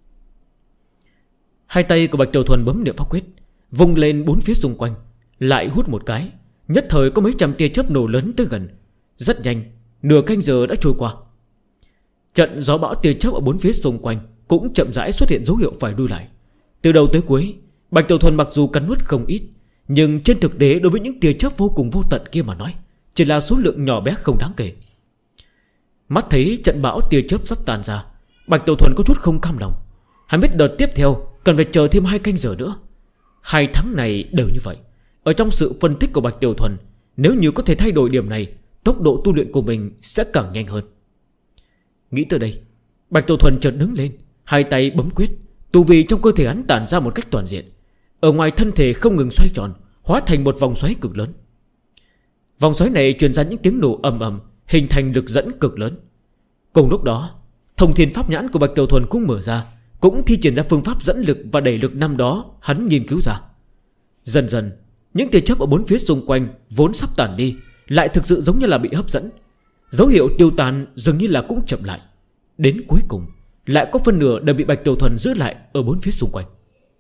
Hai tay của Bạch Tiểu Thuần bấm niệm pháp quyết, vung lên bốn phía xung quanh, lại hút một cái, nhất thời có mấy trăm tia chớp nổ lớn tới gần. Rất nhanh, nửa canh giờ đã trôi qua. Trận gió bão tia chớp ở bốn phía xung quanh cũng chậm rãi xuất hiện dấu hiệu phải lui lại. Từ đầu tới cuối, Bạch Tiểu Thuần mặc dù cắn nuốt không ít, nhưng trên thực tế đối với những tia chớp vô cùng vô tận kia mà nói, chỉ là số lượng nhỏ bé không đáng kể. Mắt thấy trận bão tia chớp sắp tàn ra, Bạch Tiểu Thuần có chút không cam lòng. Hắn biết đợt tiếp theo cần phải chờ thêm 2 canh giờ nữa. 2 tháng này đều như vậy. Ở trong sự phân tích của Bạch Tiểu Thuần, nếu như có thể thay đổi điểm này, tốc độ tu luyện của mình sẽ càng nhanh hơn. Nghĩ tới đây, Bạch Tiểu Thuần chợt đứng lên, hai tay bấm quyết, tu vi trong cơ thể hắn tản ra một cách toàn diện. Ở ngoài thân thể không ngừng xoay tròn, hóa thành một vòng xoáy cực lớn. Vòng xoáy này truyền ra những tiếng nổ ầm ầm, hình thành lực dẫn cực lớn. Cùng lúc đó, Thông Thiên Pháp Nhãn của Bạch Tiểu Thuần cũng mở ra, cũng thi triển ra phương pháp dẫn lực và đẩy lực năm đó hắn nghiên cứu ra. Dần dần, những tia chớp ở bốn phía xung quanh vốn sắp tàn đi, lại thực sự giống như là bị hấp dẫn. Dấu hiệu tiêu tan dường như là cũng chậm lại. Đến cuối cùng, lại có phân nửa đều bị Bạch Tiểu Thuần giữ lại ở bốn phía xung quanh.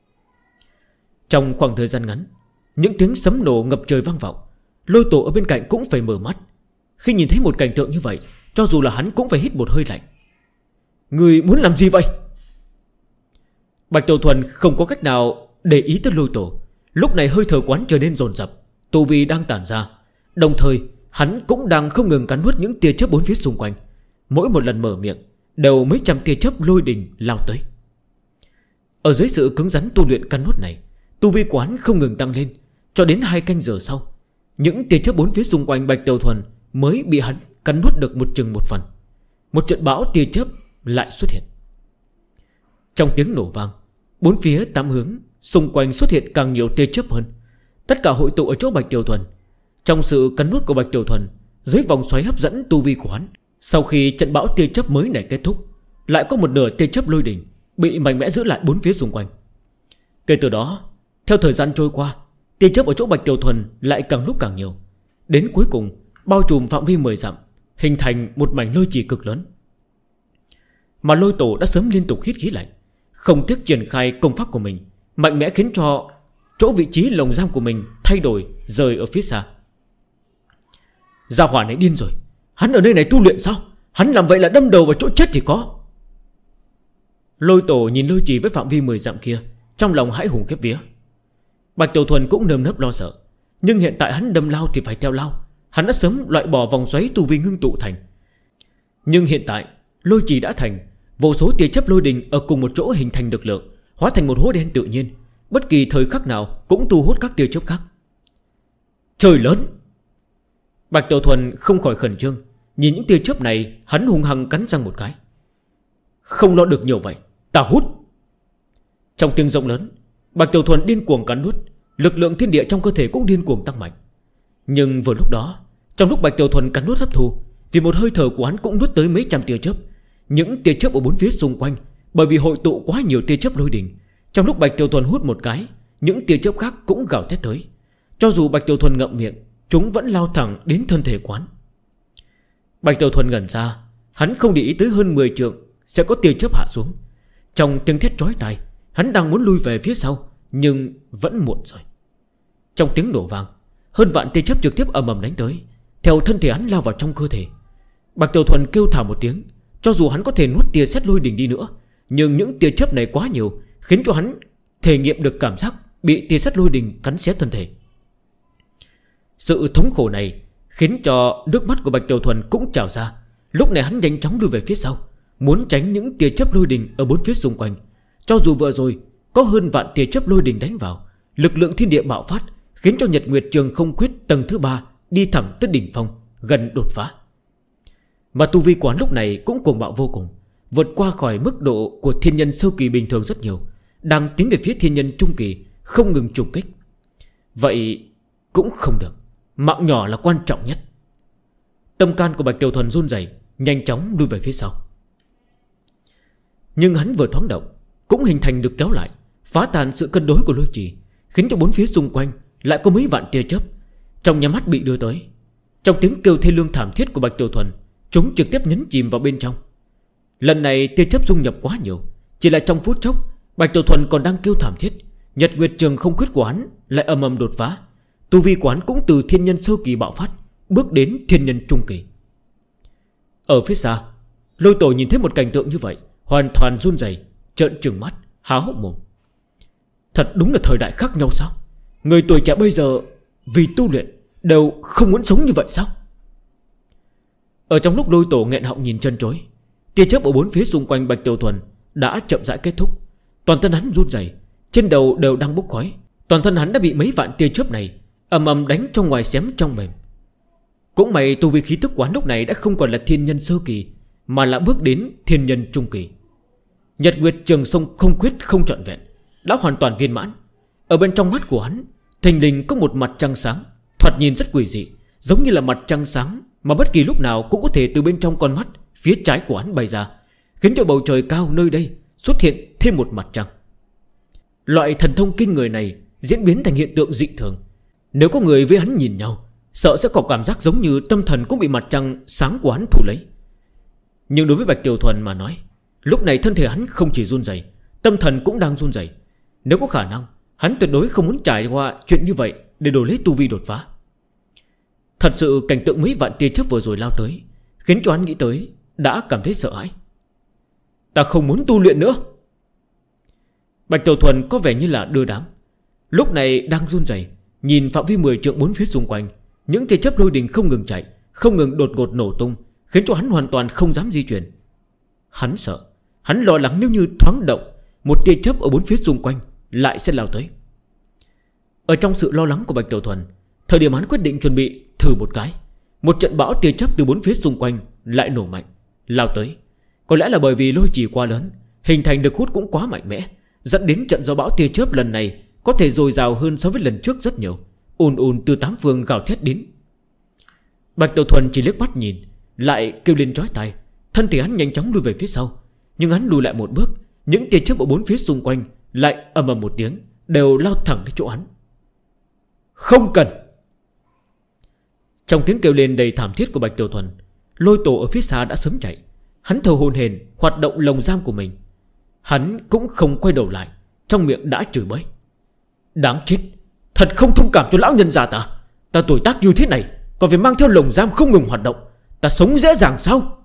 Trong khoảng thời gian ngắn, những tiếng sấm nổ ngập trời vang vọng. Lôi Tổ ở bên cạnh cũng phải mở mắt. Khi nhìn thấy một cảnh tượng như vậy, cho dù là hắn cũng phải hít một hơi lạnh. Người muốn làm gì vậy? Bạch Tiểu Thuần không có cách nào để ý tới Lôi Tổ. Lúc này hơi thở quán trở nên dồn dập, tu vi đang tản ra. Đồng thời hắn cũng đang không ngừng cắn nuốt những tia chớp bốn phía xung quanh. Mỗi một lần mở miệng đều mấy trăm tia chớp lôi đình lao tới. Ở dưới sự cứng rắn tu luyện cắn nuốt này, tu vi quán không ngừng tăng lên. Cho đến 2 canh giờ sau, những tia chớp bốn phía xung quanh Bạch Tiểu Thuần mới bị hắn cắn nuốt được một chừng một phần. Một trận bão tia chớp lại xuất hiện. Trong tiếng nổ vang, bốn phía 8 hướng xung quanh xuất hiện càng nhiều tia chớp hơn. Tất cả hội tụ ở chỗ Bạch Tiểu Thuần. Trong sự cắn nuốt của Bạch Tiểu Thuần, dưới vòng xoáy hấp dẫn tu vi của hắn, sau khi trận bão tia chớp mới này kết thúc, lại có một nửa tia chớp lôi đỉnh bị mạnh mẽ giữ lại bốn phía xung quanh. Kể từ đó, theo thời gian trôi qua, tia chớp ở chỗ Bạch Tiểu Thuần lại càng lúc càng nhiều. Đến cuối cùng bao trùm phạm vi 10 dặm, hình thành một mảnh lôi trì cực lớn. Mà Lôi Tổ đã sớm liên tục hít khí lạnh, không tiếc triển khai công pháp của mình, mạnh mẽ khiến cho chỗ vị trí lồng giam của mình thay đổi, rời ở phía xa. Gia hỏa này điên rồi, hắn ở nơi này tu luyện sao? Hắn làm vậy là đâm đầu vào chỗ chết thì có. Lôi Tổ nhìn lôi trì với phạm vi 10 dặm kia, trong lòng hãi hùng khiếp vía. Bạch Tiểu Thuần cũng nơm nớp lo sợ, nhưng hiện tại hắn đâm lao thì phải theo lao. Hắn đã sớm loại bỏ vòng xoáy tu vi ngưng tụ thành. Nhưng hiện tại lôi trì đã thành, vô số tia chớp lôi đình ở cùng một chỗ hình thành lực lượng, hóa thành một hố đen tự nhiên, bất kỳ thời khắc nào cũng thu hút các tia chớp khác. Trời lớn! Bạch Tiểu Thuần không khỏi khẩn trương. Nhìn những tia chớp này, hắn hung hăng cắn răng một cái. Không lo được nhiều vậy, ta hút. Trong tiếng rộng lớn, Bạch Tiểu Thuần điên cuồng cắn nuốt, lực lượng thiên địa trong cơ thể cũng điên cuồng tăng mạnh. Nhưng vừa lúc đó, trong lúc Bạch Tiểu Thuần cắn nuốt hấp thu, vì một hơi thở của hắn cũng nuốt tới mấy trăm tia chớp. Những tia chớp ở bốn phía xung quanh, bởi vì hội tụ quá nhiều tia chớp lôi đình, trong lúc Bạch Tiểu Thuần hút một cái, những tia chớp khác cũng gào thét tới. Cho dù Bạch Tiểu Thuần ngậm miệng, chúng vẫn lao thẳng đến thân thể quán. Bạch Tiểu Thuần ngẩn ra, hắn không để ý tới hơn 10 trượng sẽ có tia chớp hạ xuống. Trong tiếng thét chói tai, hắn đang muốn lui về phía sau, nhưng vẫn muộn rồi. Trong tiếng nổ vang, hơn vạn tia chớp trực tiếp ầm ầm đánh tới, theo thân thể hắn lao vào trong cơ thể. Bạch Tiểu Thuần kêu thảm một tiếng. Cho dù hắn có thể nuốt tia sét lôi đình đi nữa, nhưng những tia chớp này quá nhiều, khiến cho hắn thể nghiệm được cảm giác bị tia sét lôi đình cắn xé thân thể. Sự thống khổ này khiến cho nước mắt của Bạch Tiểu Thuần cũng trào ra. Lúc này hắn nhanh chóng lùi về phía sau, muốn tránh những tia chớp lôi đình ở bốn phía xung quanh. Cho dù vừa rồi có hơn vạn tia chớp lôi đình đánh vào, lực lượng thiên địa bạo phát, khiến cho Nhật Nguyệt Trường Không Quyết tầng thứ 3 đi thẳng tới đỉnh phong, gần đột phá. Mà tu vi quán lúc này cũng cuồng bạo vô cùng, vượt qua khỏi mức độ của thiên nhân sơ kỳ bình thường rất nhiều, đang tiến về phía thiên nhân trung kỳ, không ngừng trùng kích. Vậy cũng không được, mạng nhỏ là quan trọng nhất. Tâm can của Bạch Tiểu Thuần run rẩy, nhanh chóng lui về phía sau. Nhưng hắn vừa thoáng động cũng hình thành được kéo lại, phá tan sự cân đối của lôi trì, khiến cho bốn phía xung quanh lại có mấy vạn tia chớp trong nhà mắt bị đưa tới. Trong tiếng kêu thê lương thảm thiết của Bạch Tiểu Thuần, chúng trực tiếp nhấn chìm vào bên trong. Lần này tia chớp dung nhập quá nhiều, chỉ là trong phút chốc Bạch Tiểu Thuần còn đang kêu thảm thiết, Nhật Nguyệt Trường không khuyết của hắn lại ầm ầm đột phá. Tu vi của hắn cũng từ thiên nhân sơ kỳ bạo phát, bước đến thiên nhân trung kỳ. Ở phía xa, Lôi Tổ nhìn thấy một cảnh tượng như vậy, hoàn toàn run rẩy, trợn trừng mắt, há hốc mồm. Thật đúng là thời đại khác nhau sao? Người tuổi trẻ bây giờ vì tu luyện đều không muốn sống như vậy sao? Ở trong lúc Lôi Tổ nghẹn họng nhìn chân chối, tia chớp ở bốn phía xung quanh Bạch Tiểu Thuần đã chậm rãi kết thúc. Toàn thân hắn run rẩy, trên đầu đều đang bốc khói. Toàn thân hắn đã bị mấy vạn tia chớp này ầm ầm đánh trong ngoài xém trong mềm. Cũng may tu vi khí tức quán lúc này đã không còn là thiên nhân sơ kỳ, mà là bước đến thiên nhân trung kỳ. Nhật Nguyệt Trường Sông không quyết không trọn vẹn, đã hoàn toàn viên mãn. Ở bên trong mắt của hắn thình lình có một mặt trăng sáng, thoạt nhìn rất quỷ dị, giống như là mặt trăng sáng mà bất kỳ lúc nào cũng có thể từ bên trong con mắt phía trái của hắn bay ra, khiến cho bầu trời cao nơi đây xuất hiện thêm một mặt trăng. Loại thần thông kinh người này diễn biến thành hiện tượng dị thường. Nếu có người với hắn nhìn nhau, sợ sẽ có cảm giác giống như tâm thần cũng bị mặt trăng sáng của hắn thủ lấy. Nhưng đối với Bạch Tiểu Thuần mà nói, lúc này thân thể hắn không chỉ run rẩy, tâm thần cũng đang run rẩy. Nếu có khả năng, hắn tuyệt đối không muốn trải qua chuyện như vậy để đổi lấy tu vi đột phá. Thật sự cảnh tượng mấy vạn tia chớp vừa rồi lao tới khiến cho hắn nghĩ tới đã cảm thấy sợ hãi. Ta không muốn tu luyện nữa. Bạch Tiểu Thuần có vẻ như là đưa đám, lúc này đang run rẩy, nhìn phạm vi 10 trượng bốn phía xung quanh, những tia chớp lôi đình không ngừng chạy, không ngừng đột ngột nổ tung, khiến cho hắn hoàn toàn không dám di chuyển. Hắn sợ, hắn lo lắng nếu như thoáng động, một tia chớp ở bốn phía xung quanh lại sẽ lao tới. Ở trong sự lo lắng của Bạch Tiểu Thuần, thời điểm hắn quyết định chuẩn bị thử một cái, một trận bão tia chớp từ bốn phía xung quanh lại nổ mạnh, lao tới. Có lẽ là bởi vì lôi trì quá lớn, hình thành lực hút cũng quá mạnh mẽ, dẫn đến trận gió bão tia chớp lần này có thể dồi dào hơn so với lần trước rất nhiều, ùn ùn từ tám phương gào thét đến. Bạch Tiểu Thuần chỉ liếc mắt nhìn, lại kêu lên chói tai, thân thể hắn nhanh chóng lùi về phía sau. Nhưng hắn lùi lại một bước, những tia chớp ở bốn phía xung quanh lại ầm ầm một tiếng, đều lao thẳng đến chỗ hắn. Không cần. Trong tiếng kêu lên đầy thảm thiết của Bạch Tiểu Thuần, Lôi Tổ ở phía xa đã sớm chạy. Hắn thở hổn hển hoạt động lồng giam của mình. Hắn cũng không quay đầu lại, trong miệng đã chửi bới. Đáng chết, thật không thông cảm cho lão nhân già ta. Ta tuổi tác như thế này còn phải mang theo lồng giam không ngừng hoạt động, ta sống dễ dàng sao?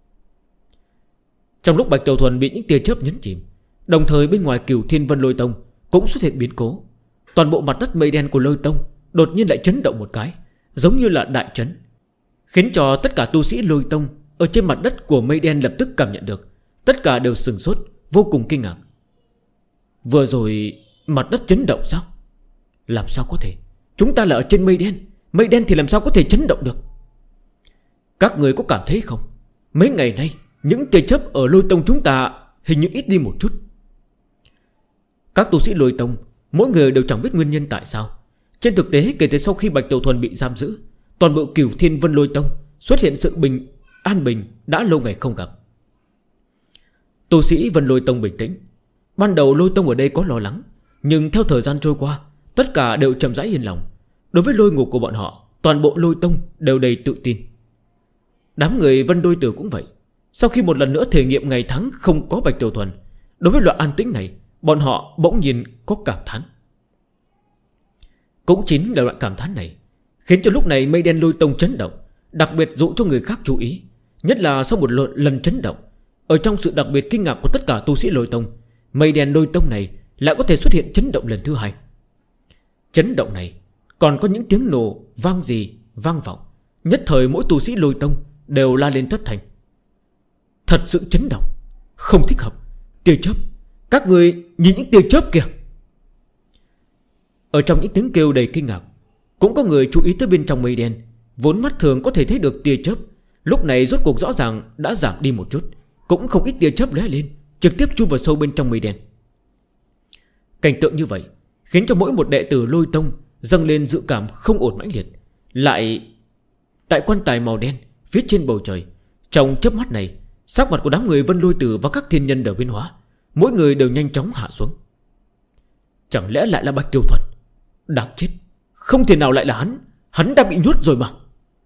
Trong lúc Bạch Tiểu Thuần bị những tia chớp nhấn chìm, đồng thời bên ngoài Cửu Thiên Vân Lôi Tông cũng xuất hiện biến cố. Toàn bộ mặt đất mây đen của Lôi Tông đột nhiên lại chấn động một cái, giống như là đại chấn, khiến cho tất cả tu sĩ Lôi Tông ở trên mặt đất của mây đen lập tức cảm nhận được. Tất cả đều sửng sốt, vô cùng kinh ngạc. Vừa rồi mặt đất chấn động sao? Làm sao có thể? Chúng ta là ở trên mây đen thì làm sao có thể chấn động được? Các người có cảm thấy không? Mấy ngày nay những tia chớp ở Lôi Tông chúng ta hình như ít đi một chút. Các tu sĩ Lôi Tông mỗi người đều chẳng biết nguyên nhân tại sao. Trên thực tế kể từ sau khi Bạch Tiểu Thuần bị giam giữ, toàn bộ Cửu Thiên Vân Lôi Tông xuất hiện sự an bình đã lâu ngày không gặp. Tu sĩ Vân Lôi Tông bình tĩnh. Ban đầu Lôi Tông ở đây có lo lắng, nhưng theo thời gian trôi qua, tất cả đều chậm rãi yên lòng. Đối với lôi ngục của bọn họ, toàn bộ Lôi Tông đều đầy tự tin. Đám người Vân Đôi Tử cũng vậy. Sau khi một lần nữa thể nghiệm ngày tháng không có Bạch Tiểu Thuần, đối với loại an tĩnh này, bọn họ bỗng nhiên có cảm thán. Cũng chính là loại cảm thán này khiến cho lúc này mây đen Lôi Tông chấn động, đặc biệt dụ cho người khác chú ý. Nhất là sau một lần chấn động, ở trong sự đặc biệt kinh ngạc của tất cả tu sĩ Lôi Tông, mây đen Lôi Tông này lại có thể xuất hiện chấn động lần thứ hai. Chấn động này còn có những tiếng nổ vang vọng. Nhất thời mỗi tu sĩ Lôi Tông đều la lên thất thành. Thật sự chấn động, không thích hợp. Tia chớp, các người nhìn những tia chớp kìa. Ở trong những tiếng kêu đầy kinh ngạc, cũng có người chú ý tới bên trong mây đen. Vốn mắt thường có thể thấy được tia chớp, lúc này rốt cuộc rõ ràng đã giảm đi một chút. Cũng không ít tia chớp lóe lên, trực tiếp chui vào sâu bên trong mây đen. Cảnh tượng như vậy khiến cho mỗi một đệ tử Lôi Tông dâng lên dự cảm không ổn mãnh liệt. Lại tại quan tài màu đen phía trên bầu trời, trong chớp mắt này, sắc mặt của đám người Vân Lôi Tử và các thiên nhân đều biến hóa. Mỗi người đều nhanh chóng hạ xuống. Chẳng lẽ lại là Bạch Tiểu Thuần? Đáng chết, không thể nào lại là hắn. Hắn đã bị nhốt rồi mà.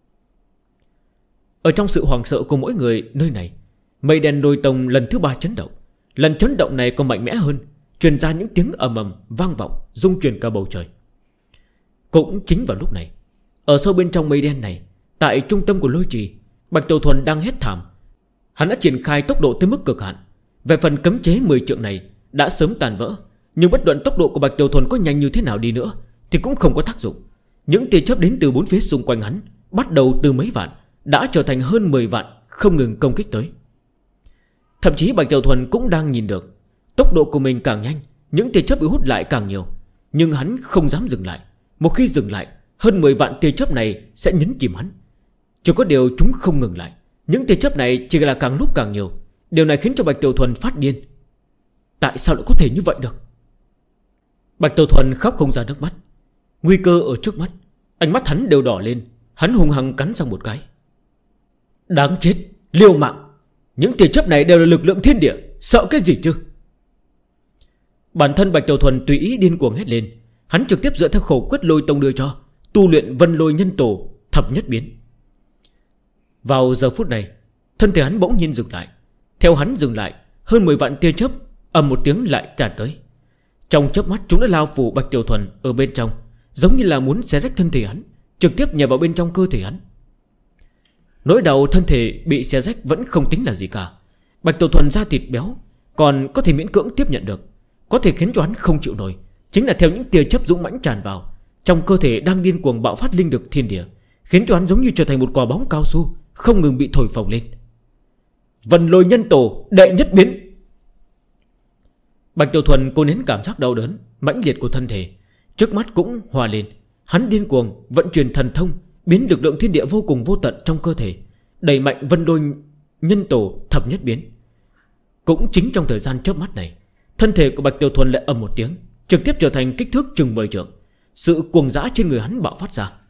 Ở trong sự hoảng sợ của mỗi người nơi này, mây đen Lôi Tông lần thứ 3 chấn động. Lần chấn động này còn mạnh mẽ hơn, truyền ra những tiếng ầm ầm vang vọng, rung chuyển cả bầu trời. Cũng chính vào lúc này, ở sâu bên trong mây đen này, tại trung tâm của lôi trì, Bạch Tiểu Thuần đang hét thảm. Hắn đã triển khai tốc độ tới mức cực hạn. Về phần cấm chế 10 trượng này đã sớm tàn vỡ, nhưng bất luận tốc độ của Bạch Tiểu Thuần có nhanh như thế nào đi nữa thì cũng không có tác dụng. Những tia chớp đến từ bốn phía xung quanh hắn, bắt đầu từ mấy vạn đã trở thành hơn 10 vạn, không ngừng công kích tới. Thậm chí Bạch Tiểu Thuần cũng đang nhìn được tốc độ của mình càng nhanh, những tia chớp bị hút lại càng nhiều. Nhưng hắn không dám dừng lại. Một khi dừng lại, hơn 10 vạn tia chớp này sẽ nhấn chìm hắn. Chỉ có điều chúng không ngừng lại. Những tia chớp này chỉ là càng lúc càng nhiều. Điều này khiến cho Bạch Tiểu Thuần phát điên. Tại sao lại có thể như vậy được? Bạch Tiểu Thuần khóc không ra nước mắt. Nguy cơ ở trước mắt, ánh mắt hắn đều đỏ lên. Hắn hung hăng cắn răng một cái. Đáng chết, liều mạng. Những tia chớp này đều là lực lượng thiên địa, sợ cái gì chứ? Bản thân Bạch Tiểu Thuần tùy ý điên cuồng hét lên. Hắn trực tiếp dựa theo khẩu quyết Lôi Tông đưa cho, tu luyện Vân Lôi Nhân Tổ thập nhất biến. Vào giờ phút này, thân thể hắn bỗng nhiên dừng lại. Theo hắn dừng lại, hơn 10 vạn tia chớp ầm một tiếng lại tràn tới. Trong chớp mắt chúng đã lao phủ Bạch Tiểu Thuần ở bên trong, giống như là muốn xé rách thân thể hắn, trực tiếp nhảy vào bên trong cơ thể hắn. Nỗi đau thân thể bị xé rách vẫn không tính là gì cả. Bạch Tiểu Thuần da thịt béo, còn có thể miễn cưỡng tiếp nhận được. Có thể khiến cho hắn không chịu nổi chính là theo những tia chớp dũng mãnh tràn vào, trong cơ thể đang điên cuồng bạo phát linh lực thiên địa, khiến cho hắn giống như trở thành một quả bóng cao su, không ngừng bị thổi phồng lên. Vân Lôi Nhân Tổ đệ nhất biến. Bạch Tiểu Thuần cố nén cảm giác đau đớn mãnh liệt của thân thể, trước mắt cũng hòa lên. Hắn điên cuồng vận chuyển thần thông, biến lực lượng thiên địa vô cùng vô tận trong cơ thể, đẩy mạnh Vân Lôi Nhân Tổ thập nhất biến. Cũng chính trong thời gian chớp mắt này, thân thể của Bạch Tiểu Thuần lại ầm một tiếng, trực tiếp trở thành kích thước chừng 10 trượng. Sự cuồng dã trên người hắn bạo phát ra.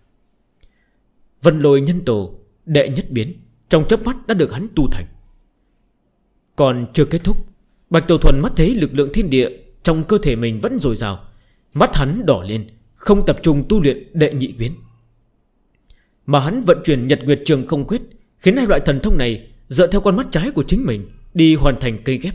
Vân Lôi Nhân Tổ đệ nhất biến trong chớp mắt đã được hắn tu thành. Còn chưa kết thúc, Bạch Tiểu Thuần mắt thấy lực lượng thiên địa trong cơ thể mình vẫn dồi dào, mắt hắn đỏ lên, không tập trung tu luyện đệ nhị biến. Mà hắn vận chuyển Nhật Nguyệt Trường Không Quyết, khiến hai loại thần thông này dựa theo con mắt trái của chính mình đi hoàn thành cây ghép.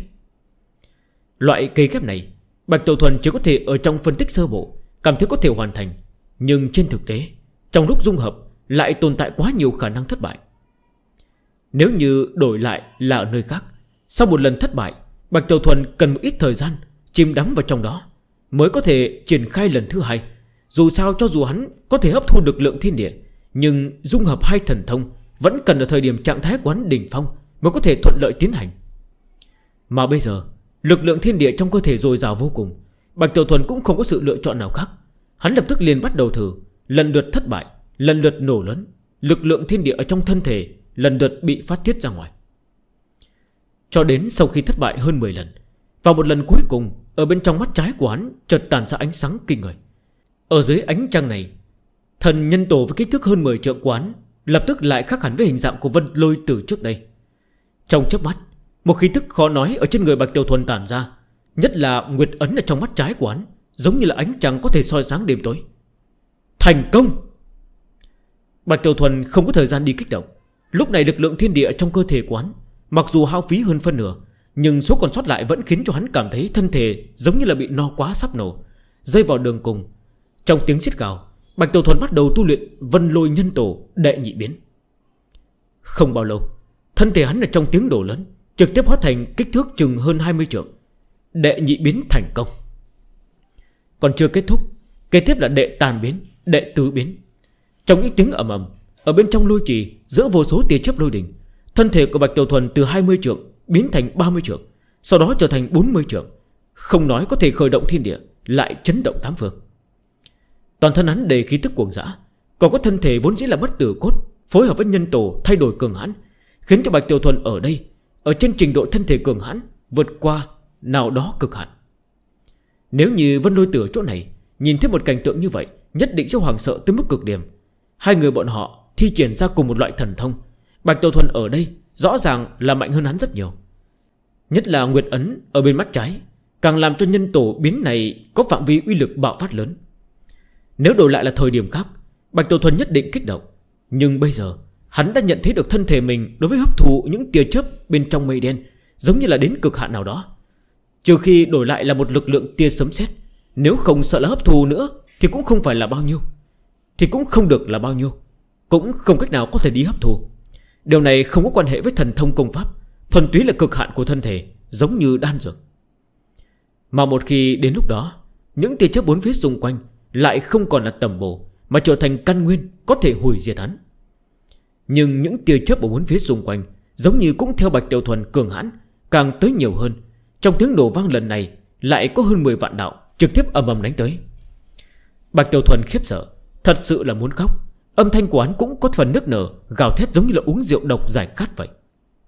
Loại cây ghép này Bạch Tiểu Thuần chỉ có thể ở trong phân tích sơ bộ cảm thấy có thể hoàn thành, nhưng trên thực tế trong lúc dung hợp lại tồn tại quá nhiều khả năng thất bại. Nếu như đổi lại là ở nơi khác, sau một lần thất bại, Bạch Tiểu Thuần cần một ít thời gian chìm đắm vào trong đó mới có thể triển khai lần thứ hai. Dù sao cho dù hắn có thể hấp thu được lượng thiên địa, nhưng dung hợp hai thần thông vẫn cần ở thời điểm trạng thái của hắn đỉnh phong mới có thể thuận lợi tiến hành. Mà bây giờ lực lượng thiên địa trong cơ thể dồi dào vô cùng, Bạch Tiểu Thuần cũng không có sự lựa chọn nào khác. Hắn lập tức liền bắt đầu thử, lần lượt thất bại, lần lượt nổ lớn. Lực lượng thiên địa ở trong thân thể lần lượt bị phát tiết ra ngoài. Cho đến sau khi thất bại hơn 10 lần, vào một lần cuối cùng, ở bên trong mắt trái của hắn chợt tản ra ánh sáng kinh người. Ở dưới ánh trăng này, thần nhân tổ với kích thước hơn 10 trượng của hắn lập tức lại khác hẳn với hình dạng của Vân Lôi Tử trước đây. Trong chớp mắt, một khí tức khó nói ở trên người Bạch Tiểu Thuần tản ra, nhất là nguyệt ấn ở trong mắt trái của hắn, giống như là ánh trăng có thể soi sáng đêm tối. Thành công! Bạch Tiểu Thuần không có thời gian đi kích động. Lúc này lực lượng thiên địa trong cơ thể của hắn mặc dù hao phí hơn phân nửa, nhưng số còn sót lại vẫn khiến cho hắn cảm thấy thân thể giống như là bị no quá sắp nổ, rơi vào đường cùng. Trong tiếng xiết gào, Bạch Tiểu Thuần bắt đầu tu luyện Vân Lôi Nhân Tổ đệ nhị biến. Không bao lâu, thân thể hắn ở trong tiếng nổ lớn trực tiếp hóa thành kích thước chừng hơn 20 trượng. Đệ nhị biến thành công. Còn chưa kết thúc, kế tiếp là đệ tam biến, đệ tứ biến. Trong những tiếng ầm ầm, ở bên trong lôi trì giữa vô số tia chớp lôi đình, thân thể của Bạch Tiểu Thuần từ 20 trượng biến thành 30 trượng, sau đó trở thành 40 trượng. Không nói có thể khởi động thiên địa, lại chấn động tám phương. Toàn thân hắn đầy khí tức cuồng dã, còn có thân thể vốn dĩ là bất tử cốt phối hợp với nhân tổ thay đổi cường hãn, khiến cho Bạch Tiểu Thuần ở đây, ở trên trình độ thân thể cường hãn vượt qua nào đó cực hạn. Nếu như Vân Lôi Tử ở chỗ này nhìn thấy một cảnh tượng như vậy, nhất định sẽ hoảng sợ tới mức cực điểm. Hai người bọn họ thi triển ra cùng một loại thần thông. Bạch Tiểu Thuần ở đây rõ ràng là mạnh hơn hắn rất nhiều. Nhất là Nguyệt Ấn ở bên mắt trái, càng làm cho nhân tổ biến này có phạm vi uy lực bạo phát lớn. Nếu đổi lại là thời điểm khác, Bạch Tiểu Thuần nhất định kích động. Nhưng bây giờ hắn đã nhận thấy được thân thể mình đối với hấp thụ những tia chớp bên trong mây đen giống như là đến cực hạn nào đó. Trừ khi đổi lại là một lực lượng tia sấm sét, nếu không sợ là hấp thụ nữa thì cũng không phải là bao nhiêu, thì cũng không được là bao nhiêu, cũng không cách nào có thể đi hấp thụ. Điều này không có quan hệ với thần thông công pháp, thuần túy là cực hạn của thân thể, giống như đan dược. Mà một khi đến lúc đó, những tia chớp bốn phía xung quanh lại không còn là tầm bổ, mà trở thành căn nguyên có thể hủy diệt hắn. Nhưng những tia chớp ở bốn phía xung quanh giống như cũng theo Bạch Tiểu Thuần cường hãn, càng tới nhiều hơn. Trong tiếng nổ vang lần này lại có hơn 10 vạn đạo trực tiếp ầm ầm đánh tới. Bạch Tiểu Thuần khiếp sợ, thật sự là muốn khóc. Âm thanh của hắn cũng có phần nức nở, gào thét giống như là uống rượu độc giải khát vậy.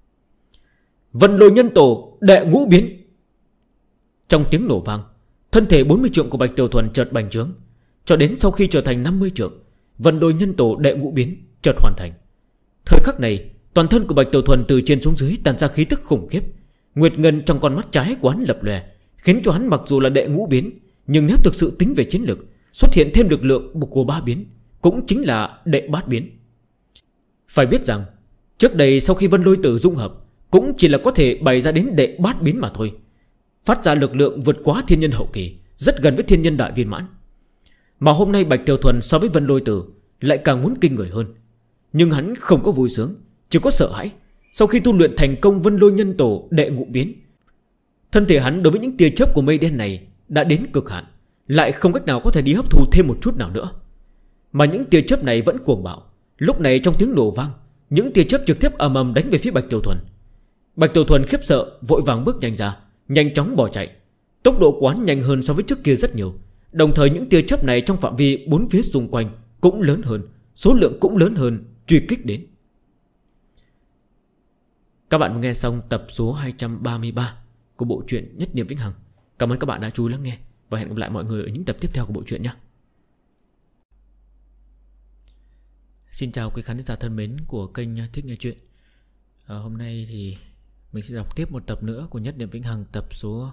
Vân Lôi Nhân Tổ đệ ngũ biến. Trong tiếng nổ vang, thân thể 40 trượng của Bạch Tiểu Thuần chợt bành trướng, cho đến sau khi trở thành 50 trượng, Vân Lôi Nhân Tổ đệ ngũ biến chợt hoàn thành. Thời khắc này, toàn thân của Bạch Tiểu Thuần từ trên xuống dưới tản ra khí tức khủng khiếp. Nguyệt ngân trong con mắt trái của hắn lập lòe, khiến cho hắn mặc dù là đệ ngũ biến, nhưng nếu thực sự tính về chiến lực, xuất hiện thêm lực lượng của ba biến, cũng chính là đệ bát biến. Phải biết rằng trước đây sau khi Vân Lôi Tử dung hợp, cũng chỉ là có thể bày ra đến đệ bát biến mà thôi, phát ra lực lượng vượt quá thiên nhân hậu kỳ, rất gần với thiên nhân đại viên mãn. Mà hôm nay Bạch Tiểu Thuần so với Vân Lôi Tử lại càng muốn kinh người hơn. Nhưng hắn không có vui sướng, chỉ có sợ hãi. Sau khi tu luyện thành công Vân Lôi Nhân Tổ đệ ngũ biến, thân thể hắn đối với những tia chớp của mây đen này đã đến cực hạn, lại không cách nào có thể đi hấp thu thêm một chút nào nữa. Mà những tia chớp này vẫn cuồng bạo. Lúc này trong tiếng nổ vang, những tia chớp trực tiếp ầm ầm đánh về phía Bạch Tiểu Thuần. Bạch Tiểu Thuần khiếp sợ, vội vàng bước nhanh ra, nhanh chóng bỏ chạy. Tốc độ của hắn nhanh hơn so với trước kia rất nhiều. Đồng thời những tia chớp này trong phạm vi bốn phía xung quanh cũng lớn hơn, số lượng cũng lớn hơn, truy kích đến. Các bạn vừa nghe xong tập số 233 của bộ truyện Nhất Niệm Vĩnh Hằng. Cảm ơn các bạn đã chú ý lắng nghe, và hẹn gặp lại mọi người ở những tập tiếp theo của bộ truyện nhé. Xin chào quý khán giả thân mến của kênh Thích Nghe Chuyện. Hôm nay thì mình sẽ đọc tiếp một tập nữa của Nhất Niệm Vĩnh Hằng, tập số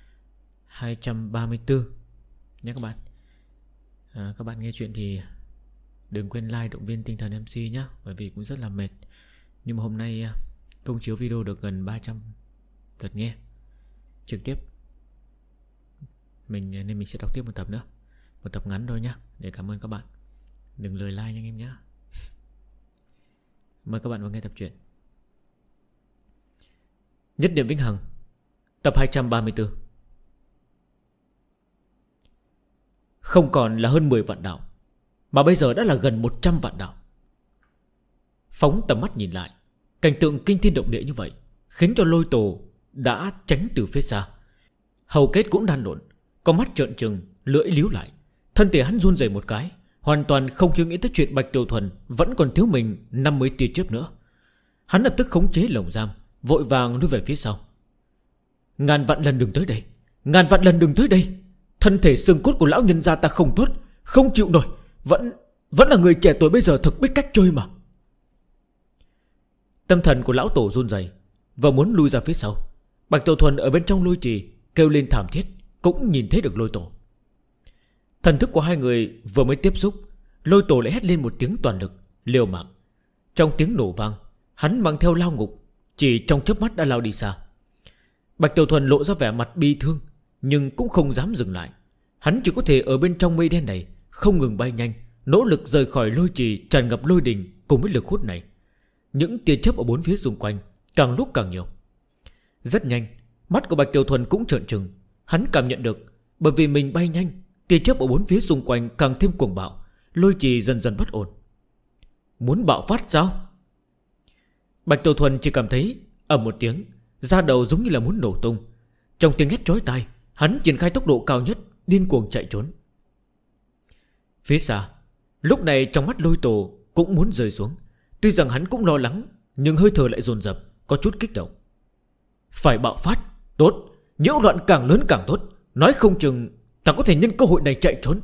234 nhé các bạn. Các bạn nghe chuyện thì đừng quên like động viên tinh thần MC nhé, bởi vì cũng rất là mệt. Nhưng mà hôm nay công chiếu video được gần 300 lượt nghe trực tiếp, nên mình sẽ đọc tiếp một tập nữa, một tập ngắn thôi nhé, để cảm ơn các bạn. Đừng lười like nha anh em nhé. Mời các bạn vào nghe tập truyện Nhất Niệm Vĩnh Hằng, tập 234. Không còn là hơn 10 vạn đạo, mà bây giờ đã là gần 100 vạn đạo. Phóng tầm mắt nhìn lại, cảnh tượng kinh thiên động địa như vậy khiến cho Lôi Tổ đã tránh từ phía xa. Hầu kết cũng đan lộn, con mắt trợn trừng, lưỡi líu lại. Thân thể hắn run rẩy một cái, hoàn toàn không suy nghĩ tới chuyện Bạch Tiểu Thuần vẫn còn thiếu mình 50 tia chớp nữa. Hắn lập tức khống chế lồng giam, vội vàng lui về phía sau. Ngàn vạn lần đừng tới đây, ngàn vạn lần đừng tới đây. Thân thể xương cốt của lão nhân gia ta không tốt, không chịu nổi. Vẫn là người trẻ tuổi bây giờ thực biết cách chơi mà. Tâm thần của lão tổ run rẩy và muốn lui ra phía sau. Bạch Tiểu Thuần ở bên trong lôi trì kêu lên thảm thiết, cũng nhìn thấy được Lôi Tổ. Thần thức của hai người vừa mới tiếp xúc, Lôi Tổ lại hét lên một tiếng toàn lực, liều mạng. Trong tiếng nổ vang, hắn mang theo lao ngục, chỉ trong chớp mắt đã lao đi xa. Bạch Tiểu Thuần lộ ra vẻ mặt bi thương, nhưng cũng không dám dừng lại. Hắn chỉ có thể ở bên trong mây đen này không ngừng bay nhanh, nỗ lực rời khỏi lôi trì tràn ngập lôi đình cùng với lực hút này. Những tia chớp ở bốn phía xung quanh càng lúc càng nhiều. Rất nhanh, mắt của Bạch Tiểu Thuần cũng trợn trừng. Hắn cảm nhận được, bởi vì mình bay nhanh, tia chớp ở bốn phía xung quanh càng thêm cuồng bạo, lôi trì dần dần bất ổn. Muốn bạo phát sao? Bạch Tiểu Thuần chỉ cảm thấy ầm một tiếng, da đầu giống như là muốn nổ tung. Trong tiếng hét chói tai, hắn triển khai tốc độ cao nhất, điên cuồng chạy trốn. Phía xa, lúc này trong mắt Lôi Tổ cũng muốn rơi xuống. Tuy rằng hắn cũng lo lắng, nhưng hơi thở lại dồn dập, có chút kích động. Phải bạo phát, tốt, nhiễu loạn càng lớn càng tốt. Nói không chừng ta có thể nhân cơ hội này chạy trốn.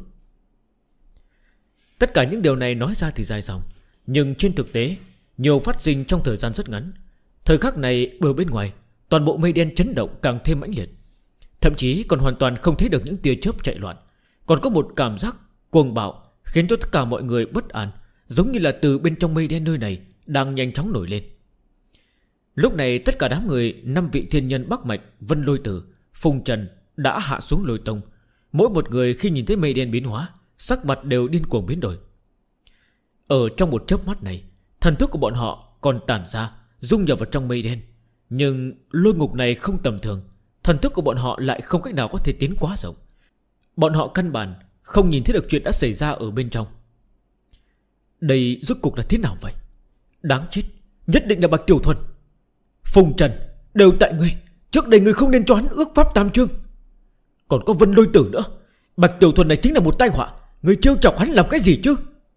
Tất cả những điều này nói ra thì dài dòng, nhưng trên thực tế nhiều phát sinh trong thời gian rất ngắn. Thời khắc này bờ bên ngoài toàn bộ mây đen chấn động càng thêm mãnh liệt, thậm chí còn hoàn toàn không thấy được những tia chớp chạy loạn. Còn có một cảm giác cuồng bạo khiến cho tất cả mọi người bất an, giống như là từ bên trong mây đen nơi này đang nhanh chóng nổi lên. Lúc này tất cả đám người 5 vị thiên nhân Bắc Mạch, Vân Lôi Tử, Phùng Trần đã hạ xuống Lôi Tông. Mỗi một người khi nhìn thấy mây đen biến hóa, sắc mặt đều điên cuồng biến đổi. Ở trong một chớp mắt này, thần thức của bọn họ còn tản ra, dung nhập vào trong mây đen. Nhưng lôi ngục này không tầm thường, thần thức của bọn họ lại không cách nào có thể tiến quá rộng. Bọn họ căn bản không nhìn thấy được chuyện đã xảy ra ở bên trong. Đây rốt cuộc là thế nào vậy? Đáng chết, nhất định là Bạch Tiểu Thuần. Phùng Trần, đều tại ngươi. Trước đây ngươi không nên cho hắn ước pháp tam chương. Còn có Vân Lôi Tử nữa. Bạch Tiểu Thuần này chính là một tai họa. Ngươi trêu chọc hắn làm cái gì chứ?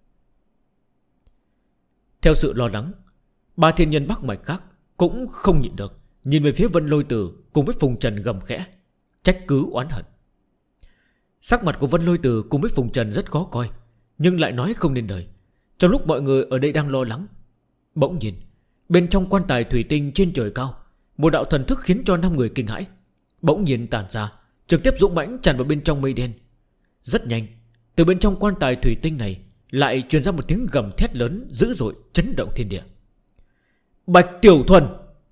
Theo sự lo lắng, 3 thiên nhân Bắc Mạch khác cũng không nhịn được, nhìn về phía Vân Lôi Tử cùng với Phùng Trần gầm khẽ, trách cứ oán hận. Sắc mặt của Vân Lôi Tử cùng với Phùng Trần rất khó coi, nhưng lại nói không nên lời. Trong lúc mọi người ở đây đang lo lắng, bỗng nhìn bên trong quan tài thủy tinh trên trời cao, một đạo thần thức khiến cho 5 người kinh hãi bỗng nhiên tản ra, trực tiếp dũng mãnh tràn vào bên trong mây đen. Rất nhanh, từ bên trong quan tài thủy tinh này lại truyền ra một tiếng gầm thét lớn dữ dội, chấn động thiên địa. Bạch Tiểu Thuần!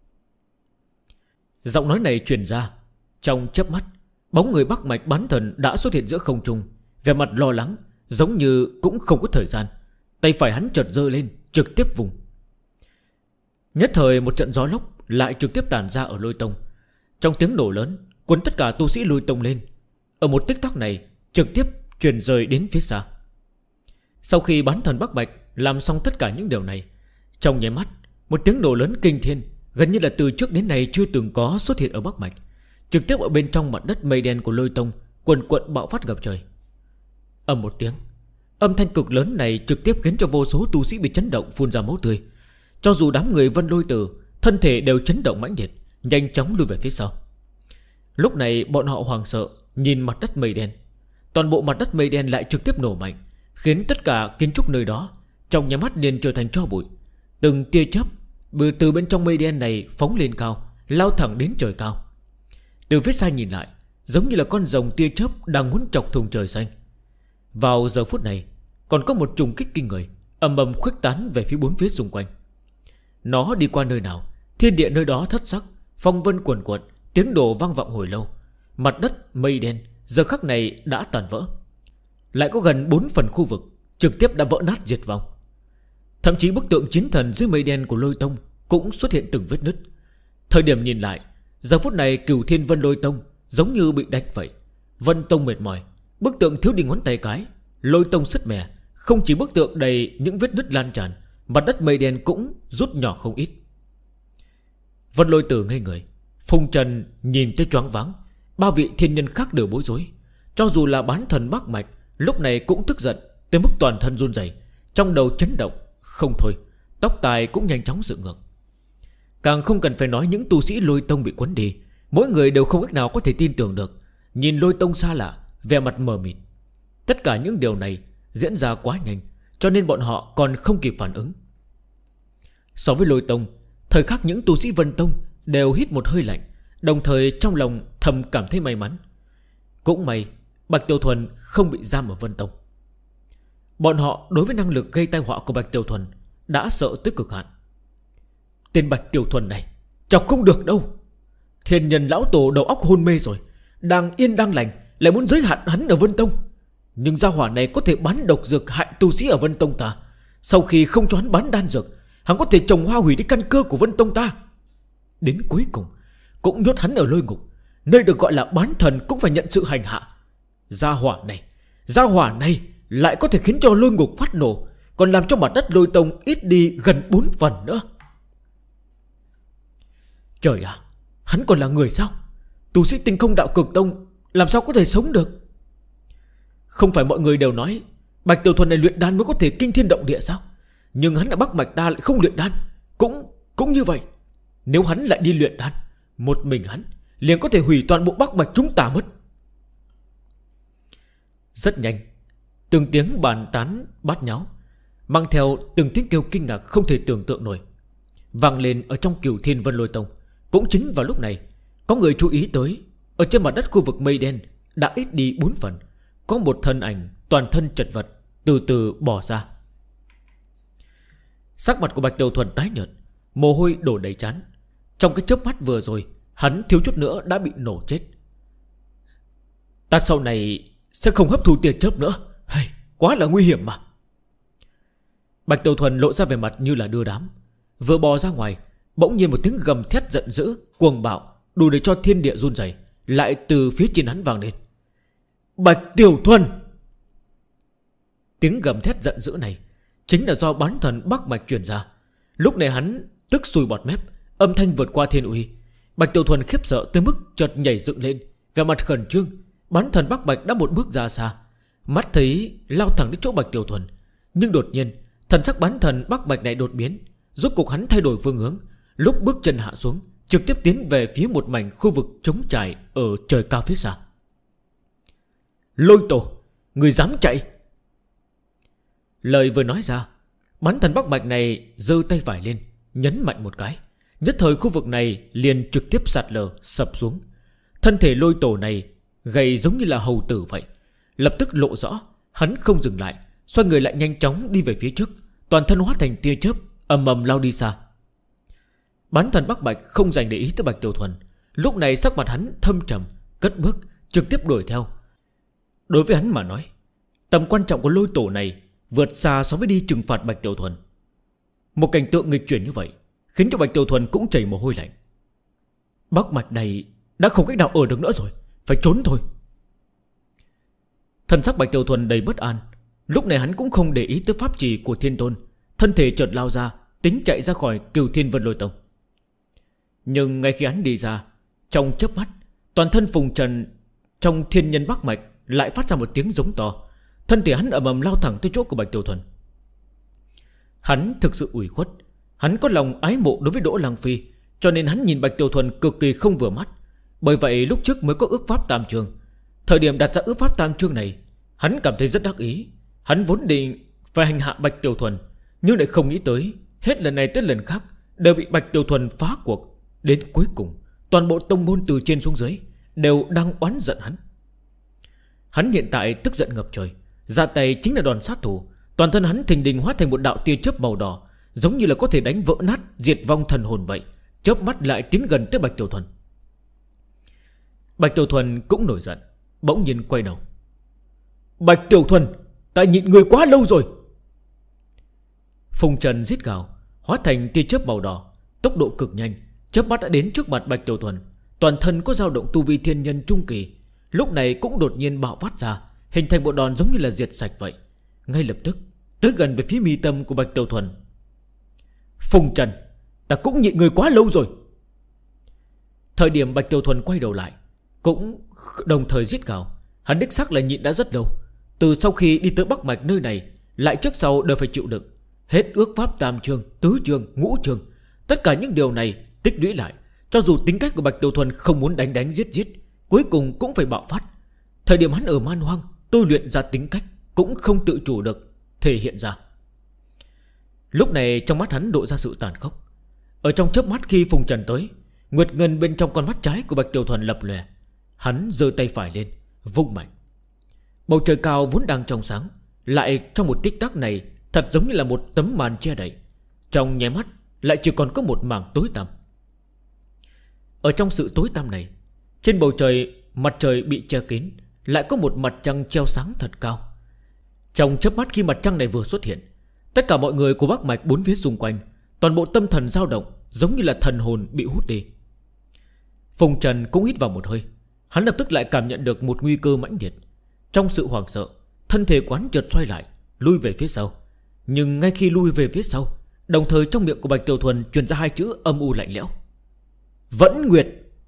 Giọng nói này truyền ra, trong chớp mắt, bóng người Bắc Mạch bán thần đã xuất hiện giữa không trung, vẻ mặt lo lắng, giống như cũng không có thời gian. Tay phải hắn chợt giơ lên, trực tiếp vùng. Nhất thời một trận gió lốc lại trực tiếp tản ra ở Lôi Tông. Trong tiếng nổ lớn cuốn tất cả tu sĩ Lôi Tông lên. Ở một tích tắc này trực tiếp truyền rời đến phía xa. Sau khi bán thần Bắc Mạch làm xong tất cả những điều này, trong nháy mắt một tiếng nổ lớn kinh thiên, gần như là từ trước đến nay chưa từng có xuất hiện ở Bắc Mạch, trực tiếp ở bên trong mặt đất mây đen của Lôi Tông quần quận bạo phát ngập trời. Ầm một tiếng, âm thanh cực lớn này trực tiếp khiến cho vô số tu sĩ bị chấn động phun ra máu tươi. Cho dù đám người Vân Lôi Tử thân thể đều chấn động mãnh liệt, nhanh chóng lùi về phía sau. Lúc này bọn họ hoảng sợ nhìn mặt đất mây đen. Toàn bộ mặt đất mây đen lại trực tiếp nổ mạnh, khiến tất cả kiến trúc nơi đó trong nháy mắt liền trở thành tro bụi. Từng tia chớp từ bên trong mây đen này phóng lên cao, lao thẳng đến trời cao. Từ phía xa nhìn lại, giống như là con rồng tia chớp đang muốn chọc thùng trời xanh. Vào giờ phút này, còn có một trùng kích kinh người ầm ầm khuếch tán về phía bốn phía xung quanh. Nó đi qua nơi nào, thiên địa nơi đó thất sắc, phong vân cuồn cuộn, tiếng đổ vang vọng hồi lâu. Mặt đất mây đen giờ khắc này đã tàn vỡ. Lại có gần 4 phần khu vực trực tiếp đã vỡ nát diệt vong. Thậm chí bức tượng chiến thần dưới mây đen của Lôi Tông cũng xuất hiện từng vết nứt. Thời điểm nhìn lại, giờ phút này Cửu Thiên Vân Lôi Tông giống như bị đánh vậy. Vân Tông mệt mỏi, bức tượng thiếu đi ngón tay cái. Lôi Tông sứt mẻ, không chỉ bức tượng đầy những vết nứt lan tràn, mặt đất mây đen cũng rút nhỏ không ít. Vân Lôi Tử ngây người, Phùng Trần nhìn tới choáng váng, 3 vị thiên nhân khác đều bối rối. Cho dù là bán thần Bắc Mạch lúc này cũng tức giận tới mức toàn thân run rẩy, trong đầu chấn động. Không thôi, tóc tai cũng nhanh chóng dựng ngược. Càng không cần phải nói những tu sĩ Lôi Tông bị quấn đi, mỗi người đều không cách nào có thể tin tưởng được. Nhìn Lôi Tông xa lạ, vẻ mặt mờ mịt. Tất cả những điều này diễn ra quá nhanh, cho nên bọn họ còn không kịp phản ứng. So với Lôi Tông, thời khắc những tu sĩ Vân Tông đều hít một hơi lạnh, đồng thời trong lòng thầm cảm thấy may mắn. Cũng may Bạch Tiểu Thuần không bị giam ở Vân Tông. Bọn họ đối với năng lực gây tai họa của Bạch Tiểu Thuần đã sợ tới cực hạn. Tên Bạch Tiểu Thuần này chọc không được đâu. Thiên nhân lão tổ đầu óc hôn mê rồi, đang yên đang lành lại muốn giới hạn hắn ở Vân Tông. Nhưng gia hỏa này có thể bán độc dược hại tu sĩ ở Vân Tông ta. Sau khi không cho hắn bán đan dược, hắn có thể trồng hoa hủy đi căn cơ của Vân Tông ta. Đến cuối cùng cũng nhốt hắn ở Lôi Ngục, nơi được gọi là bán thần cũng phải nhận sự hành hạ. Gia hỏa này lại có thể khiến cho Lôi Ngục phát nổ, còn làm cho mặt đất Lôi Tông ít đi gần 4 phần nữa. Trời ạ, hắn còn là người sao? Tu sĩ Tinh Không Đạo Cực Tông làm sao có thể sống được? Không phải mọi người đều nói Bạch Tiểu Thuần này luyện đan mới có thể kinh thiên động địa sao? Nhưng hắn ở Bắc Mạch ta lại không luyện đan. Cũng như vậy. Nếu hắn lại đi luyện đan, một mình hắn liền có thể hủy toàn bộ Bắc Mạch chúng ta mất. Rất nhanh, từng tiếng bàn tán bát nháo, mang theo từng tiếng kêu kinh ngạc không thể tưởng tượng nổi, vang lên ở trong Cửu Thiên Vân Lôi Tông. Cũng chính vào lúc này, có người chú ý tới, ở trên mặt đất khu vực mây đen đã ít đi 4 phần, có một thân ảnh toàn thân chật vật từ từ bò ra. Sắc mặt của Bạch Tiểu Thuần tái nhợt, mồ hôi đổ đầy trán. Trong cái chớp mắt vừa rồi, hắn thiếu chút nữa đã bị nổ chết. Ta sau này sẽ không hấp thu tia chớp nữa, hay quá là nguy hiểm mà. Bạch Tiểu Thuần lộ ra vẻ mặt như là đưa đám. Vừa bò ra ngoài, bỗng nhiên một tiếng gầm thét giận dữ, cuồng bạo, đủ để cho thiên địa run rẩy, lại từ phía trên hắn vang lên. Bạch Tiểu Thuần! Tiếng gầm thét giận dữ này chính là do bán thần Bắc Mạch truyền ra. Lúc này hắn tức sùi bọt mép, âm thanh vượt qua thiên uy. Bạch Tiểu Thuần khiếp sợ tới mức chợt nhảy dựng lên, vẻ mặt khẩn trương. Bán thần Bắc Mạch đã một bước ra xa, mắt thấy lao thẳng đến chỗ Bạch Tiểu Thuần. Nhưng đột nhiên, thần sắc bán thần Bắc Mạch này đột biến, rốt cục hắn thay đổi phương hướng. Lúc bước chân hạ xuống, trực tiếp tiến về phía một mảnh khu vực trống trải ở trời cao phía xa. Lôi Tổ, người dám chạy? Lời vừa nói ra, bán thần Bắc Mạch này giơ tay phải lên, nhấn mạnh một cái. Nhất thời khu vực này liền trực tiếp sạt lở sập xuống. Thân thể Lôi Tổ này gầy giống như là hầu tử vậy, lập tức lộ rõ. Hắn không dừng lại, xoay người lại nhanh chóng đi về phía trước, toàn thân hóa thành tia chớp, ầm ầm lao đi xa. Bán thần Bắc Mạch không dành để ý tới Bạch Tiểu Thuần. Lúc này sắc mặt hắn thâm trầm, cất bước trực tiếp đuổi theo. Đối với hắn mà nói, tầm quan trọng của Lôi Tổ này vượt xa so với đi trừng phạt Bạch Tiểu Thuần. Một cảnh tượng nghịch chuyển như vậy khiến cho Bạch Tiểu Thuần cũng chảy mồ hôi lạnh. Bắc Mạch này đã không cách nào ở được nữa rồi, phải trốn thôi. Thần sắc Bạch Tiểu Thuần đầy bất an. Lúc này hắn cũng không để ý tới pháp trì của Thiên Tôn, thân thể chợt lao ra, tính chạy ra khỏi Cửu Thiên Vân Lôi Tông. Nhưng ngay khi hắn đi ra, trong chớp mắt, toàn thân phùng trần trong thiên nhân Bắc Mạch lại phát ra một tiếng giống to. Thân thể hắn ầm ầm lao thẳng tới chỗ của Bạch Tiểu Thuần. Hắn thực sự ủy khuất. Hắn có lòng ái mộ đối với Đỗ Lăng Phi, cho nên hắn nhìn Bạch Tiểu Thuần cực kỳ không vừa mắt. Bởi vậy lúc trước mới có ước pháp tam chương. Thời điểm đặt ra ước pháp tam chương này, hắn cảm thấy rất đắc ý. Hắn vốn định phải hành hạ Bạch Tiểu Thuần, nhưng lại không nghĩ tới hết lần này tới lần khác đều bị Bạch Tiểu Thuần phá cuộc. Đến cuối cùng, toàn bộ tông môn từ trên xuống dưới đều đang oán giận hắn. Hắn hiện tại tức giận ngập trời, ra tay chính là đòn sát thủ. Toàn thân hắn thình lình hóa thành một đạo tia chớp màu đỏ, giống như là có thể đánh vỡ nát diệt vong thần hồn vậy. Chớp mắt lại tiến gần tới Bạch Tiểu Thuần. Bạch Tiểu Thuần cũng nổi giận, bỗng nhiên quay đầu. Bạch Tiểu Thuần, ta nhịn người quá lâu rồi. Phùng trần rít gào, hóa thành tia chớp màu đỏ, tốc độ cực nhanh, chớp mắt đã đến trước mặt Bạch Tiểu Thuần. Toàn thân có dao động tu vi thiên nhân trung kỳ, lúc này cũng đột nhiên bạo phát ra, hình thành một đòn giống như là diệt sạch vậy. Ngay lập tức tới gần về phía mi tâm của Bạch Tiểu Thuần. Phùng Trần, ta cũng nhịn người quá lâu rồi. Thời điểm Bạch Tiểu Thuần quay đầu lại, cũng đồng thời giết gào. Hắn đích xác là nhịn đã rất lâu. Từ sau khi đi tới Bắc Mạch nơi này, lại trước sau đều phải chịu đựng hết ước pháp tam chương, tứ chương, ngũ chương. Tất cả những điều này tích lũy lại, cho dù tính cách của Bạch Tiểu Thuần không muốn đánh giết, cuối cùng cũng phải bạo phát. Thời điểm hắn ở Man Hoang tôi luyện ra tính cách cũng không tự chủ được thể hiện ra. Lúc này trong mắt hắn độ ra sự tàn khốc. Ở trong chớp mắt khi Phùng Trần tới, nguyệt ngân bên trong con mắt trái của Bạch Tiểu Thuần lập lòe. Hắn giơ tay phải lên, vung mạnh. Bầu trời cao vốn đang trong sáng, lại trong một tích tắc này thật giống như là một tấm màn che đậy. Trong nháy mắt lại chỉ còn có một mảng tối tăm. Ở trong sự tối tăm này, trên bầu trời, mặt trời bị che kín, lại có một mặt trăng treo sáng thật cao. Trong chớp mắt khi mặt trăng này vừa xuất hiện, tất cả mọi người của Bắc Mạch bốn phía xung quanh, toàn bộ tâm thần dao động, giống như là thần hồn bị hút đi. Phùng Trần cũng hít vào một hơi. Hắn lập tức lại cảm nhận được một nguy cơ mãnh liệt. Trong sự hoảng sợ, thân thể quán chợt xoay lại, lui về phía sau. Nhưng ngay khi lui về phía sau, đồng thời trong miệng của Bạch Tiểu Thuần truyền ra hai chữ âm u lạnh lẽo: Vẫn Nguyệt.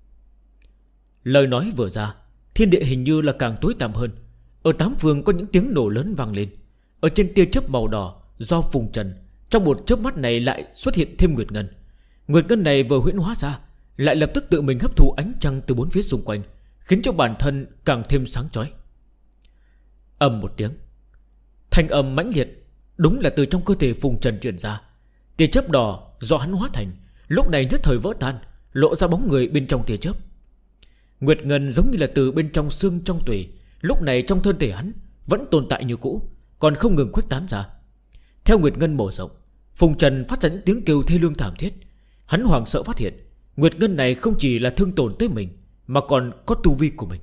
Lời nói vừa ra, thiên địa hình như là càng tối tăm hơn. Ở tám phương có những tiếng nổ lớn vang lên. Ở trên tia chớp màu đỏ do Phùng Trần, trong một chớp mắt này lại xuất hiện thêm Nguyệt Ngân. Nguyệt Ngân này vừa huyễn hóa ra, lại lập tức tự mình hấp thụ ánh trăng từ bốn phía xung quanh, khiến cho bản thân càng thêm sáng chói. Ầm một tiếng, thanh âm mãnh liệt đúng là từ trong cơ thể Phùng Trần truyền ra. Tia chớp đỏ do hắn hóa thành lúc này nhất thời vỡ tan, lộ ra bóng người bên trong tia chớp. Nguyệt Ngân giống như là từ bên trong xương trong tủy, lúc này trong thân thể hắn vẫn tồn tại như cũ, còn không ngừng khuếch tán ra. Theo Nguyệt Ngân mở rộng, Phùng Trần phát ra những tiếng kêu thê lương thảm thiết. Hắn hoảng sợ phát hiện Nguyệt Ngân này không chỉ là thương tổn tới mình, mà còn có tu vi của mình.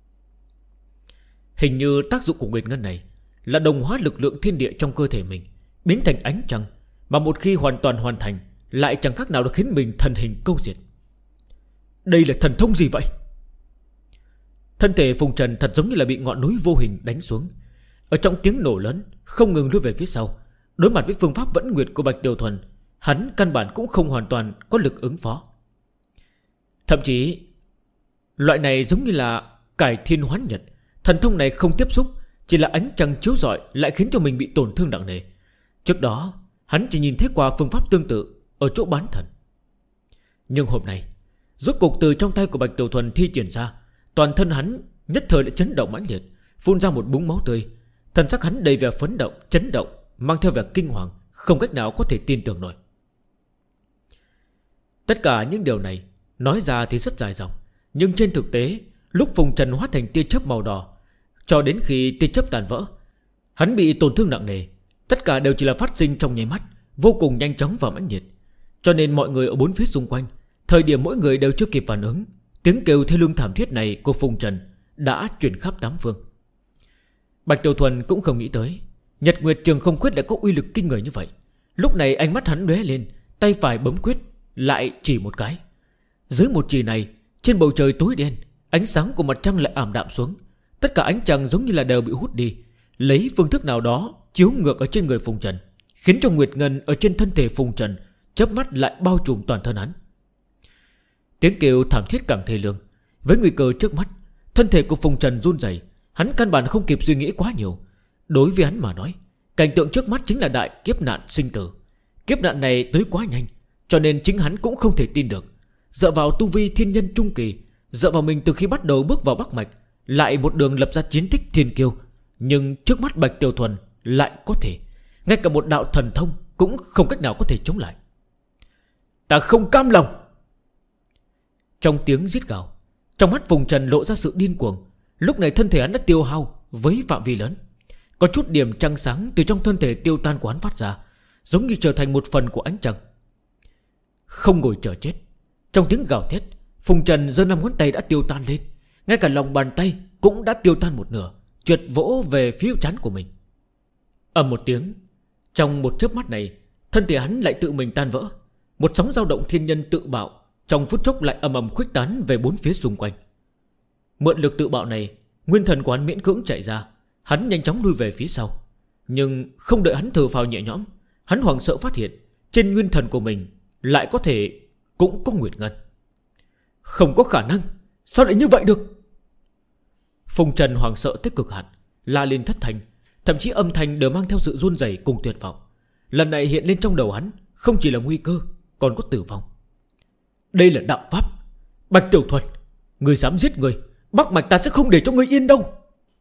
Hình như tác dụng của Nguyệt Ngân này là đồng hóa lực lượng thiên địa trong cơ thể mình, biến thành ánh trăng, mà một khi hoàn toàn hoàn thành lại chẳng khác nào đã khiến mình thần hình câu diệt. Đây là thần thông gì vậy? Thân thể Phùng Trần thật giống như là bị ngọn núi vô hình đánh xuống. Ở trong tiếng nổ lớn, không ngừng lùi về phía sau. Đối mặt với phương pháp vẫn nguyệt của Bạch Tiểu Thuần, hắn căn bản cũng không hoàn toàn có lực ứng phó. Thậm chí loại này giống như là cải thiên hoán nhật. Thần thông này không tiếp xúc, chỉ là ánh trăng chiếu rọi lại khiến cho mình bị tổn thương nặng nề. Trước đó hắn chỉ nhìn thấy qua phương pháp tương tự ở chỗ bán thần. Nhưng hôm nay rốt cục từ trong tay của Bạch Tiểu Thuần thi triển ra, toàn thân hắn nhất thời đã chấn động mãnh liệt, phun ra một búng máu tươi. Thần sắc hắn đầy vẻ phấn động, chấn động, mang theo vẻ kinh hoàng, không cách nào có thể tin tưởng nổi. Tất cả những điều này nói ra thì rất dài dòng, nhưng trên thực tế lúc Phùng Trần hóa thành tia chớp màu đỏ, cho đến khi tia chớp tàn vỡ, hắn bị tổn thương nặng nề. Tất cả đều chỉ là phát sinh trong nháy mắt, vô cùng nhanh chóng và mãnh liệt. Cho nên mọi người ở bốn phía xung quanh, thời điểm mỗi người đều chưa kịp phản ứng, tiếng kêu thê lương thảm thiết này của Phùng Trần đã truyền khắp tám phương. Bạch Tiểu Thuần cũng không nghĩ tới Nhật Nguyệt Trường Không Quyết lại có uy lực kinh người như vậy. Lúc này ánh mắt hắn lóe lên, tay phải bấm quyết, lại chỉ một cái. Dưới một chỉ này, trên bầu trời tối đen, ánh sáng của mặt trăng lại ảm đạm xuống. Tất cả ánh trăng giống như là đều bị hút đi, lấy phương thức nào đó chiếu ngược ở trên người Phùng Trần, khiến cho Nguyệt Ngân ở trên thân thể Phùng Trần chớp mắt lại bao trùm toàn thân hắn. Tiếng kêu thảm thiết càng thê lương. Với nguy cơ trước mắt, thân thể của Phùng Trần run rẩy. Hắn căn bản không kịp suy nghĩ quá nhiều. Đối với hắn mà nói, cảnh tượng trước mắt chính là đại kiếp nạn sinh tử. Kiếp nạn này tới quá nhanh, cho nên chính hắn cũng không thể tin được. Dựa vào tu vi thiên nhân trung kỳ, dựa vào mình từ khi bắt đầu bước vào Bắc Mạch, lại một đường lập ra chiến tích thiên kiêu, nhưng trước mắt Bạch Tiểu Thuần lại có thể, ngay cả một đạo thần thông cũng không cách nào có thể chống lại. Ta không cam lòng. Trong tiếng giết gào, trong mắt Phùng Trần lộ ra sự điên cuồng. Lúc này thân thể hắn đã tiêu hao với phạm vi lớn. Có chút điểm trăng sáng từ trong thân thể tiêu tan của hắn phát ra, giống như trở thành một phần của ánh trăng. Không ngồi chờ chết. Trong tiếng gào thét, Phùng Trần giơ 5 ngón tay đã tiêu tan lên. Ngay cả lòng bàn tay cũng đã tiêu tan một nửa, trượt vỗ về phía trán của mình. Ầm một tiếng, trong một chớp mắt này, thân thể hắn lại tự mình tan vỡ. Một sóng dao động thiên nhân tự bạo trong phút chốc lại ầm ầm khuếch tán về bốn phía xung quanh. Mượn lực tự bạo này, nguyên thần của hắn miễn cưỡng chạy ra. Hắn nhanh chóng lui về phía sau. Nhưng không đợi hắn thở phào nhẹ nhõm, hắn hoảng sợ phát hiện trên nguyên thần của mình lại có thể cũng có Nguyệt Ngân. Không có khả năng, sao lại như vậy được? Phùng Trần hoảng sợ tới cực hạn, la lên thất thanh, thậm chí âm thanh đều mang theo sự run rẩy cùng tuyệt vọng. Lần này hiện lên trong đầu hắn không chỉ là nguy cơ, còn có tử vong. Đây là đạo pháp. Bạch Tiểu Thuần, người dám giết người, Bắc Mạch ta sẽ không để cho người yên đâu.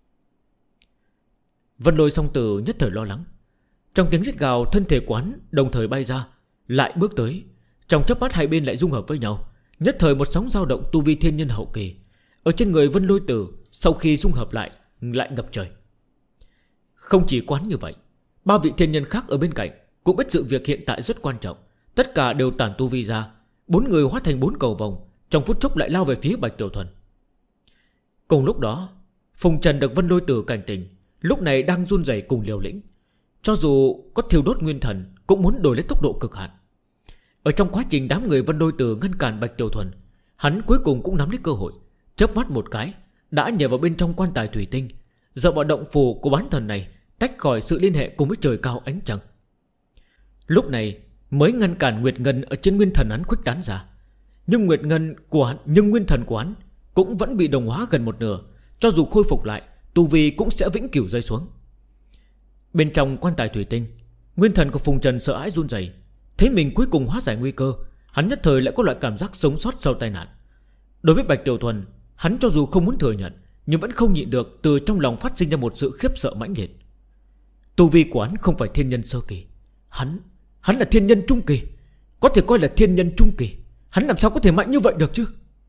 Vân Lôi song tử nhất thời lo lắng. Trong tiếng giết gào, thân thể quán đồng thời bay ra, lại bước tới. Trong chớp mắt hai bên lại dung hợp với nhau. Nhất thời một sóng dao động tu vi thiên nhân hậu kỳ ở trên người Vân Lôi tử, sau khi dung hợp lại ngập trời. Không chỉ quán như vậy, ba vị thiên nhân khác ở bên cạnh cũng biết sự việc hiện tại rất quan trọng. Tất cả đều tản tu vi ra. 4 người hóa thành 4 cầu vòng, trong phút chốc lại lao về phía Bạch Tiểu Thuần. Cùng lúc đó, Phùng Trần được Vân Lôi tử cảnh tỉnh, lúc này đang run rẩy cùng liều lĩnh. Cho dù có thiêu đốt nguyên thần, cũng muốn đổi lấy tốc độ cực hạn. Ở trong quá trình đám người Vân Lôi tử ngăn cản Bạch Tiểu Thuần, hắn cuối cùng cũng nắm lấy cơ hội, chớp mắt một cái đã nhảy vào bên trong quan tài thủy tinh, dựa vào động phù của bán thần này tách khỏi sự liên hệ cùng với trời cao ánh trăng. Lúc này mới ngăn cản Nguyệt Ngân ở trên nguyên thần hắn khuếch tán ra. Nhưng nguyên thần của hắn cũng vẫn bị đồng hóa gần một nửa. Cho dù khôi phục lại, tu vi cũng sẽ vĩnh cửu rơi xuống. Bên trong quan tài thủy tinh, nguyên thần của Phùng Trần sợ hãi run rẩy. Thấy mình cuối cùng hóa giải nguy cơ, hắn nhất thời lại có loại cảm giác sống sót sau tai nạn. Đối với Bạch Tiểu Thuần, hắn cho dù không muốn thừa nhận, nhưng vẫn không nhịn được từ trong lòng phát sinh ra một sự khiếp sợ mãnh liệt. Tu vi của hắn không phải thiên nhân sơ kỳ, Hắn là thiên nhân trung kỳ, có thể coi là thiên nhân trung kỳ. Hắn làm sao có thể mạnh như vậy được chứ?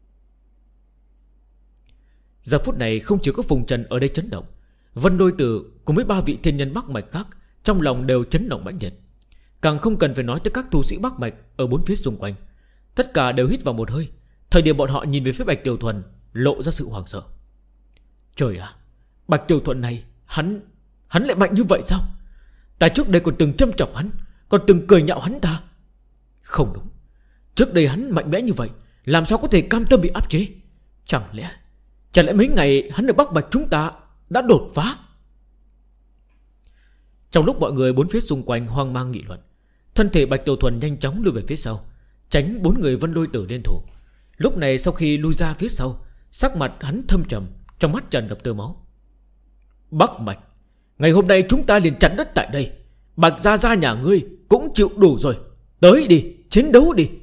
Giờ phút này không chỉ có Phùng Trần ở đây chấn động, Vân Lôi Tử cùng với 3 vị thiên nhân Bắc Mạch khác trong lòng đều chấn động mãnh liệt. Càng không cần phải nói tới các tu sĩ Bắc Mạch ở bốn phía xung quanh. Tất cả đều hít vào một hơi. Thời điểm bọn họ nhìn về phía Bạch Tiểu Thuần lộ ra sự hoảng sợ. Trời ạ, Bạch Tiểu Thuần này Hắn lại mạnh như vậy sao? Ta trước đây còn từng châm chọc hắn, còn từng cười nhạo hắn ta. Không đúng, trước đây hắn mạnh mẽ như vậy, làm sao có thể cam tâm bị áp chế? Chẳng lẽ mấy ngày hắn ở Bắc Bạch chúng ta đã đột phá? Trong lúc mọi người bốn phía xung quanh hoang mang nghị luận, thân thể Bạch Tiểu Thuần nhanh chóng lùi về phía sau, tránh 4 người Vân Lôi Tử liên thủ. Lúc này sau khi lui ra phía sau, sắc mặt hắn thâm trầm, trong mắt tràn ngập tơ máu. Bắc Mạch, ngày hôm nay chúng ta liền chặn đất tại đây. Bạch Gia Gia nhà ngươi cũng chịu đủ rồi. Tới đi, chiến đấu đi.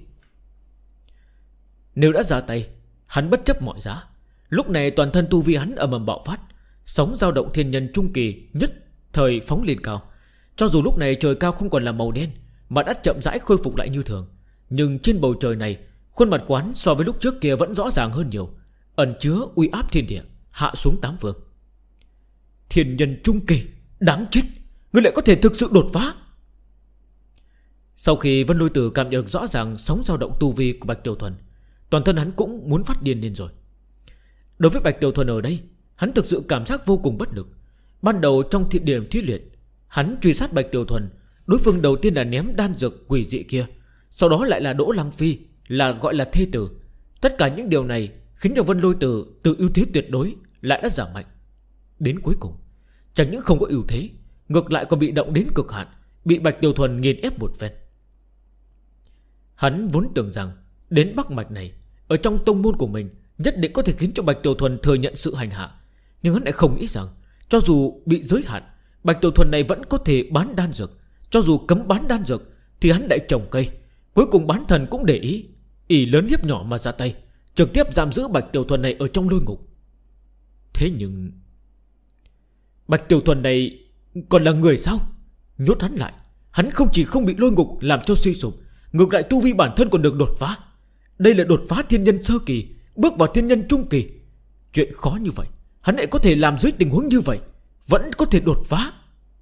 Nếu đã ra tay, hắn bất chấp mọi giá. Lúc này toàn thân tu vi hắn ầm ầm bạo phát, sóng dao động thiên nhân trung kỳ nhất thời phóng lên cao. Cho dù lúc này trời cao không còn là màu đen, mà đã chậm rãi khôi phục lại như thường, nhưng trên bầu trời này, khuôn mặt quán so với lúc trước kia vẫn rõ ràng hơn nhiều, ẩn chứa uy áp thiên địa, hạ xuống 8 phương. Thiên nhân trung kỳ, đáng chết, ngươi lại có thể thực sự đột phá. Sau khi Vân Lôi Tử cảm nhận được rõ ràng sóng dao động tu vi của Bạch Tiểu Thuần, toàn thân hắn cũng muốn phát điên lên rồi. Đối với Bạch Tiểu Thuần ở đây, hắn thực sự cảm giác vô cùng bất lực. Ban đầu trong thị điểm thí luyện, hắn truy sát Bạch Tiểu Thuần, đối phương đầu tiên là ném đan dược quỷ dị kia, sau đó lại là Đỗ Lăng Phi, là gọi là thê tử. Tất cả những điều này khiến cho Vân Lôi Tử từ ưu thế tuyệt đối lại đã giảm mạnh. Đến cuối cùng, chẳng những không có ưu thế, ngược lại còn bị động đến cực hạn, bị Bạch Tiểu Thuần nghiền ép một phen. Hắn vốn tưởng rằng đến Bắc Mạch này, ở trong tông môn của mình nhất định có thể khiến cho Bạch Tiểu Thuần thừa nhận sự hành hạ. Nhưng hắn lại không nghĩ rằng cho dù bị giới hạn, Bạch Tiểu Thuần này vẫn có thể bán đan dược. Cho dù cấm bán đan dược thì hắn lại trồng cây. Cuối cùng bán thần cũng để ý, ỷ lớn hiếp nhỏ mà ra tay, trực tiếp giam giữ Bạch Tiểu Thuần này ở trong lôi ngục. Thế nhưng Bạch Tiểu Thuần này còn là người sao? Nhốt hắn lại, hắn không chỉ không bị lôi ngục làm cho suy sụp, ngược lại tu vi bản thân còn được đột phá. Đây là đột phá thiên nhân sơ kỳ, bước vào thiên nhân trung kỳ. Chuyện khó như vậy hắn lại có thể làm dưới tình huống như vậy, vẫn có thể đột phá.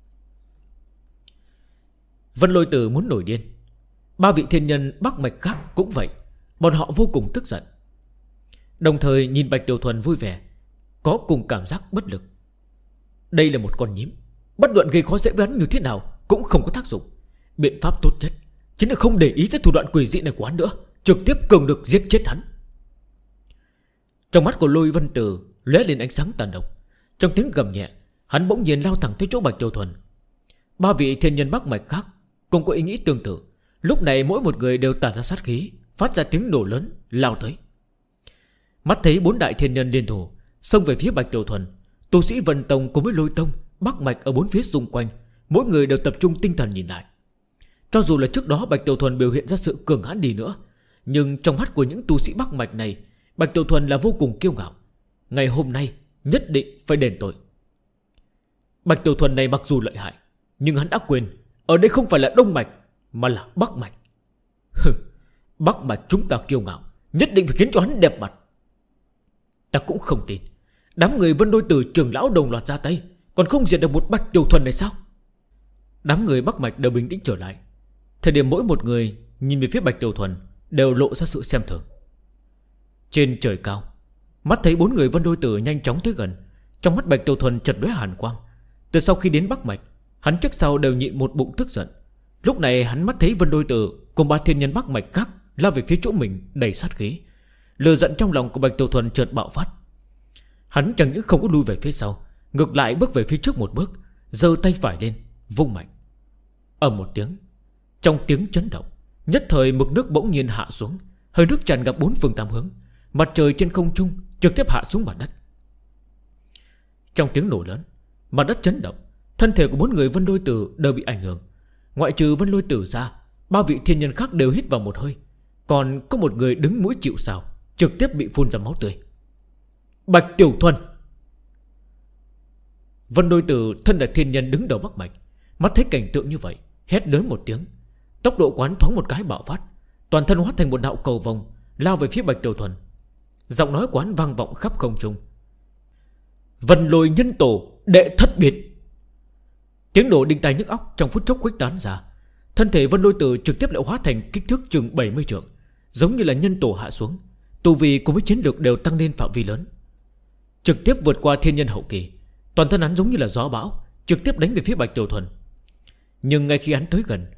Vân Lôi Tử muốn nổi điên. 3 vị thiên nhân Bắc Mạch khác cũng vậy, bọn họ vô cùng tức giận, đồng thời nhìn Bạch Tiểu Thuần vui vẻ, có cùng cảm giác bất lực. Đây là một con nhím, bất luận gây khó dễ với hắn như thế nào cũng không có tác dụng. Biện pháp tốt nhất chính là không để ý tới thủ đoạn quỷ dị này của hắn nữa, trực tiếp cường lực giết chết hắn. Trong mắt của Lôi Vân Tử lóe lên ánh sáng tàn độc. Trong tiếng gầm nhẹ, hắn bỗng nhiên lao thẳng tới chỗ Bạch Tiểu Thuần. 3 vị thiên nhân Bắc Mạch khác cũng có ý nghĩ tương tự. Lúc này mỗi một người đều tản ra sát khí, phát ra tiếng nổ lớn, lao tới. Mắt thấy 4 đại thiên nhân liên thủ xông về phía Bạch Tiểu Thuần, tu sĩ Vân Tông cùng với Lôi Tông, Bắc Mạch ở bốn phía xung quanh, mỗi người đều tập trung tinh thần nhìn lại. Cho dù là trước đó Bạch Tiểu Thuần biểu hiện ra sự cường hãn đi nữa, nhưng trong mắt của những tu sĩ Bắc Mạch này, Bạch Tiểu Thuần là vô cùng kiêu ngạo. Ngày hôm nay nhất định phải đền tội. Bạch Tiểu Thuần này mặc dù lợi hại, nhưng hắn đã quên ở đây không phải là Đông Mạch mà là Bắc Mạch. Bắc Mạch chúng ta kiêu ngạo, nhất định phải khiến cho hắn đẹp mặt. Ta cũng không tin đám người Vân Lôi Tử trưởng lão đồng loạt ra tay, còn không diệt được một Bạch Tiểu Thuần này sao? Đám người Bắc Mạch đều bình tĩnh trở lại. Thời điểm mỗi một người nhìn về phía Bạch Tiểu Thuần đều lộ ra sự xem thường. Trên trời cao, mắt thấy 4 người Vân Lôi Tử nhanh chóng tới gần, trong mắt Bạch Tiểu Thuần chợt lóe hàn quang. Từ sau khi đến Bắc Mạch, hắn trước sau đều nhịn một bụng tức giận. Lúc này hắn mắt thấy Vân Lôi Tử cùng 3 thiên nhân Bắc Mạch khác lao về phía chỗ mình đầy sát khí. Lửa giận trong lòng của Bạch Tiểu Thuần chợt bạo phát. Hắn chẳng những không có lui về phía sau, ngược lại bước về phía trước một bước, giơ tay phải lên vung mạnh. Ầm một tiếng, trong tiếng chấn động, nhất thời mực nước bỗng nhiên hạ xuống, hơi nước tràn ngập 4 phương 8 hướng. Mặt trời trên không trung trực tiếp hạ xuống mặt đất. Trong tiếng nổ lớn, mặt đất chấn động, thân thể của 4 người Vân Lôi Tử đều bị ảnh hưởng. Ngoại trừ Vân Lôi Tử ra, 3 vị thiên nhân khác đều hít vào một hơi, còn có một người đứng mũi chịu sào, trực tiếp bị phun ra máu tươi. Bạch Tiểu Thuần, Vân Đôi Tử thân là thiên nhân đứng đầu Bắc Mạch, mắt thấy cảnh tượng như vậy, hét lớn một tiếng. Tốc độ quán thoáng một cái bạo phát, toàn thân hóa thành một đạo cầu vồng, lao về phía Bạch Tiểu Thuần. Giọng nói quán vang vọng khắp không trung: Vân Lôi Nhân Tổ đệ thất biến. Tiếng nổ đinh tai nhức óc trong phút chốc khuếch tán ra. Thân thể Vân Lôi Tử trực tiếp lại hóa thành kích thước chừng 70 trượng, giống như là nhân tổ hạ xuống. Tu vi cùng với chiến lược đều tăng lên phạm vi lớn, trực tiếp vượt qua thiên nhân hậu kỳ. Toàn thân hắn giống như là gió bão, trực tiếp đánh về phía Bạch Tiểu Thuần. Nhưng ngay khi hắn tới gần,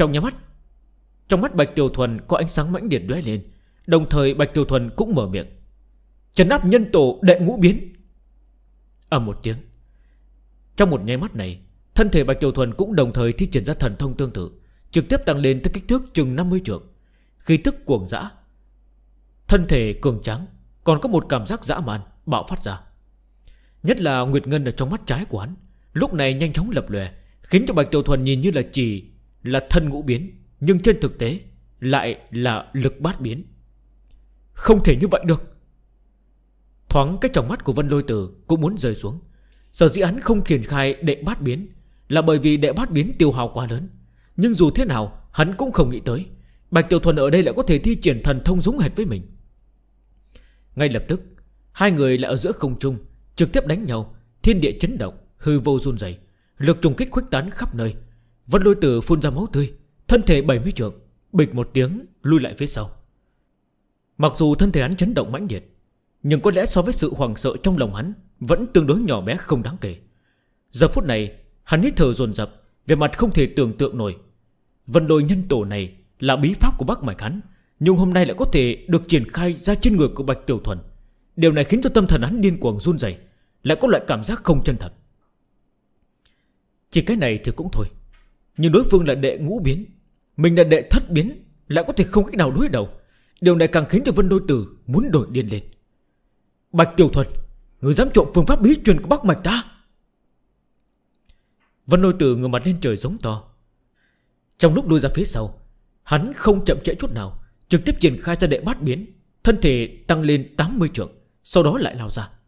trong mắt Bạch Tiểu Thuần có ánh sáng mãnh liệt lóe lên. Đồng thời Bạch Tiểu Thuần cũng mở miệng: trấn áp nhân tổ đệ ngũ biến. Ầm một tiếng, trong một nháy mắt này, thân thể Bạch Tiểu Thuần cũng đồng thời thi triển ra thần thông tương tự, trực tiếp tăng lên tới kích thước chừng 50 trượng. Khí tức cuồng dã, thân thể cường tráng, còn có một cảm giác dã man bạo phát ra. Nhất là Nguyệt Ngân ở trong mắt trái của hắn lúc này nhanh chóng lập lòe, khiến cho Bạch Tiểu Thuần nhìn như là chỉ là thân ngũ biến, nhưng trên thực tế lại là lực bát biến. Không thể như vậy được. Thoáng cái trong mắt của Vân Lôi Tử cũng muốn rơi xuống. Sở dĩ hắn không triển khai đệ bát biến là bởi vì đệ bát biến tiêu hao quá lớn. Nhưng dù thế nào hắn cũng không nghĩ tới Bạch Tiểu Thuần ở đây lại có thể thi triển thần thông giống hệt với mình. Ngay lập tức hai người lại ở giữa không trung trực tiếp đánh nhau. Thiên địa chấn động, hư vô run rẩy, lực trùng kích khuếch tán khắp nơi. Vân Lôi Tử phun ra máu tươi, thân thể 70 trượng bịch một tiếng lui lại phía sau. Mặc dù thân thể hắn chấn động mãnh liệt, nhưng có lẽ so với sự hoảng sợ trong lòng hắn vẫn tương đối nhỏ bé không đáng kể. Giờ phút này hắn hít thở dồn dập, về mặt không thể tưởng tượng nổi. Vân Lôi Nhân Tổ này là bí pháp của Bắc Mạch hắn, nhưng hôm nay lại có thể được triển khai ra trên người của Bạch Tiểu Thuần. Điều này khiến cho tâm thần hắn điên cuồng run rẩy, lại có loại cảm giác không chân thật. Chỉ cái này thì cũng thôi, nhưng đối phương là đệ ngũ biến, mình là đệ thất biến, lại có thể không cách nào đối đầu. Điều này càng khiến cho Vân Lôi Tử muốn đổi điên lên. Bạch Tiểu Thuần, người dám trộm phương pháp bí truyền của Bắc Mạch ta? Vân Lôi Tử ngửa mặt lên trời giống to. Trong lúc lui ra phía sau, hắn không chậm trễ chút nào, trực tiếp triển khai ra đệ bát biến, thân thể tăng lên 80 trượng, sau đó lại lao ra.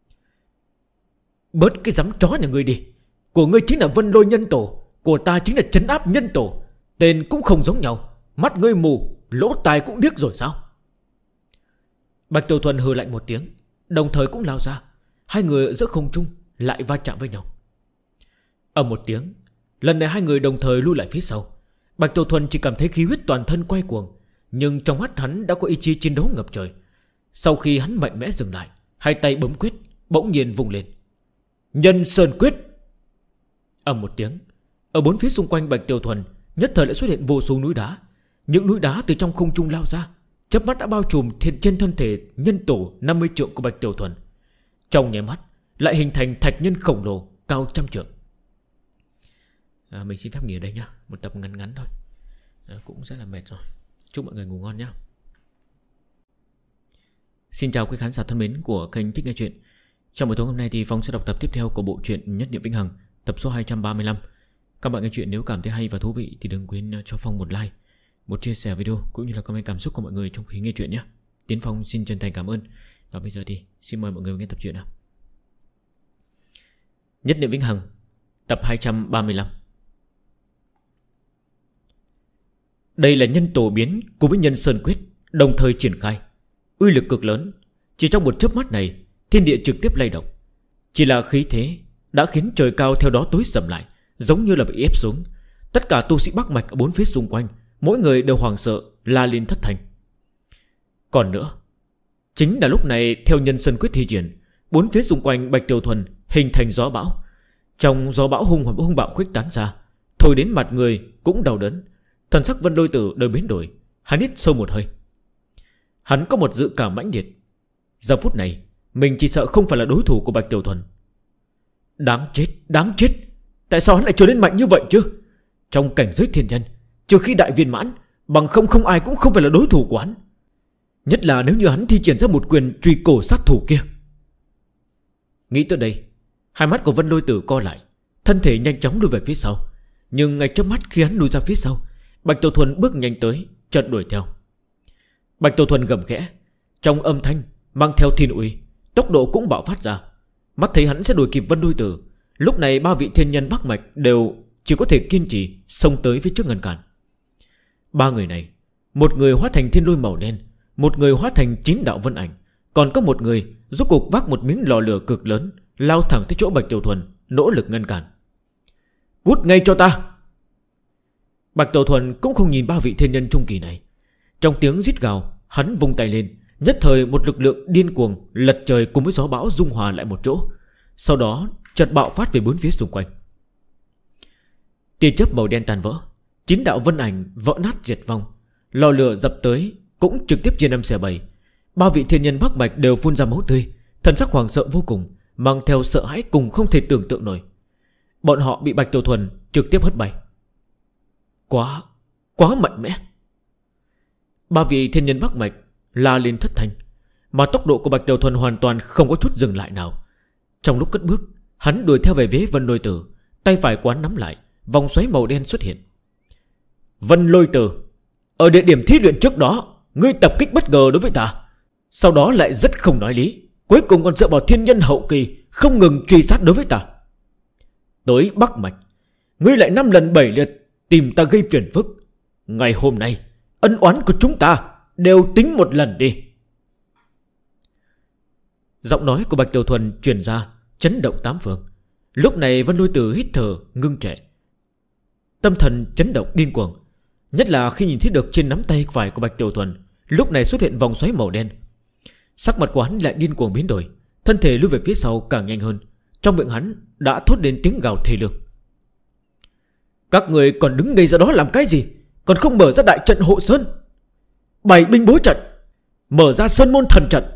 Bớt cái giấm chó nhà ngươi đi. Của ngươi chính là Vân Lôi Nhân Tổ, của ta chính là trấn áp nhân tổ. Tên cũng không giống nhau, mắt ngươi mù, lỗ tai cũng điếc rồi sao? Bạch Tiểu Thuần hừ lạnh một tiếng, đồng thời cũng lao ra. Hai người ở giữa không trung lại va chạm với nhau. Ở một tiếng, lần này hai người đồng thời lui lại phía sau. Bạch Tiểu Thuần chỉ cảm thấy khí huyết toàn thân quay cuồng, nhưng trong mắt hắn đã có ý chí chiến đấu ngập trời. Sau khi hắn mạnh mẽ dừng lại, hai tay bấm quyết, bỗng nhiên vùng lên Nhân Sơn Quyết. Ầm một tiếng, ở bốn phía xung quanh Bạch Tiểu Thuần nhất thời lại xuất hiện vô số núi đá. Những núi đá từ trong không trung lao ra, chớp mắt đã bao trùm trên thân thể nhân tổ 50 trượng của Bạch Tiểu Thuần. Trong nháy mắt lại hình thành thạch nhân khổng lồ cao 100 trượng. Mình xin phép nghỉ ở đây nhá. Một tập ngắn ngắn thôi, cũng rất là mệt rồi. Chúc mọi người ngủ ngon nhá. Xin chào quý khán giả thân mến của kênh Thích Nghe Chuyện. Trong buổi tối hôm nay thì Phong sẽ đọc tập tiếp theo của bộ truyện Nhất Niệm Vĩnh Hằng, tập số 235. Các bạn nghe chuyện nếu cảm thấy hay và thú vị thì đừng quên cho Phong một like, một chia sẻ video cũng như là comment cảm xúc của mọi người trong khi nghe chuyện nhé. Tiến Phong xin chân thành cảm ơn. Và bây giờ thì xin mời mọi người nghe tập truyện nào. Nhất Niệm Vĩnh Hằng, tập 235. Đây là nhân tổ biến cùng với Nhân Sơn Quyết đồng thời triển khai, uy lực cực lớn. Chỉ trong một chớp mắt này, thiên địa trực tiếp lay động. Chỉ là khí thế đã khiến trời cao theo đó tối sầm lại, giống như là bị ép xuống. Tất cả tu sĩ Bắc Mạch ở bốn phía xung quanh, mỗi người đều hoảng sợ, la lên thất thanh. Còn nữa, chính là lúc này theo Nhân Sơn Quyết thi triển, bốn phía xung quanh Bạch Tiểu Thuần hình thành gió bão. Trong gió bão hung bạo khuếch tán ra, thổi đến mặt người cũng đau đớn. Thần sắc Vân Lôi Tử đời biến đổi, hắn hít sâu một hơi. Hắn có một dự cảm mãnh liệt, giờ phút này mình chỉ sợ không phải là đối thủ của Bạch Tiểu Thuần. Đáng chết, đáng chết. Tại sao hắn lại trở nên mạnh như vậy chứ? Trong cảnh giới thiên nhân, trừ khi đại viên mãn, bằng không ai cũng không phải là đối thủ của hắn. Nhất là nếu như hắn thi triển ra một quyền truy cổ sát thủ kia. Nghĩ tới đây, hai mắt của Vân Lôi Tử co lại, thân thể nhanh chóng lùi về phía sau. Nhưng ngay chớp mắt khi hắn lùi ra phía sau, Bạch Tiểu Thuần bước nhanh tới, chợt đuổi theo. Bạch Tiểu Thuần gầm khẽ, trong âm thanh mang theo thiên uy, tốc độ cũng bạo phát ra. Mắt thấy hắn sẽ đuổi kịp Vân Lôi Tử, Lúc này ba vị thiên nhân Bắc Mạch đều chỉ có thể kiên trì xông tới phía trước ngăn cản. Ba người này, một người hóa thành thiên lôi màu đen, một người hóa thành 9 đạo vân ảnh, còn có một người rốt cuộc vác một miếng lò lửa cực lớn, lao thẳng tới chỗ Bạch Tiểu Thuần, nỗ lực ngăn cản. Cút ngay cho ta! Bạch Tiểu Thuần cũng không nhìn ba vị thiên nhân trung kỳ này. Trong tiếng rít gào, hắn vung tay lên, nhất thời một lực lượng điên cuồng lật trời cùng với gió bão dung hòa lại một chỗ, sau đó chợt bạo phát về bốn phía xung quanh. Tia chớp màu đen tan vỡ, 9 đạo vân ảnh vỡ nát diệt vong, lò lửa dập tới cũng trực tiếp chia 5 xẻ 7. Ba vị thiên nhân Bắc Mạch đều phun ra máu tươi, thần sắc hoảng sợ vô cùng, mang theo sợ hãi cùng không thể tưởng tượng nổi. Bọn họ bị Bạch Tiểu Thuần trực tiếp hất bay. Quá mạnh mẽ. Ba vị thiên nhân Bắc Mạch la lên thất thanh, mà tốc độ của Bạch Tiểu Thuần hoàn toàn không có chút dừng lại nào. Trong lúc cất bước, hắn đuổi theo về phía Vân Lôi Tử, tay phải quán nắm lại, vòng xoáy màu đen xuất hiện. Vân Lôi Tử, ở địa điểm thí luyện trước đó, ngươi tập kích bất ngờ đối với ta, sau đó lại rất không nói lý, cuối cùng còn dựa vào thiên nhân hậu kỳ không ngừng truy sát đối với ta. Tới Bắc Mạch, ngươi lại 5 lần 7 lượt tìm ta gây phiền phức. Ngày hôm nay, ân oán của chúng ta đều tính một lần đi. Giọng nói của Bạch Tiểu Thuần truyền ra, chấn động tám phương. Lúc này Vân Lôi Tử hít thở ngưng trệ, tâm thần chấn động điên cuồng. Nhất là khi nhìn thấy được trên nắm tay phải của Bạch Tiểu Thuần lúc này xuất hiện vòng xoáy màu đen. Sắc mặt của hắn lại điên cuồng biến đổi, thân thể lùi về phía sau càng nhanh hơn. Trong miệng hắn đã thốt lên tiếng gào thê lương. Các người còn đứng ngây ra đó làm cái gì? Còn không mở ra đại trận hộ sơn, bày binh bố trận, mở ra sơn môn thần trận.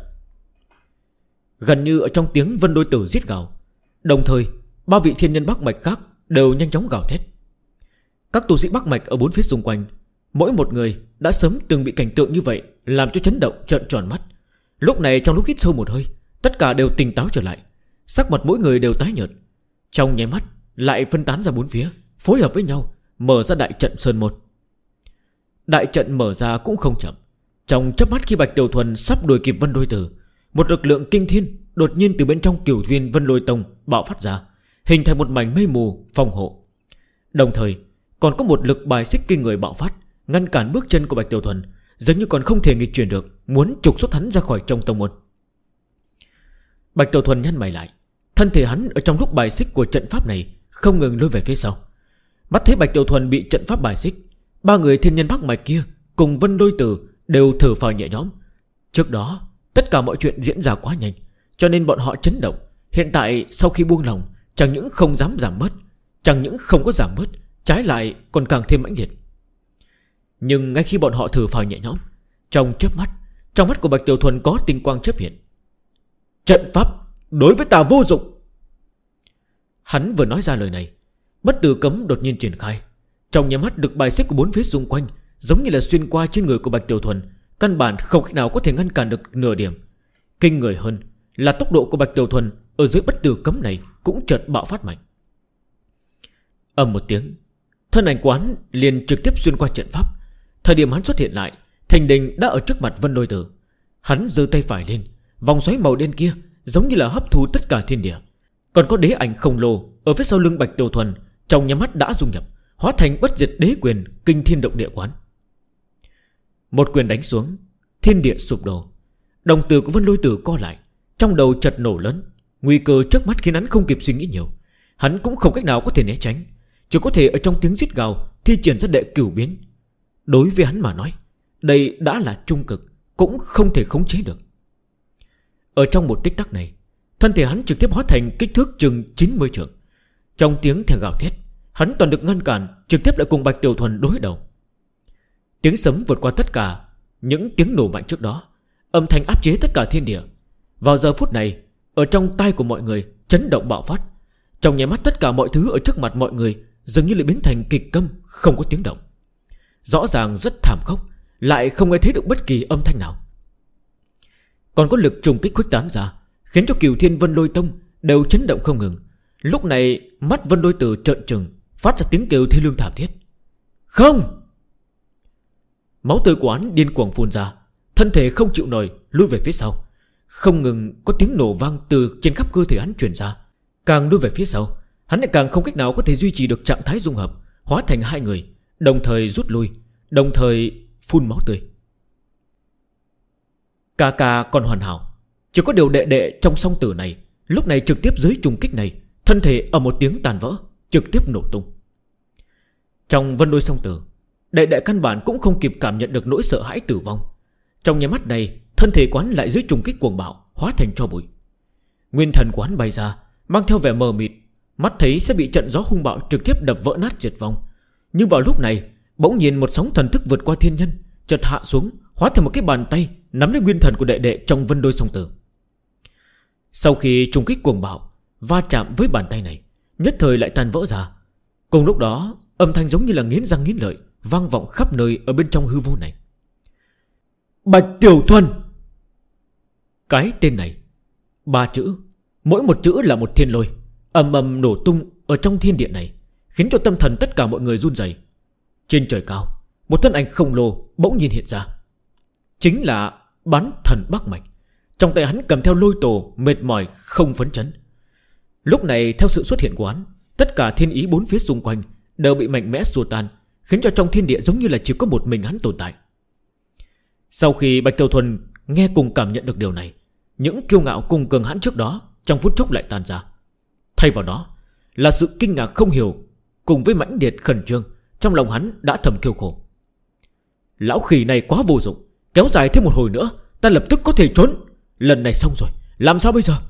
Gần như ở trong tiếng Vân Lôi Tử giết gào, đồng thời ba vị thiên nhân Bắc Mạch khác đều nhanh chóng gào thét. Các tu sĩ Bắc Mạch ở bốn phía xung quanh, mỗi một người đã sớm từng bị cảnh tượng như vậy làm cho chấn động trợn tròn mắt. Lúc này trong lúc hít sâu một hơi, tất cả đều tỉnh táo trở lại, sắc mặt mỗi người đều tái nhợt. Trong nháy mắt lại phân tán ra bốn phía, phối hợp với nhau mở ra đại trận sơn môn. Đại trận mở ra cũng không chậm. Trong chớp mắt khi Bạch Tiểu Thuần sắp đuổi kịp Vân Lôi Tử, một lực lượng kinh thiên đột nhiên từ bên trong cửu viên Vân Lôi Tông bạo phát ra, hình thành một mảnh mây mù phòng hộ. Đồng thời còn có một lực bài xích kinh người bạo phát, ngăn cản bước chân của Bạch Tiểu Thuần, giống như còn không thể nghịch chuyển được, muốn trục xuất hắn ra khỏi trong tông môn. Bạch Tiểu Thuần nhăn mày lại, thân thể hắn ở trong lúc bài xích của trận pháp này không ngừng lùi về phía sau. Mắt thấy Bạch Tiểu Thuần bị trận pháp bài xích, ba người thiên nhân Bắc Mạch kia cùng Vân Lôi Tử đều thở phào nhẹ nhõm. Trước đó tất cả mọi chuyện diễn ra quá nhanh, cho nên bọn họ chấn động. Hiện tại sau khi buông lòng, chẳng những không dám giảm bớt, chẳng những không có giảm bớt, trái lại còn càng thêm mãnh liệt. Nhưng ngay khi bọn họ thở phào nhẹ nhõm, trong chớp mắt, trong mắt của Bạch Tiểu Thuần có tinh quang chớp hiện. Trận pháp đối với ta vô dụng. Hắn vừa nói ra lời này, bất tử cấm đột nhiên triển khai. Trong nháy mắt, được bài xích của bốn phía xung quanh giống như là xuyên qua trên người của Bạch Tiểu Thuần, căn bản không cách nào có thể ngăn cản được nửa điểm. Kinh người hơn là tốc độ của Bạch Tiểu Thuần ở dưới bất tử cấm này cũng chợt bạo phát mạnh. Ầm một tiếng, thân ảnh quán liền trực tiếp xuyên qua trận pháp. Thời điểm hắn xuất hiện lại, thình lình đã ở trước mặt Vân Lôi Tử. Hắn giơ tay phải lên, vòng xoáy màu đen kia giống như là hấp thu tất cả thiên địa. Còn có đế ảnh khổng lồ ở phía sau lưng Bạch Tiểu Thuần trong nháy mắt đã dung nhập, hóa thành bất diệt đế quyền kinh thiên động địa quán. Một quyền đánh xuống, thiên địa sụp đổ. Đồng tử của Vân Lôi Tử co lại, trong đầu chợt nổ lớn. Nguy cơ trước mắt khiến hắn không kịp suy nghĩ nhiều. Hắn cũng không cách nào có thể né tránh, chỉ có thể ở trong tiếng rít gào thi triển ra đệ cửu biến. Đối với hắn mà nói, đây đã là trung cực, cũng không thể khống chế được. Ở trong một tích tắc này, thân thể hắn trực tiếp hóa thành kích thước chừng 90 trượng. Trong tiếng thét gào thét, hắn toàn được ngăn cản, trực tiếp lại cùng Bạch Tiểu Thuần đối đầu. Tiếng sấm vượt qua tất cả những tiếng nổ mạnh trước đó, âm thanh áp chế tất cả thiên địa. Vào giờ phút này, ở trong tai của mọi người chấn động bạo phát. Trong nháy mắt tất cả mọi thứ ở trước mặt mọi người dường như lại biến thành kịch câm, không có tiếng động. Rõ ràng rất thảm khốc, lại không nghe thấy được bất kỳ âm thanh nào. Còn có lực trùng kích khuếch tán ra, khiến cho Cửu Thiên Vân Lôi Tông đều chấn động không ngừng. Lúc này mắt Vân Lôi Tử trợn trừng, phát ra tiếng kêu thê lương thảm thiết. Không! Máu tươi của hắn điên cuồng phun ra, thân thể không chịu nổi lùi về phía sau. Không ngừng có tiếng nổ vang từ trên khắp cơ thể hắn truyền ra. Càng lùi về phía sau, hắn lại càng không cách nào có thể duy trì được trạng thái dung hợp, hóa thành hai người, đồng thời rút lui, đồng thời phun máu tươi. Ca ca còn hoàn hảo, chỉ có điều đệ đệ trong song tử này lúc này trực tiếp dưới trùng kích này, thân thể ở một tiếng tàn vỡ, trực tiếp nổ tung. Trong vân đôi song tử, đệ đệ căn bản cũng không kịp cảm nhận được nỗi sợ hãi tử vong. Trong nháy mắt này, thân thể quán lại dưới trùng kích cuồng bạo, hóa thành tro bụi. Nguyên thần quán bay ra, mang theo vẻ mờ mịt, mắt thấy sẽ bị trận gió hung bạo trực tiếp đập vỡ nát diệt vong. Nhưng vào lúc này, bỗng nhiên một sóng thần thức vượt qua thiên nhân, chợt hạ xuống, hóa thành một cái bàn tay nắm lấy nguyên thần của đệ đệ trong vân đôi song tử. Sau khi trùng kích cuồng bạo va chạm với bàn tay này, nhất thời lại tan vỡ ra. Cùng lúc đó, âm thanh giống như là nghiến răng nghiến lợi vang vọng khắp nơi ở bên trong hư vô này. Bạch Tiểu Thuần. Cái tên này, 3 chữ, mỗi một chữ là một thiên lôi, ầm ầm nổ tung ở trong thiên địa này, khiến cho tâm thần tất cả mọi người run rẩy. Trên trời cao, một thân ảnh khổng lồ bỗng nhiên hiện ra, chính là Bán Thần Bắc Mạch. Trong tay hắn cầm theo lôi tổ, mệt mỏi không phấn chấn. Lúc này theo sự xuất hiện của hắn, tất cả thiên ý bốn phía xung quanh đều bị mạnh mẽ xua tan, khiến cho trong thiên địa giống như là chỉ có một mình hắn tồn tại. Sau khi Bạch Tiểu Thuần nghe cùng cảm nhận được điều này, những kiêu ngạo cùng cường hãn trước đó trong phút chốc lại tan ra. Thay vào đó là sự kinh ngạc không hiểu cùng với mãnh liệt khẩn trương. Trong lòng hắn đã thầm kêu khổ. Lão khỉ này quá vô dụng, kéo dài thêm một hồi nữa ta lập tức có thể trốn. Lần này xong rồi, làm sao bây giờ?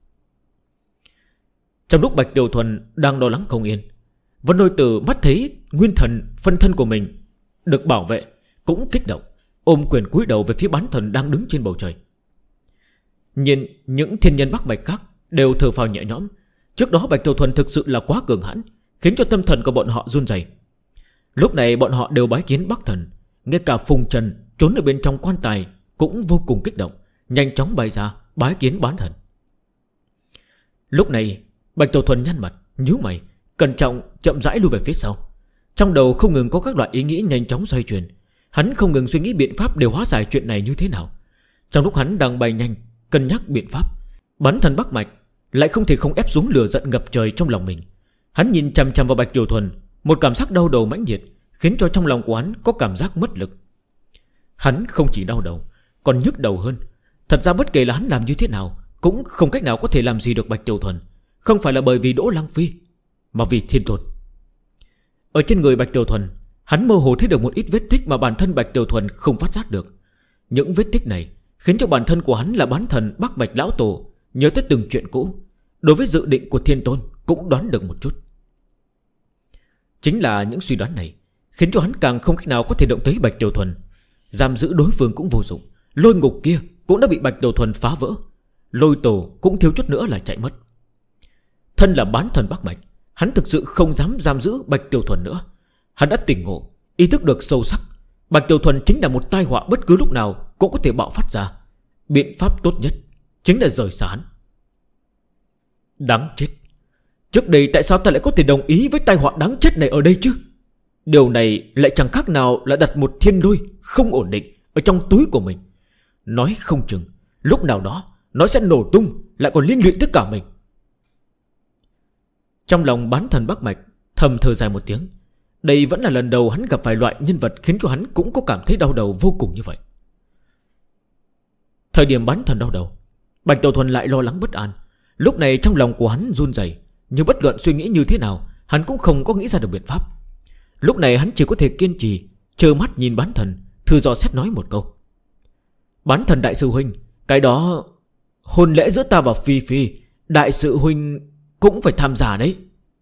Trong lúc Bạch Tiểu Thuần đang lo lắng không yên, Vân Lôi Tử mắt thấy nguyên thần phân thân của mình được bảo vệ, cũng kích động, ôm quyền cúi đầu về phía Bán Thần đang đứng trên bầu trời. Nhìn những thiên nhân Bắc Mạch khác đều thở phào nhẹ nhõm. Trước đó Bạch Tiểu Thuần thực sự là quá cường hãn, khiến cho tâm thần của bọn họ run rẩy. Lúc này bọn họ đều bái kiến Bắc Thần. Ngay cả Phùng Trần trốn ở bên trong quan tài cũng vô cùng kích động, nhanh chóng bay ra bái kiến Bán Thần. Lúc này Bạch Tiểu Thuần nhăn mặt, nhíu mày, cẩn trọng chậm rãi lùi về phía sau. Trong đầu không ngừng có các loại ý nghĩ nhanh chóng xoay chuyển. Hắn không ngừng suy nghĩ biện pháp để hóa giải chuyện này như thế nào. Trong lúc hắn đang bay nhanh cân nhắc biện pháp, Bán Thần Bắc Mạch lại không thể không ép xuống lửa giận ngập trời trong lòng mình. Hắn nhìn chằm chằm vào Bạch Tiểu Thuần, một cảm giác đau đầu mãnh liệt khiến cho trong lòng của hắn có cảm giác mất lực. Hắn không chỉ đau đầu, còn nhức đầu hơn. Thật ra bất kể là hắn làm như thế nào, cũng không cách nào có thể làm gì được Bạch Tiểu Thuần. Không phải là bởi vì Đỗ Lăng Phi, mà vì Thiên Tôn. Ở trên người Bạch Tiểu Thuần, hắn mơ hồ thấy được một ít vết tích mà bản thân Bạch Tiểu Thuần không phát giác được. Những vết tích này khiến cho bản thân của hắn là Bán Thần Bắc Mạch Lão Tổ nhớ tới từng chuyện cũ, đối với dự định của Thiên Tôn cũng đoán được một chút. Chính là những suy đoán này khiến cho hắn càng không cách nào có thể động tới Bạch Tiểu Thuần. Giam giữ đối phương cũng vô dụng, lôi ngục kia cũng đã bị Bạch Tiểu Thuần phá vỡ, lôi tổ cũng thiếu chút nữa là chạy mất. Thân là Bán Thần Bắc Mạch, hắn thực sự không dám giam giữ Bạch Tiểu Thuần nữa. Hắn đã tỉnh ngộ, ý thức được sâu sắc Bạch Tiểu Thuần chính là một tai họa bất cứ lúc nào cũng có thể bạo phát ra. Biện pháp tốt nhất chính là rời xa hắn. Đáng chết, trước đây tại sao ta lại có thể đồng ý với tai họa đáng chết này ở đây chứ? Điều này lại chẳng khác nào là đặt một thiên lôi không ổn định ở trong túi của mình. Nói không chừng lúc nào đó nó sẽ nổ tung, lại còn liên lụy tất cả mình. Trong lòng Bán Thần Bắc Mạch thầm thở dài một tiếng. Đây vẫn là lần đầu hắn gặp phải loại nhân vật khiến cho hắn cũng có cảm thấy đau đầu vô cùng như vậy. Thời điểm Bán Thần đau đầu, Bạch Tiểu Thuần lại lo lắng bất an. Lúc này trong lòng của hắn run rẩy, nhưng bất luận suy nghĩ như thế nào, hắn cũng không có nghĩ ra được biện pháp. Lúc này hắn chỉ có thể kiên trì, trơ mắt nhìn Bán Thần thử dò xét nói một câu. Bán Thần đại sư huynh, cái đó hôn lễ giữa ta và Phi Phi, đại sư huynh cũng phải tham gia đấy.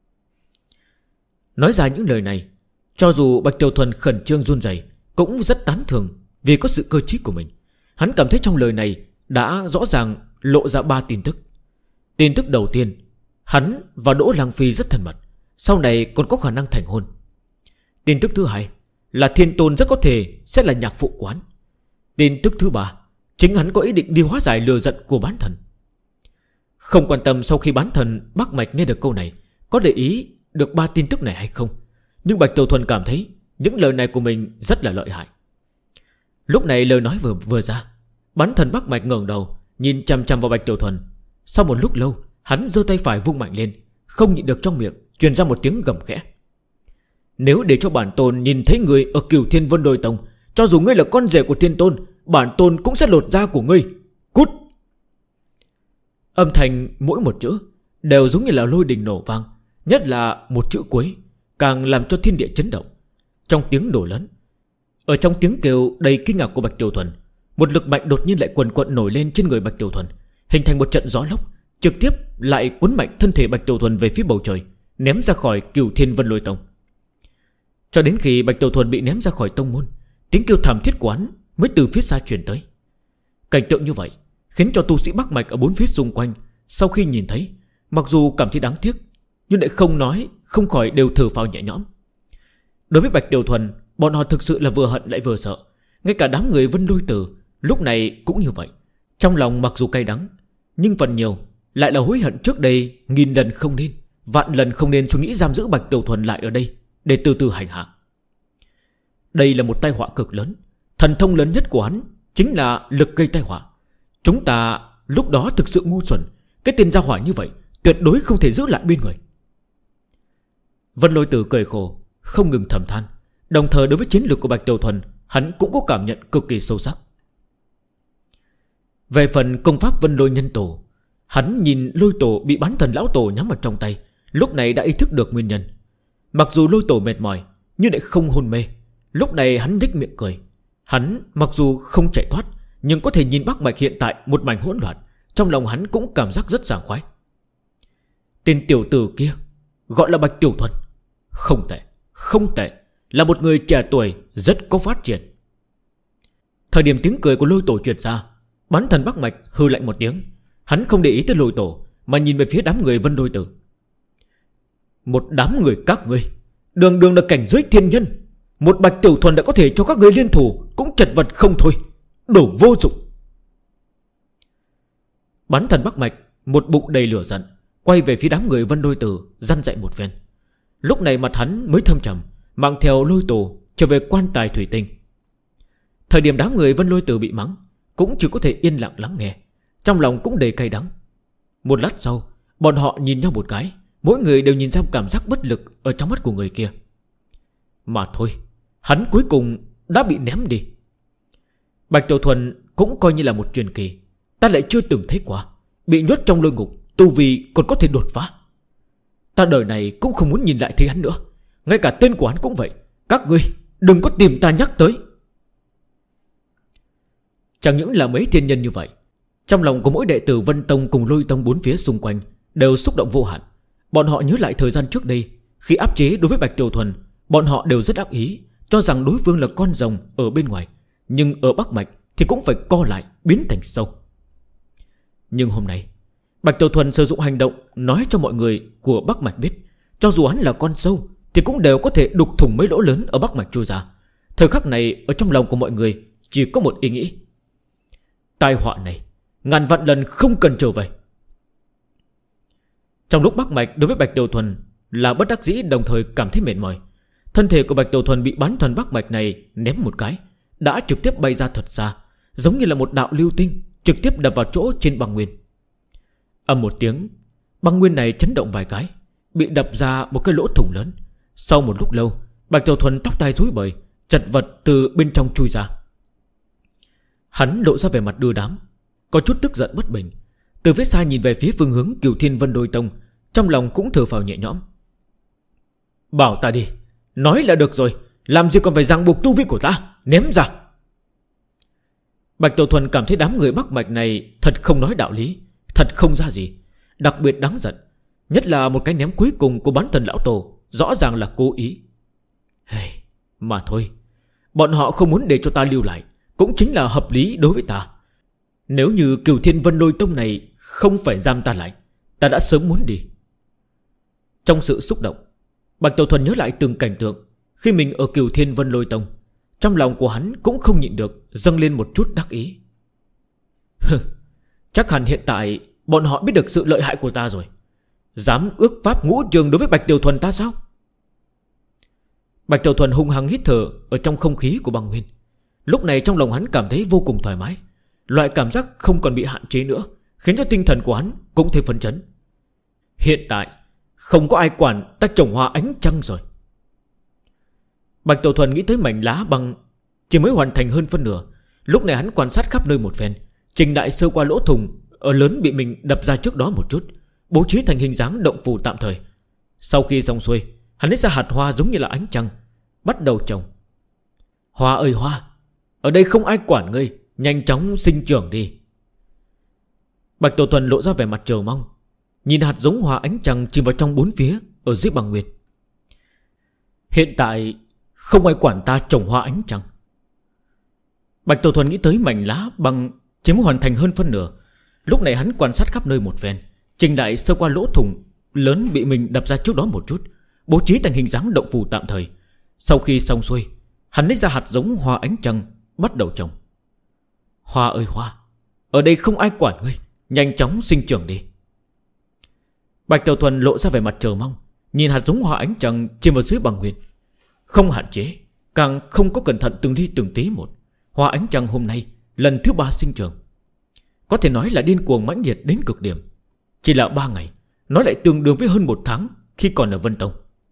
Nói ra những lời này, cho dù Bạch Tiểu Thuần khẩn trương run rẩy cũng rất tán thưởng vì có sự cơ trí của mình. Hắn cảm thấy trong lời này đã rõ ràng lộ ra 3 tin tức. Tin tức đầu tiên, hắn và Đỗ Lăng Phi rất thân mật, sau này còn có khả năng thành hôn. Tin tức thứ hai là Thiên Tôn rất có thể sẽ là nhạc phụ quán. Tin tức thứ ba, chính hắn có ý định đi hóa giải lừa giận của Bán Thần. Không quan tâm sau khi Bán Thần Bắc Mạch nghe được câu này có để ý được 3 tin tức này hay không, nhưng Bạch Tiểu Thuần cảm thấy những lời này của mình rất là lợi hại. Lúc này lời nói vừa ra, Bán Thần Bắc Mạch ngẩng đầu nhìn chằm chằm vào Bạch Tiểu Thuần. Sau một lúc lâu, hắn giơ tay phải vung mạnh lên, không nhịn được trong miệng truyền ra một tiếng gầm khẽ. Nếu để cho bản tôn nhìn thấy người ở Cửu Thiên Vân Lôi Tông, cho dù ngươi là con rể của Thiên Tôn, bản tôn cũng sẽ lột da của ngươi. Cút! Âm thanh mỗi một chữ đều giống như là lôi đình nổ vang, nhất là một chữ cuối càng làm cho thiên địa chấn động. Trong tiếng nổ lớn, ở trong tiếng kêu đầy kinh ngạc của Bạch Tiểu Thuần, một lực mạnh đột nhiên lại quần quận nổi lên trên người Bạch Tiểu Thuần, hình thành một trận gió lốc, trực tiếp lại cuốn mạnh thân thể Bạch Tiểu Thuần về phía bầu trời, ném ra khỏi Cửu Thiên Vân Lôi Tông. Cho đến khi Bạch Tiểu Thuần bị ném ra khỏi tông môn, tiếng kêu thảm thiết của hắn mới từ phía xa truyền tới. Cảnh tượng như vậy khiến cho tu sĩ Bắc Mạch ở bốn phía xung quanh sau khi nhìn thấy, mặc dù cảm thấy đáng tiếc, nhưng lại không nói không khỏi đều thở phào nhẹ nhõm. Đối với Bạch Tiểu Thuần, bọn họ thực sự là vừa hận lại vừa sợ. Ngay cả đám người Vân Lôi Tử lúc này cũng như vậy. Trong lòng mặc dù cay đắng, nhưng phần nhiều lại là hối hận trước đây nghìn lần không nên, vạn lần không nên suy nghĩ giam giữ Bạch Tiểu Thuần lại ở đây để từ từ hành hạ. Đây là một tai họa cực lớn. Thần thông lớn nhất của hắn chính là lực gây tai họa. Chúng ta lúc đó thực sự ngu xuẩn. Cái tên gia hỏa như vậy tuyệt đối không thể giữ lại bên người. Vân Lôi Tử cười khổ, không ngừng thầm than. Đồng thời đối với chiến lược của Bạch Tiểu Thuần, hắn cũng có cảm nhận cực kỳ sâu sắc. Về phần công pháp Vân Lôi Nhân Tổ, hắn nhìn Lôi Tổ bị bán thần lão tổ nhắm vào trong tay, lúc này đã ý thức được nguyên nhân. Mặc dù Lôi Tổ mệt mỏi nhưng lại không hôn mê. Lúc này hắn nhếch miệng cười. Hắn mặc dù không chạy thoát, nhưng có thể nhìn Bắc Mạch hiện tại một mảnh hỗn loạn, trong lòng hắn cũng cảm giác rất sảng khoái. Tên tiểu tử kia gọi là Bạch Tiểu Thuần, không tệ, không tệ, là một người trẻ tuổi rất có phát triển. Thời điểm tiếng cười của Lôi Tổ truyền ra, bán thần Bắc Mạch hư lạnh một tiếng. Hắn không để ý tới Lôi Tổ, mà nhìn về phía đám người Vân Lôi Tử. Một đám người các ngươi đường đường là cảnh giới thiên nhân, một Bạch Tiểu Thuần đã có thể cho các ngươi liên thủ cũng chật vật không thôi, đồ vô dụng. Bán thần Bắc Mạch một bụng đầy lửa giận, quay về phía đám người Vân Lôi Tử răn dạy một phen. Lúc này mặt hắn mới thâm trầm, mang theo Lôi Tổ trở về quan tài thủy tinh. Thời điểm đám người Vân Lôi Tử bị mắng, cũng chỉ có thể yên lặng lắng nghe, trong lòng cũng đầy cay đắng. Một lát sau, bọn họ nhìn nhau một cái, mỗi người đều nhìn ra cảm giác bất lực ở trong mắt của người kia. Mà thôi, hắn cuối cùng đã bị ném đi. Bạch Tiểu Thuần cũng coi như là một truyền kỳ, ta lại chưa từng thấy qua. Bị nhốt trong lôi ngục, tu vi còn có thể đột phá. Ta đời này cũng không muốn nhìn lại thấy hắn nữa. Ngay cả tên của hắn cũng vậy. Các ngươi đừng có tìm ta nhắc tới. Chẳng những là mấy thiên nhân như vậy, trong lòng của mỗi đệ tử Vân Tông cùng Lôi Tông bốn phía xung quanh đều xúc động vô hạn. Bọn họ nhớ lại thời gian trước đây, khi áp chế đối với Bạch Tiểu Thuần, bọn họ đều rất ác ý, cho rằng đối phương là con rồng ở bên ngoài, nhưng ở Bắc Mạch thì cũng phải co lại, biến thành sâu. Nhưng hôm nay Bạch Tiểu Thuần sử dụng hành động nói cho mọi người của Bắc Mạch biết, cho dù hắn là con sâu thì cũng đều có thể đục thủng mấy lỗ lớn ở Bắc Mạch chui ra. Thời khắc này ở trong lòng của mọi người chỉ có một ý nghĩ: tai họa này ngàn vạn lần không cần trở về. Trong lúc Bắc Mạch đối với Bạch Tiểu Thuần là bất đắc dĩ, đồng thời cảm thấy mệt mỏi, thân thể của Bạch Tiểu Thuần bị bán thần Bắc Mạch này ném một cái, đã trực tiếp bay ra thật xa, giống như là một đạo lưu tinh, trực tiếp đập vào chỗ trên băng nguyên. Ầm một tiếng, băng nguyên này chấn động vài cái, bị đập ra một cái lỗ thủng lớn. Sau một lúc lâu, Bạch Tiểu Thuần tóc tai rối bời, chật vật từ bên trong chui ra. Hắn lộ ra vẻ mặt đưa đám, có chút tức giận bất bình. Từ phía xa nhìn về phía phương hướng Cửu Thiên Vân Lôi Tông, trong lòng cũng thở phào nhẹ nhõm. Bảo ta đi, nói là được rồi, làm gì còn phải ràng buộc tu vi của ta, ném ra. Bạch Tiểu Thuần cảm thấy đám người Bắc Mạch này thật không nói đạo lý, thật không ra gì, đặc biệt đáng giận. Nhất là một cái ném cuối cùng của bán thần lão tổ, rõ ràng là cố ý. Hey, mà thôi, bọn họ không muốn để cho ta lưu lại, cũng chính là hợp lý đối với ta. Nếu như Cửu Thiên Vân Lôi Tông này không phải giam ta lại, ta đã sớm muốn đi. Trong sự xúc động, Bạch Tiểu Thuần nhớ lại từng cảnh tượng khi mình ở Cửu Thiên Vân Lôi Tông. Trong lòng của hắn cũng không nhịn được dâng lên một chút đắc ý. Chắc hẳn hiện tại bọn họ biết được sự lợi hại của ta rồi, dám ước pháp ngũ trường đối với Bạch Tiểu Thuần ta sao? Bạch Tiểu Thuần hung hăng hít thở ở trong không khí của băng nguyên. Lúc này trong lòng hắn cảm thấy vô cùng thoải mái. Loại cảm giác không còn bị hạn chế nữa khiến cho tinh thần của hắn cũng thêm phấn chấn. Hiện tại Không có ai quản ta trồng hoa ánh trăng rồi. Bạch Tiểu Thuần nghĩ tới mảnh lá băng chỉ mới hoàn thành hơn phân nửa. Lúc này hắn quan sát khắp nơi một phen, trình đại sơ qua lỗ thủng ở lớn bị mình đập ra trước đó một chút, bố trí thành hình dáng động phủ tạm thời. Sau khi xong xuôi, hắn lấy ra hạt hoa giống như là ánh trăng, bắt đầu trồng. Hoa ơi hoa, ở đây không ai quản ngươi, nhanh chóng sinh trưởng đi. Bạch Tiểu Thuần lộ ra vẻ mặt chờ mong, nhìn hạt giống hoa ánh trăng chìm vào trong bốn phía ở dưới băng nguyên. Hiện tại không ai quản ta trồng hoa ánh trăng. Bạch Tiểu Thuần nghĩ tới mảnh lá băng chỉ mới hoàn thành hơn phân nửa. Lúc này hắn quan sát khắp nơi một phen, trình đại sơ qua lỗ thủng lớn bị mình đập ra trước đó một chút, bố trí thành hình dáng động phủ tạm thời. Sau khi xong xuôi, hắn lấy ra hạt giống hoa ánh trăng, bắt đầu trồng. Hoa ơi hoa, ở đây không ai quản ngươi, nhanh chóng sinh trưởng đi. Bạch Tiểu Thuần lộ ra vẻ mặt chờ mong, nhìn hạt giống hoa ánh trăng chìm vào dưới băng nguyên. Không hạn chế, càng không có cẩn thận từng ly từng tí một, hoa ánh trăng hôm nay lần thứ 3 sinh trưởng. Có thể nói là điên cuồng mãnh liệt đến cực điểm. Chỉ là 3 ngày, nó lại tương đương với hơn 1 tháng khi còn ở Vân Tông.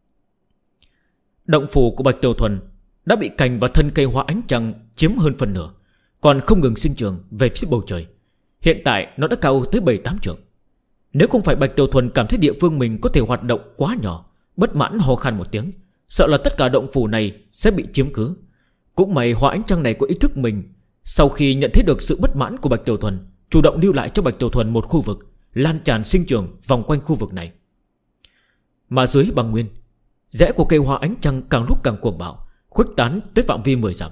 Động phủ của Bạch Tiểu Thuần đã bị cành và thân cây hoa ánh trăng chiếm hơn phần nửa, còn không ngừng sinh trưởng về phía bầu trời. Hiện tại nó đã cao tới 7-8 trượng. Nếu không phải Bạch Tiểu Thuần cảm thấy địa phương mình có thể hoạt động quá nhỏ, bất mãn ho khan một tiếng, sợ là tất cả động phủ này sẽ bị chiếm cứ. Cũng may hoa ánh trăng này có ý thức mình, sau khi nhận thấy được sự bất mãn của Bạch Tiểu Thuần, chủ động lưu lại cho Bạch Tiểu Thuần một khu vực, lan tràn sinh trưởng vòng quanh khu vực này. Mà dưới băng nguyên, rễ của cây hoa ánh trăng càng lúc càng cuồng bạo, khuếch tán tới phạm vi 10 dặm,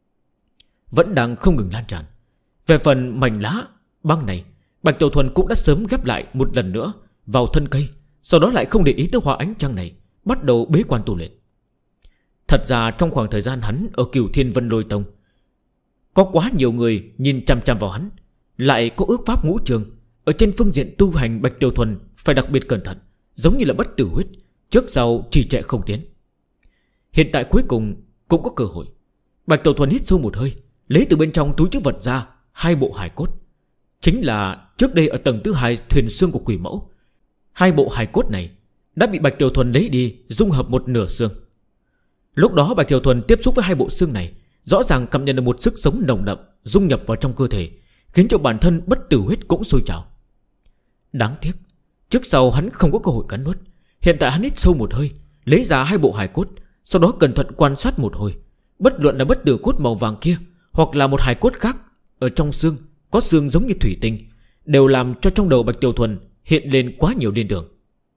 vẫn đang không ngừng lan tràn. Về phần mảnh lá băng này, Bạch Tiểu Thuần cũng đã sớm ghép lại một lần nữa vào thân cây, sau đó lại không để ý tới hoa ánh trăng này, bắt đầu bế quan tu luyện. Thật ra trong khoảng thời gian hắn ở Cửu Thiên Vân Lôi Tông, có quá nhiều người nhìn chăm chăm vào hắn, lại có ước pháp ngũ trường. Ở trên phương diện tu hành, Bạch Tiểu Thuần phải đặc biệt cẩn thận, giống như là bất tử huyết, trước sau trì trệ không tiến. Hiện tại cuối cùng cũng có cơ hội. Bạch Tiểu Thuần hít sâu một hơi, lấy từ bên trong túi trữ vật ra 2 bộ hài cốt, chính là trước đây ở tầng thứ 2 thuyền xương của quỷ mẫu. 2 bộ hài cốt này đã bị Bạch Tiểu Thuần lấy đi, dung hợp một nửa xương. Lúc đó Bạch Tiểu Thuần tiếp xúc với 2 bộ xương này, rõ ràng cảm nhận được một sức sống nồng đậm dung nhập vào trong cơ thể, khiến cho bản thân bất tử huyết cũng sôi trào. Đáng tiếc, trước sau hắn không có cơ hội cắn nuốt. Hiện tại hắn hít sâu một hơi, lấy ra 2 bộ hài cốt, sau đó cẩn thận quan sát một hồi. Bất luận là bất tử cốt màu vàng kia, hoặc là một hài cốt khác, ở trong xương có xương giống như thủy tinh, đều làm cho trong đầu Bạch Tiểu Thuần hiện lên quá nhiều liên tưởng.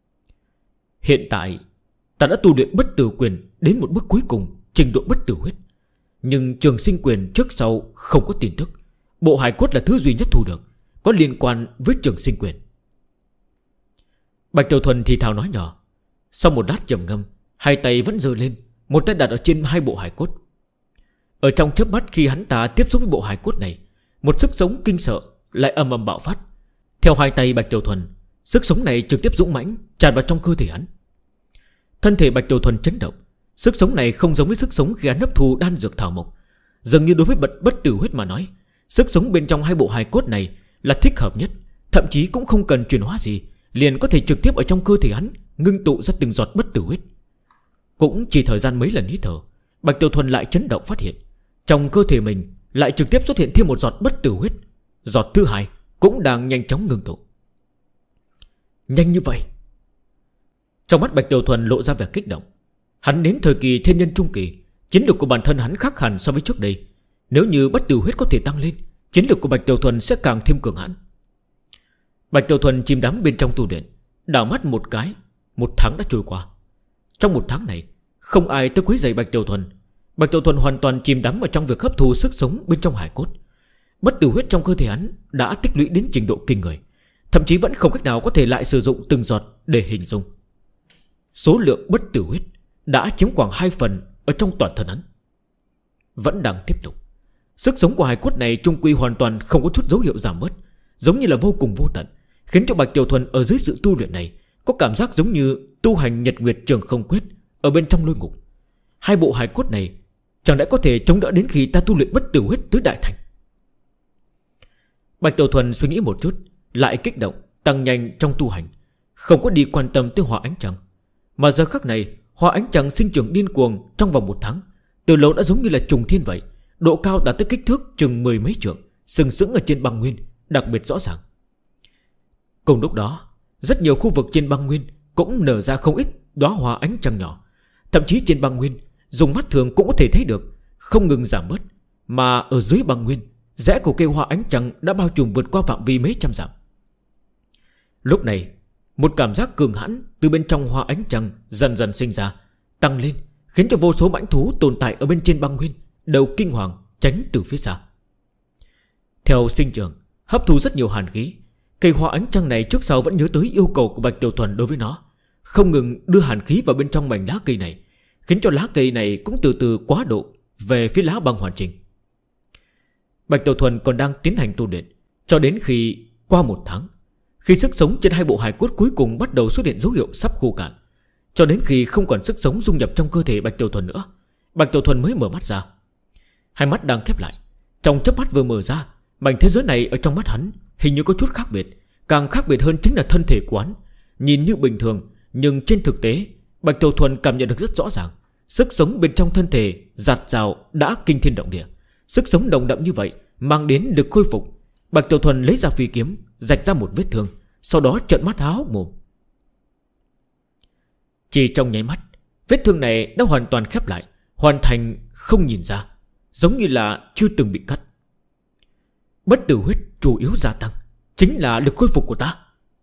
Hiện tại ta đã tu luyện bất tử quyền đến một bước cuối cùng, trình độ bất tử huyết, nhưng trường sinh quyền trước sau không có tin tức. Bộ hài cốt là thứ duy nhất thu được, có liên quan với trường sinh quyền. Bạch Tiểu Thuần thì thào nói nhỏ. Sau một lát trầm ngâm, 2 tay vẫn giơ lên, một tay đặt ở trên 2 bộ hài cốt. Ở trong chớp mắt khi hắn ta tiếp xúc với bộ hài cốt này, một sức sống kinh sợ lại ầm ầm bạo phát. Theo 2 tay Bạch Tiểu Thuần, sức sống này trực tiếp dũng mãnh tràn vào trong cơ thể hắn. Thân thể Bạch Tiểu Thuần chấn động. Sức sống này không giống với sức sống khi hắn hấp thu đan dược thảo mộc. Dường như đối với bất tử huyết mà nói, sức sống bên trong 2 bộ hài cốt này là thích hợp nhất, thậm chí cũng không cần chuyển hóa gì, liền có thể trực tiếp ở trong cơ thể hắn ngưng tụ ra từng giọt bất tử huyết. Cũng chỉ thời gian mấy lần hít thở, Bạch Tiểu Thuần lại chấn động phát hiện trong cơ thể mình lại trực tiếp xuất hiện thêm một giọt bất tử huyết. Giọt thứ 2 cũng đang nhanh chóng ngưng tụ. Nhanh như vậy? Trong mắt Bạch Tiểu Thuần lộ ra vẻ kích động. Hắn đến thời kỳ thiên nhân trung kỳ, chiến lược của bản thân hắn khác hẳn so với trước đây. Nếu như bất tử huyết có thể tăng lên, chiến lược của Bạch Tiểu Thuần sẽ càng thêm cường hãn. Bạch Tiểu Thuần chìm đắm bên trong tu luyện, đảo mắt một cái, 1 tháng đã trôi qua. Trong 1 tháng này, không ai tới quấy rầy Bạch Tiểu Thuần. Bạch Tiểu Thuần hoàn toàn chìm đắm ở trong việc hấp thu sức sống bên trong hải cốt. Bất tử huyết trong cơ thể hắn đã tích lũy đến trình độ kinh người, thậm chí vẫn không cách nào có thể lại sử dụng từng giọt để hình dung. Số lượng bất tử huyết đã chiếm khoảng 2 phần ở trong toàn thân hắn. Vẫn đang tiếp tục. Sức sống của hài cốt này trung quy hoàn toàn không có chút dấu hiệu giảm bớt, giống như là vô cùng vô tận, khiến cho Bạch Tiểu Thuần ở dưới sự tu luyện này có cảm giác giống như tu hành Nhật Nguyệt Trường Không Quyết ở bên trong lôi ngục. 2 bộ hài cốt này chẳng lẽ có thể chống đỡ đến khi ta tu luyện bất tử huyết tới đại thành? Bạch Tiểu Thuần suy nghĩ một chút, lại kích động tăng nhanh trong tu hành. không có đi quan tâm tới hoa ánh trăng. Mà giờ khắc này hoa ánh trăng sinh trưởng điên cuồng trong vòng 1 tháng, từ lâu đã giống như là trùng thiên vậy. Độ cao đạt tới kích thước chừng 10 mấy trượng, sừng sững ở trên băng nguyên, đặc biệt rõ ràng. Cùng lúc đó, rất nhiều khu vực trên băng nguyên cũng nở ra không ít đóa hoa ánh trăng nhỏ. Thậm chí trên băng nguyên, dùng mắt thường cũng có thể thấy được, không ngừng giảm bớt. Mà ở dưới băng nguyên, rẽ của cây hoa ánh trăng đã bao trùm vượt qua phạm vi mấy trăm dặm. Lúc này, một cảm giác cường hãn từ bên trong hoa ánh trăng dần dần sinh ra, tăng lên, khiến cho vô số mãnh thú tồn tại ở bên trên băng nguyên đều kinh hoàng tránh từ phía xa. Theo sinh trưởng, hấp thu rất nhiều hàn khí, cây hoa ánh trăng này trước sau vẫn nhớ tới yêu cầu của Bạch Tiểu Thuần đối với nó, không ngừng đưa hàn khí vào bên trong mảnh lá cây này, khiến cho lá cây này cũng từ từ quá độ về phía lá băng hoàn chỉnh. Bạch Tiểu Thuần còn đang tiến hành tu luyện, cho đến khi qua 1 tháng, khi sức sống trên 2 bộ hài cốt cuối cùng bắt đầu xuất hiện dấu hiệu sắp khô cạn, cho đến khi không còn sức sống dung nhập trong cơ thể Bạch Tiểu Thuần nữa, Bạch Tiểu Thuần mới mở mắt ra. Hai mắt đang khép lại, trong chớp mắt vừa mở ra, mảnh thế giới này ở trong mắt hắn hình như có chút khác biệt. Càng khác biệt hơn chính là thân thể của hắn. Nhìn như bình thường, nhưng trên thực tế Bạch Tiểu Thuần cảm nhận được rất rõ ràng, sức sống bên trong thân thể dạt dào đã kinh thiên động địa. Sức sống nồng đậm như vậy mang đến được khôi phục. Bạch Tiểu Thuần lấy ra phi kiếm, rạch ra một vết thương, sau đó trợn mắt há hốc mồm. Chỉ trong nháy mắt, vết thương này đã hoàn toàn khép lại, hoàn thành không nhìn ra, giống như là chưa từng bị cắt. Bất tử huyết chủ yếu gia tăng chính là lực khôi phục của ta.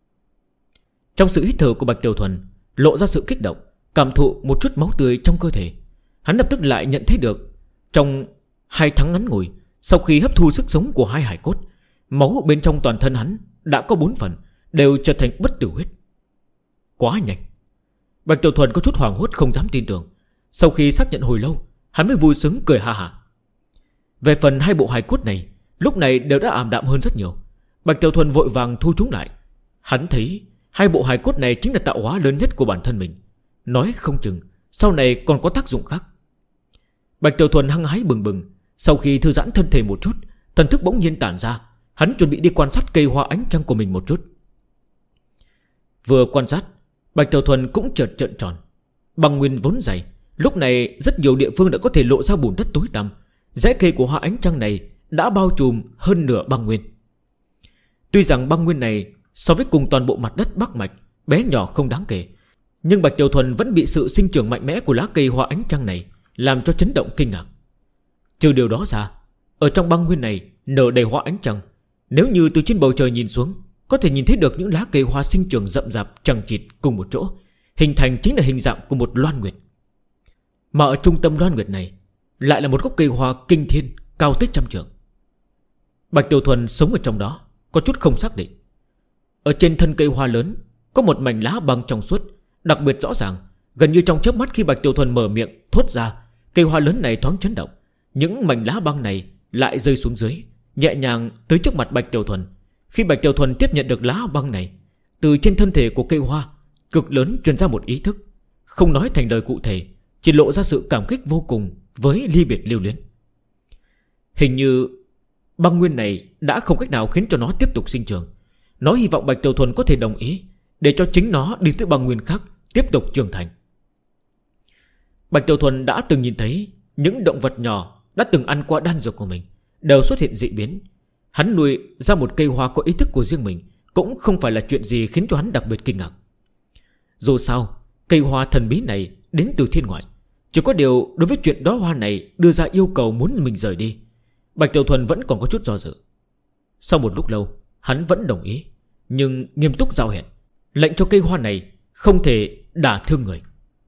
Trong sự hít thở của Bạch Tiểu Thuần lộ ra sự kích động, cảm thụ một chút máu tươi trong cơ thể. Hắn lập tức lại nhận thấy được, trong 2 tháng ngắn ngủi, sau khi hấp thu sức sống của 2 hải cốt, máu bên trong toàn thân hắn đã có 4 phần đều trở thành bất tử huyết. Quá nhanh. Bạch Tiểu Thuần có chút hoảng hốt không dám tin tưởng. Sau khi xác nhận hồi lâu, hắn mới vui sướng cười ha hả. Về phần 2 bộ hài cốt này, lúc này đều đã ảm đạm hơn rất nhiều. Bạch Tiểu Thuần vội vàng thu chúng lại. Hắn thấy 2 bộ hài cốt này chính là tạo hóa lớn nhất của bản thân mình, nói không chừng sau này còn có tác dụng khác. Bạch Tiểu Thuần hăng hái bừng bừng. Sau khi thư giãn thân thể một chút, thần thức bỗng nhiên tản ra. Hắn chuẩn bị đi quan sát cây hoa ánh trăng của mình một chút. Vừa quan sát, Bạch Tiểu Thuần cũng chợt trợn tròn. Băng nguyên vốn dày, lúc này rất nhiều địa phương đã có thể lộ ra bùn đất tối tăm. Rễ cây của hoa ánh trăng này đã bao trùm hơn nửa băng nguyên. Tuy rằng băng nguyên này so với cùng toàn bộ mặt đất Bắc Mạch bé nhỏ không đáng kể, nhưng Bạch Tiểu Thuần vẫn bị sự sinh trưởng mạnh mẽ của lá cây hoa ánh trăng này làm cho chấn động kinh ngạc. Trừ điều đó ra, ở trong băng nguyên này nở đầy hoa ánh trăng. Nếu như từ trên bầu trời nhìn xuống, có thể nhìn thấy được những lá cây hoa sinh trưởng rậm rạp chằng chịt cùng một chỗ, hình thành chính là hình dạng của một loan nguyệt. Mà ở trung tâm loan nguyệt này lại là một gốc cây hoa kinh thiên cao tới 100 trượng. Bạch Tiểu Thuần sống ở trong đó, có chút không xác định. Ở trên thân cây hoa lớn có một mảnh lá băng trong suốt, đặc biệt rõ ràng. Gần như trong chớp mắt khi Bạch Tiểu Thuần mở miệng thốt ra, cây hoa lớn này thoáng chấn động. Những mảnh lá băng này lại rơi xuống dưới, nhẹ nhàng tới trước mặt Bạch Tiểu Thuần. Khi Bạch Tiểu Thuần tiếp nhận được lá băng này, từ trên thân thể của cây hoa cực lớn truyền ra một ý thức, không nói thành lời cụ thể, chỉ lộ ra sự cảm kích vô cùng với ly biệt lưu luyến. Hình như băng nguyên này đã không cách nào khiến cho nó tiếp tục sinh trưởng. Nó hy vọng Bạch Tiểu Thuần có thể đồng ý để cho chính nó đi tới băng nguyên khác tiếp tục trưởng thành. Bạch Tiểu Thuần đã từng nhìn thấy những động vật nhỏ đã từng ăn qua đan dược của mình đều xuất hiện dị biến. Hắn nuôi ra một cây hoa có ý thức của riêng mình cũng không phải là chuyện gì khiến cho hắn đặc biệt kinh ngạc. Dù sao, cây hoa thần bí này đến từ thiên ngoại. Chỉ có điều đối với chuyện đó hoa này đưa ra yêu cầu muốn mình rời đi, Bạch Tiểu Thuần vẫn còn có chút do dự. Sau một lúc lâu, hắn vẫn đồng ý, nhưng nghiêm túc giao hẹn, lệnh cho cây hoa này không thể đả thương người.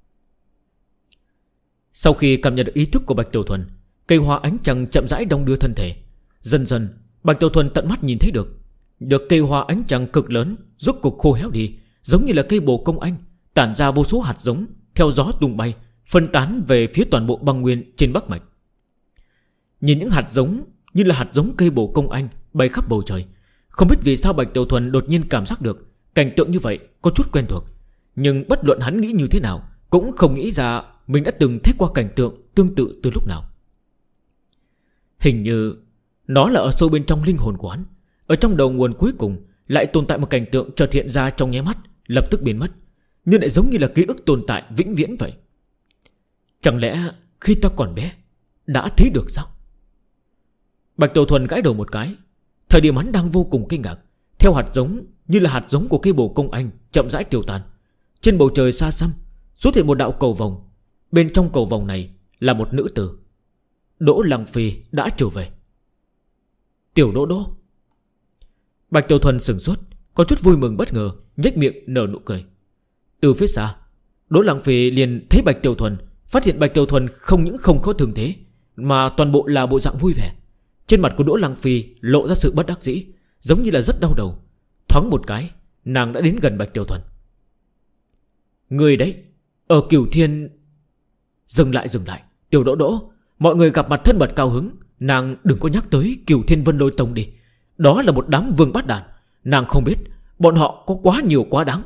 Sau khi cảm nhận được ý thức của Bạch Tiểu Thuần, cây hoa ánh trăng chậm rãi đong đưa thân thể. Dần dần Bạch Tiểu Thuần tận mắt nhìn thấy được cây hoa ánh trăng cực lớn rốt cuộc khô héo đi, giống như là cây bồ công anh, tản ra vô số hạt giống theo gió tung bay, phân tán về phía toàn bộ băng nguyên trên Bắc Mạch. Nhìn những hạt giống như là hạt giống cây bồ công anh bay khắp bầu trời, không biết vì sao Bạch Tiểu Thuần đột nhiên cảm giác được cảnh tượng như vậy có chút quen thuộc. Nhưng bất luận hắn nghĩ như thế nào, cũng không nghĩ ra mình đã từng thấy qua cảnh tượng tương tự từ lúc nào. Hình như nó là ở sâu bên trong linh hồn của hắn. Ở trong đầu nguồn cuối cùng lại tồn tại một cảnh tượng chợt hiện ra trong nháy mắt, lập tức biến mất, nhưng lại giống như là ký ức tồn tại vĩnh viễn vậy. Chẳng lẽ khi ta còn bé đã thấy được sao? Bạch Tiểu Thuần gãi đầu một cái. Thời điểm hắn đang vô cùng kinh ngạc, theo hạt giống như là hạt giống của cây bồ công anh chậm rãi tiêu tan. Trên bầu trời xa xăm xuất hiện một đạo cầu vồng. Bên trong cầu vồng này là một nữ tử. Đỗ Lăng Phi đã trở về. Tiểu Đỗ Đỗ. Bạch Tiểu Thuần sửng sốt, có chút vui mừng bất ngờ, nhếch miệng nở nụ cười. Từ phía xa, Đỗ Lăng Phi liền thấy Bạch Tiểu Thuần, phát hiện Bạch Tiểu Thuần không những không có thương thế, mà toàn bộ là bộ dạng vui vẻ. Trên mặt của Đỗ Lăng Phi lộ ra sự bất đắc dĩ, giống như là rất đau đầu. Thoáng một cái, nàng đã đến gần Bạch Tiểu Thuần. Người đấy, ở Cửu Thiên. Dừng lại, Tiểu Đỗ Đỗ, mọi người gặp mặt thân mật cao hứng, nàng đừng có nhắc tới Cửu Thiên Vân Lôi Tông đi. Đó là một đám vương bát đàn, nàng không biết bọn họ có quá nhiều quá đáng.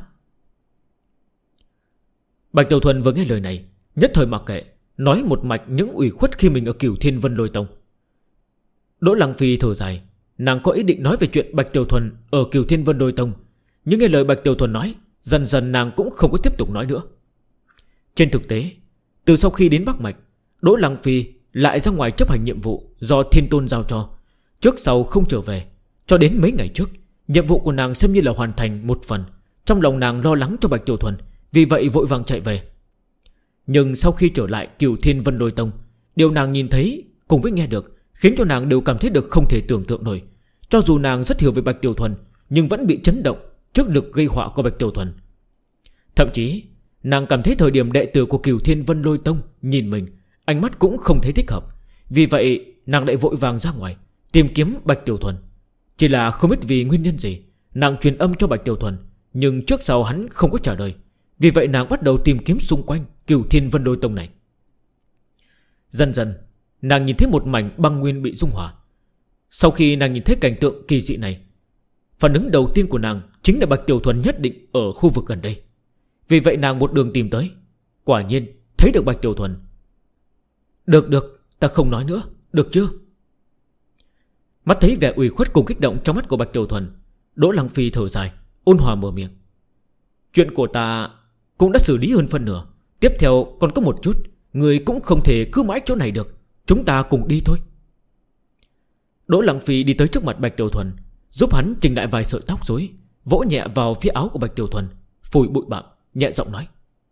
Bạch Tiểu Thuần vừa nghe lời này, nhất thời mặc kệ, nói một mạch những ủy khuất khi mình ở Cửu Thiên Vân Lôi Tông. Đỗ Lăng Phi thở dài, nàng có ý định nói về chuyện Bạch Tiểu Thuần ở Cửu Thiên Vân Lôi Tông, nhưng nghe lời Bạch Tiểu Thuần nói, dần dần nàng cũng không có tiếp tục nói nữa. Trên thực tế, từ sau khi đến Bắc Mạch, Đỗ Lăng Phi lại ra ngoài chấp hành nhiệm vụ do Thiên Tôn giao cho, trước sau không trở về. Cho đến mấy ngày trước, nhiệm vụ của nàng xem như là hoàn thành một phần. Trong lòng nàng lo lắng cho Bạch Tiểu Thuần, vì vậy vội vàng chạy về. Nhưng sau khi trở lại Cửu Thiên Vân Lôi Tông, điều nàng nhìn thấy cùng với nghe được khiến cho nàng đều cảm thấy được không thể tưởng tượng nổi. Cho dù nàng rất hiểu về Bạch Tiểu Thuần, nhưng vẫn bị chấn động trước lực gây họa của Bạch Tiểu Thuần. Thậm chí nàng cảm thấy thời điểm đệ tử của Cửu Thiên Vân Lôi Tông nhìn mình, ánh mắt cũng không thấy thích hợp. Vì vậy nàng lại vội vàng ra ngoài tìm kiếm Bạch Tiểu Thuần. Chỉ là không biết vì nguyên nhân gì, nàng truyền âm cho Bạch Tiểu Thuần, nhưng trước sau hắn không có trả lời. Vì vậy nàng bắt đầu tìm kiếm xung quanh Cửu Thiên Vân Lôi Tông này. Dần dần nàng nhìn thấy một mảnh băng nguyên bị dung hỏa. Sau khi nàng nhìn thấy cảnh tượng kỳ dị này, phản ứng đầu tiên của nàng chính là Bạch Tiểu Thuần nhất định ở khu vực gần đây. Vì vậy nàng một đường tìm tới, quả nhiên thấy được Bạch Tiểu Thuần. Được, ta không nói nữa, được chưa? Mắt thấy vẻ ủy khuất cùng kích động trong mắt của Bạch Tiểu Thuần, Đỗ Lăng Phi thở dài, ôn hòa mở miệng. Chuyện của ta cũng đã xử lý hơn phân nửa, tiếp theo còn có một chút, người cũng không thể cứ mãi chỗ này được, chúng ta cùng đi thôi. Đỗ Lăng Phi đi tới trước mặt Bạch Tiểu Thuần, giúp hắn chỉnh lại vài sợi tóc rối, vỗ nhẹ vào phía áo của Bạch Tiểu Thuần, phủi bụi bặm, nhẹ giọng nói.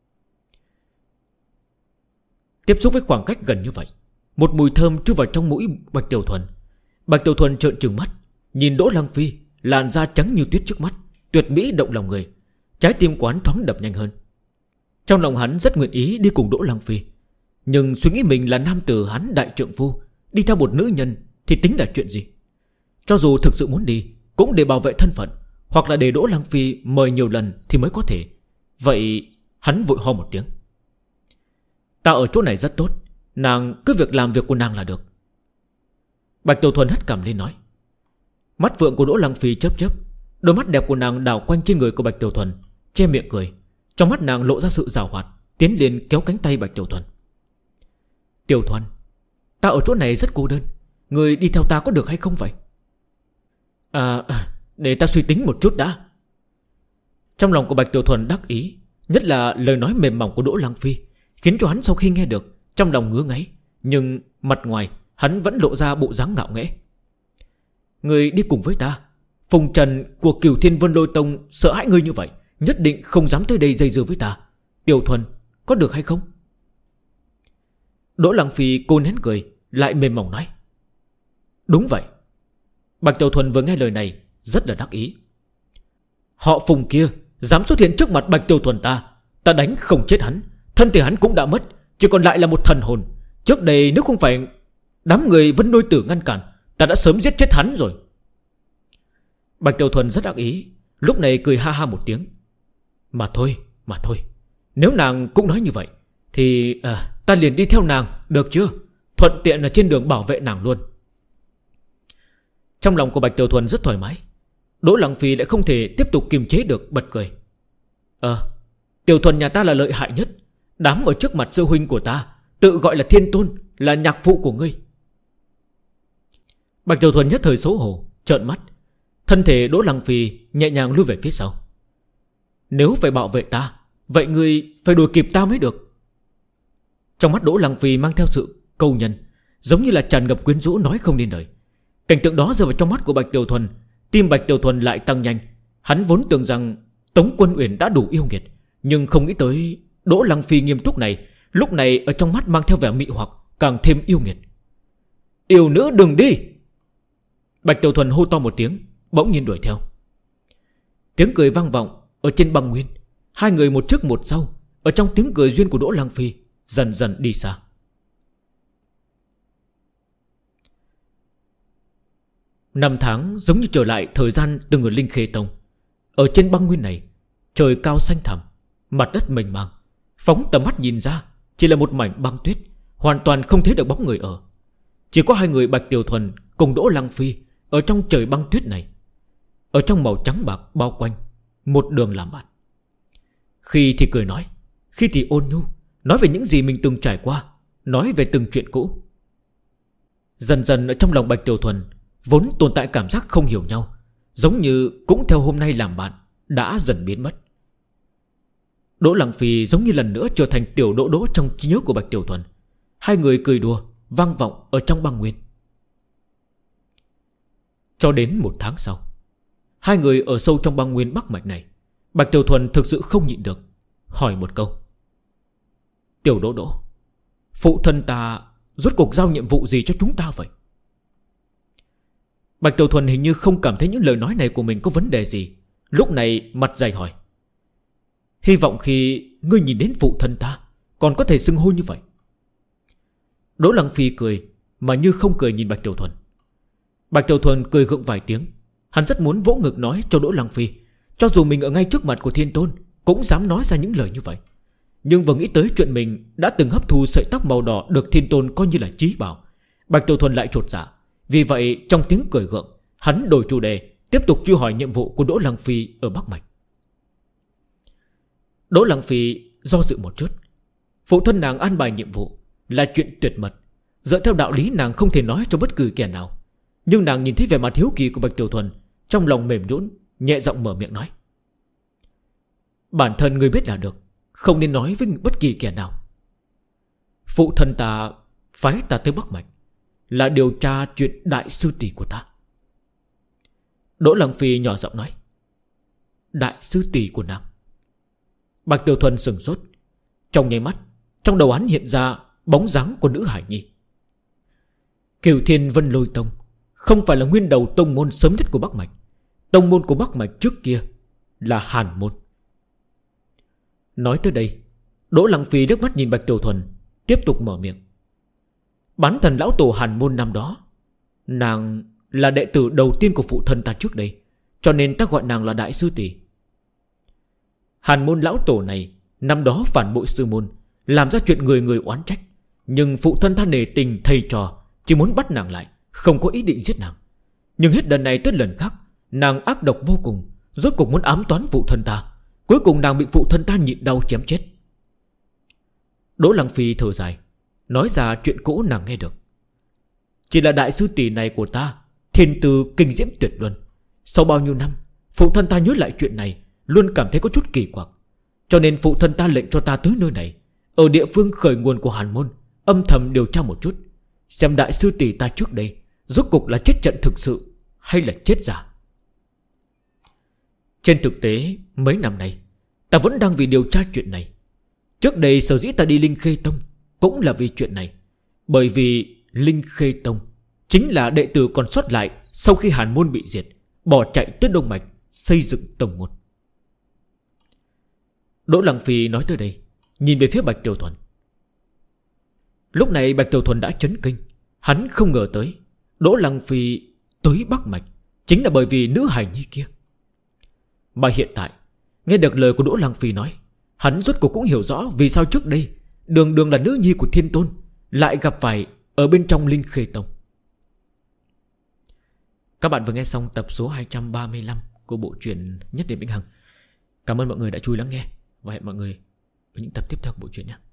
Tiếp xúc với khoảng cách gần như vậy, một mùi thơm chui vào trong mũi Bạch Tiểu Thuần. Bạch Tiểu Thuần trợn trừng mắt, nhìn Đỗ Lăng Phi, làn da trắng như tuyết trước mắt, tuyệt mỹ động lòng người. Trái tim của hắn thoáng đập nhanh hơn. Trong lòng hắn rất nguyện ý đi cùng Đỗ Lăng Phi, nhưng suy nghĩ mình là nam tử hắn đại trượng phu, đi theo một nữ nhân thì tính là chuyện gì? Cho dù thực sự muốn đi, cũng để bảo vệ thân phận, hoặc là để Đỗ Lăng Phi mời nhiều lần thì mới có thể. Vậy hắn vội ho một tiếng. Ta ở chỗ này rất tốt, nàng cứ việc làm việc của nàng là được. Bạch Tiểu Thuần hất cằm lên nói. Mắt phượng của Đỗ Lăng Phi chớp chớp, đôi mắt đẹp của nàng đảo quanh trên người của Bạch Tiểu Thuần, che miệng cười. Trong mắt nàng lộ ra sự giảo hoạt, tiến lên kéo cánh tay Bạch Tiểu Thuần. Tiểu Thuần, ta ở chỗ này rất cô đơn, người đi theo ta có được hay không vậy? Để ta suy tính một chút đã. Trong lòng của Bạch Tiểu Thuần đắc ý, nhất là lời nói mềm mỏng của Đỗ Lăng Phi, khiến cho hắn sau khi nghe được trong lòng ngứa ngáy, nhưng mặt ngoài hắn vẫn lộ ra bộ dáng ngạo nghễ. Người đi cùng với ta, Phùng Trần của Cửu Thiên Vân Lôi Tông sợ hãi ngươi như vậy, nhất định không dám tới đây dây dưa với ta. Tiểu Thuần, có được hay không? Đỗ Lăng Phi cô nén cười, lại mềm mỏng nói. Đúng vậy. Bạch Tiểu Thuần vừa nghe lời này rất là đắc ý. Họ Phùng kia dám xuất hiện trước mặt Bạch Tiểu Thuần ta, ta đánh không chết hắn, thân thể hắn cũng đã mất, chỉ còn lại là một thần hồn. Trước đây nếu không phải đám người Vân Lôi Tử ngăn cản, ta đã sớm giết chết hắn rồi. Bạch Tiểu Thuần rất đắc ý, lúc này cười ha ha một tiếng. Mà thôi, nếu nàng cũng nói như vậy thì ta liền đi theo nàng, được chưa? Thuận tiện là trên đường bảo vệ nàng luôn. Trong lòng của Bạch Tiểu Thuần rất thoải mái. Đỗ Lăng Phi lại không thể tiếp tục kiềm chế được, bật cười. Tiểu Thuần nhà ta là lợi hại nhất, đám ở trước mặt sư huynh của ta tự gọi là Thiên Tôn, là nhạc phụ của ngươi. Bạch Tiểu Thuần nhất thời xấu hổ, trợn mắt. Thân thể Đỗ Lăng Phi nhẹ nhàng lui về phía sau. Nếu phải bảo vệ ta, vậy ngươi phải đuổi kịp ta mới được. Trong mắt Đỗ Lăng Phi mang theo sự câu nhân, giống như là tràn ngập quyến rũ nói không nên lời. Cảnh tượng đó rơi vào trong mắt của Bạch Tiểu Thuần, tim Bạch Tiểu Thuần lại tăng nhanh. Hắn vốn tưởng rằng Tống Quân Uyển đã đủ yêu nghiệt, nhưng không nghĩ tới Đỗ Lăng Phi nghiêm túc này lúc này ở trong mắt mang theo vẻ mị hoặc, càng thêm yêu nghiệt. Yêu nữ đừng đi! Bạch Tiểu Thuần hô to một tiếng, bỗng nhiên đuổi theo. Tiếng cười vang vọng ở trên băng nguyên. Hai người một trước một sau, ở trong tiếng cười duyên của Đỗ Lăng Phi dần dần đi xa. Năm tháng giống như trở lại thời gian từng ở Linh Khê Tông. Ở trên băng nguyên này, trời cao xanh thẳm, mặt đất mênh mang. Phóng tầm mắt nhìn ra, chỉ là một mảnh băng tuyết, hoàn toàn không thấy được bóng người ở. Chỉ có hai người Bạch Tiểu Thuần cùng Đỗ Lăng Phi ở trong trời băng tuyết này, ở trong màu trắng bạc bao quanh, một đường làm bạn. Khi thì cười nói, khi thì ôn nhu, nói về những gì mình từng trải qua, nói về từng chuyện cũ. Dần dần ở trong lòng Bạch Tiểu Thuần vốn tồn tại cảm giác không hiểu nhau, giống như cũng theo hôm nay làm bạn, đã dần biến mất. Đỗ Lăng Phi giống như lần nữa trở thành tiểu Đỗ Đỗ trong trí nhớ của Bạch Tiểu Thuần. Hai người cười đùa vang vọng ở trong băng nguyên. Cho đến một tháng sau, hai người ở sâu trong băng nguyên Bắc Mạch này, Bạch Tiểu Thuần thực sự không nhịn được, hỏi một câu. Tiểu Đỗ Đỗ, phụ thân ta rốt cuộc giao nhiệm vụ gì cho chúng ta vậy? Bạch Tiểu Thuần hình như không cảm thấy những lời nói này của mình có vấn đề gì, lúc này mặt dày hỏi. Hy vọng khi ngươi nhìn đến phụ thân ta còn có thể xưng hô như vậy. Đỗ Lăng Phi cười mà như không cười nhìn Bạch Tiểu Thuần. Bạch Tiểu Thuần cười gượng vài tiếng. Hắn rất muốn vỗ ngực nói cho Đỗ Lăng Phi, cho dù mình ở ngay trước mặt của Thiên Tôn cũng dám nói ra những lời như vậy. Nhưng vừa nghĩ tới chuyện mình đã từng hấp thu sợi tóc màu đỏ được Thiên Tôn coi như là chí bảo, Bạch Tiểu Thuần lại chột dạ. Vì vậy trong tiếng cười gượng, hắn đổi chủ đề, tiếp tục truy hỏi nhiệm vụ của Đỗ Lăng Phi ở Bắc Mạch. Đỗ Lăng Phi do dự một chút. Phụ thân nàng an bài nhiệm vụ là chuyện tuyệt mật, dựa theo đạo lý nàng không thể nói cho bất cứ kẻ nào. Nhưng nàng nhìn thấy vẻ mặt hiếu kỳ của Bạch Tiểu Thuần, trong lòng mềm nhũn, nhẹ giọng mở miệng nói. Bản thân ngươi biết là được, không nên nói với bất kỳ kẻ nào. Phụ thân ta phái ta tới Bắc Mạch là điều tra chuyện đại sư tỷ của ta. Đỗ Lăng Phi nhỏ giọng nói. Đại sư tỷ của nàng? Bạch Tiểu Thuần sửng sốt. Trong nháy mắt, trong đầu hắn hiện ra bóng dáng của nữ hải nhi. Cửu Thiên Vân Lôi Tông không phải là nguyên đầu tông môn sớm nhất của Bắc Mạch. Tông môn của Bắc Mạch trước kia là Hàn Môn. Nói tới đây, Đỗ Lăng Phi nước mắt nhìn Bạch Tiểu Thuần, tiếp tục mở miệng. Bán thần lão tổ Hàn Môn năm đó, nàng là đệ tử đầu tiên của phụ thân ta trước đây, cho nên ta gọi nàng là đại sư tỷ. Hàn Môn lão tổ này năm đó phản bội sư môn, làm ra chuyện người người oán trách. Nhưng phụ thân ta nể tình thầy trò, chỉ muốn bắt nàng lại, không có ý định giết nàng. Nhưng hết lần này tới lần khác, nàng ác độc vô cùng, rốt cuộc muốn ám toán phụ thân ta. Cuối cùng nàng bị phụ thân ta nhịn đau chém chết. Đỗ Lăng Phi thở dài, nói ra chuyện cũ nàng nghe được. Chỉ là đại sư tỷ này của ta thiên tư kinh diễm tuyệt luân. Sau bao nhiêu năm, phụ thân ta nhớ lại chuyện này, luôn cảm thấy có chút kỳ quặc. Cho nên phụ thân ta lệnh cho ta tới nơi này, ở địa phương khởi nguồn của Hàn Môn, âm thầm điều tra một chút, xem đại sư tỷ ta trước đây rốt cục là chết trận thực sự hay là chết giả. Trên thực tế mấy năm nay ta vẫn đang vì điều tra chuyện này. Trước đây sở dĩ ta đi Linh Khê Tông cũng là vì chuyện này. Bởi vì Linh Khê Tông chính là đệ tử còn sót lại sau khi Hàn Môn bị diệt, bỏ chạy tới Đông Mạch xây dựng tông môn. Đỗ Lăng Phi nói tới đây, nhìn về phía Bạch Tiểu Thuần. Lúc này Bạch Tiểu Thuần đã chấn kinh. Hắn không ngờ tới Đỗ Lăng Phi tới Bắc Mạch chính là bởi vì nữ hài nhi kia. Mà hiện tại nghe được lời của Đỗ Lăng Phi nói, hắn rốt cuộc cũng hiểu rõ vì sao trước đây Đường Đường là nữ nhi của Thiên Tôn lại gặp phải ở bên trong Linh Khê Tông. Các bạn vừa nghe xong tập số 235 của bộ truyện Nhất Điểm Vĩnh Hằng. Cảm ơn mọi người đã chú ý lắng nghe, và hẹn mọi người ở những tập tiếp theo của bộ truyện nhé.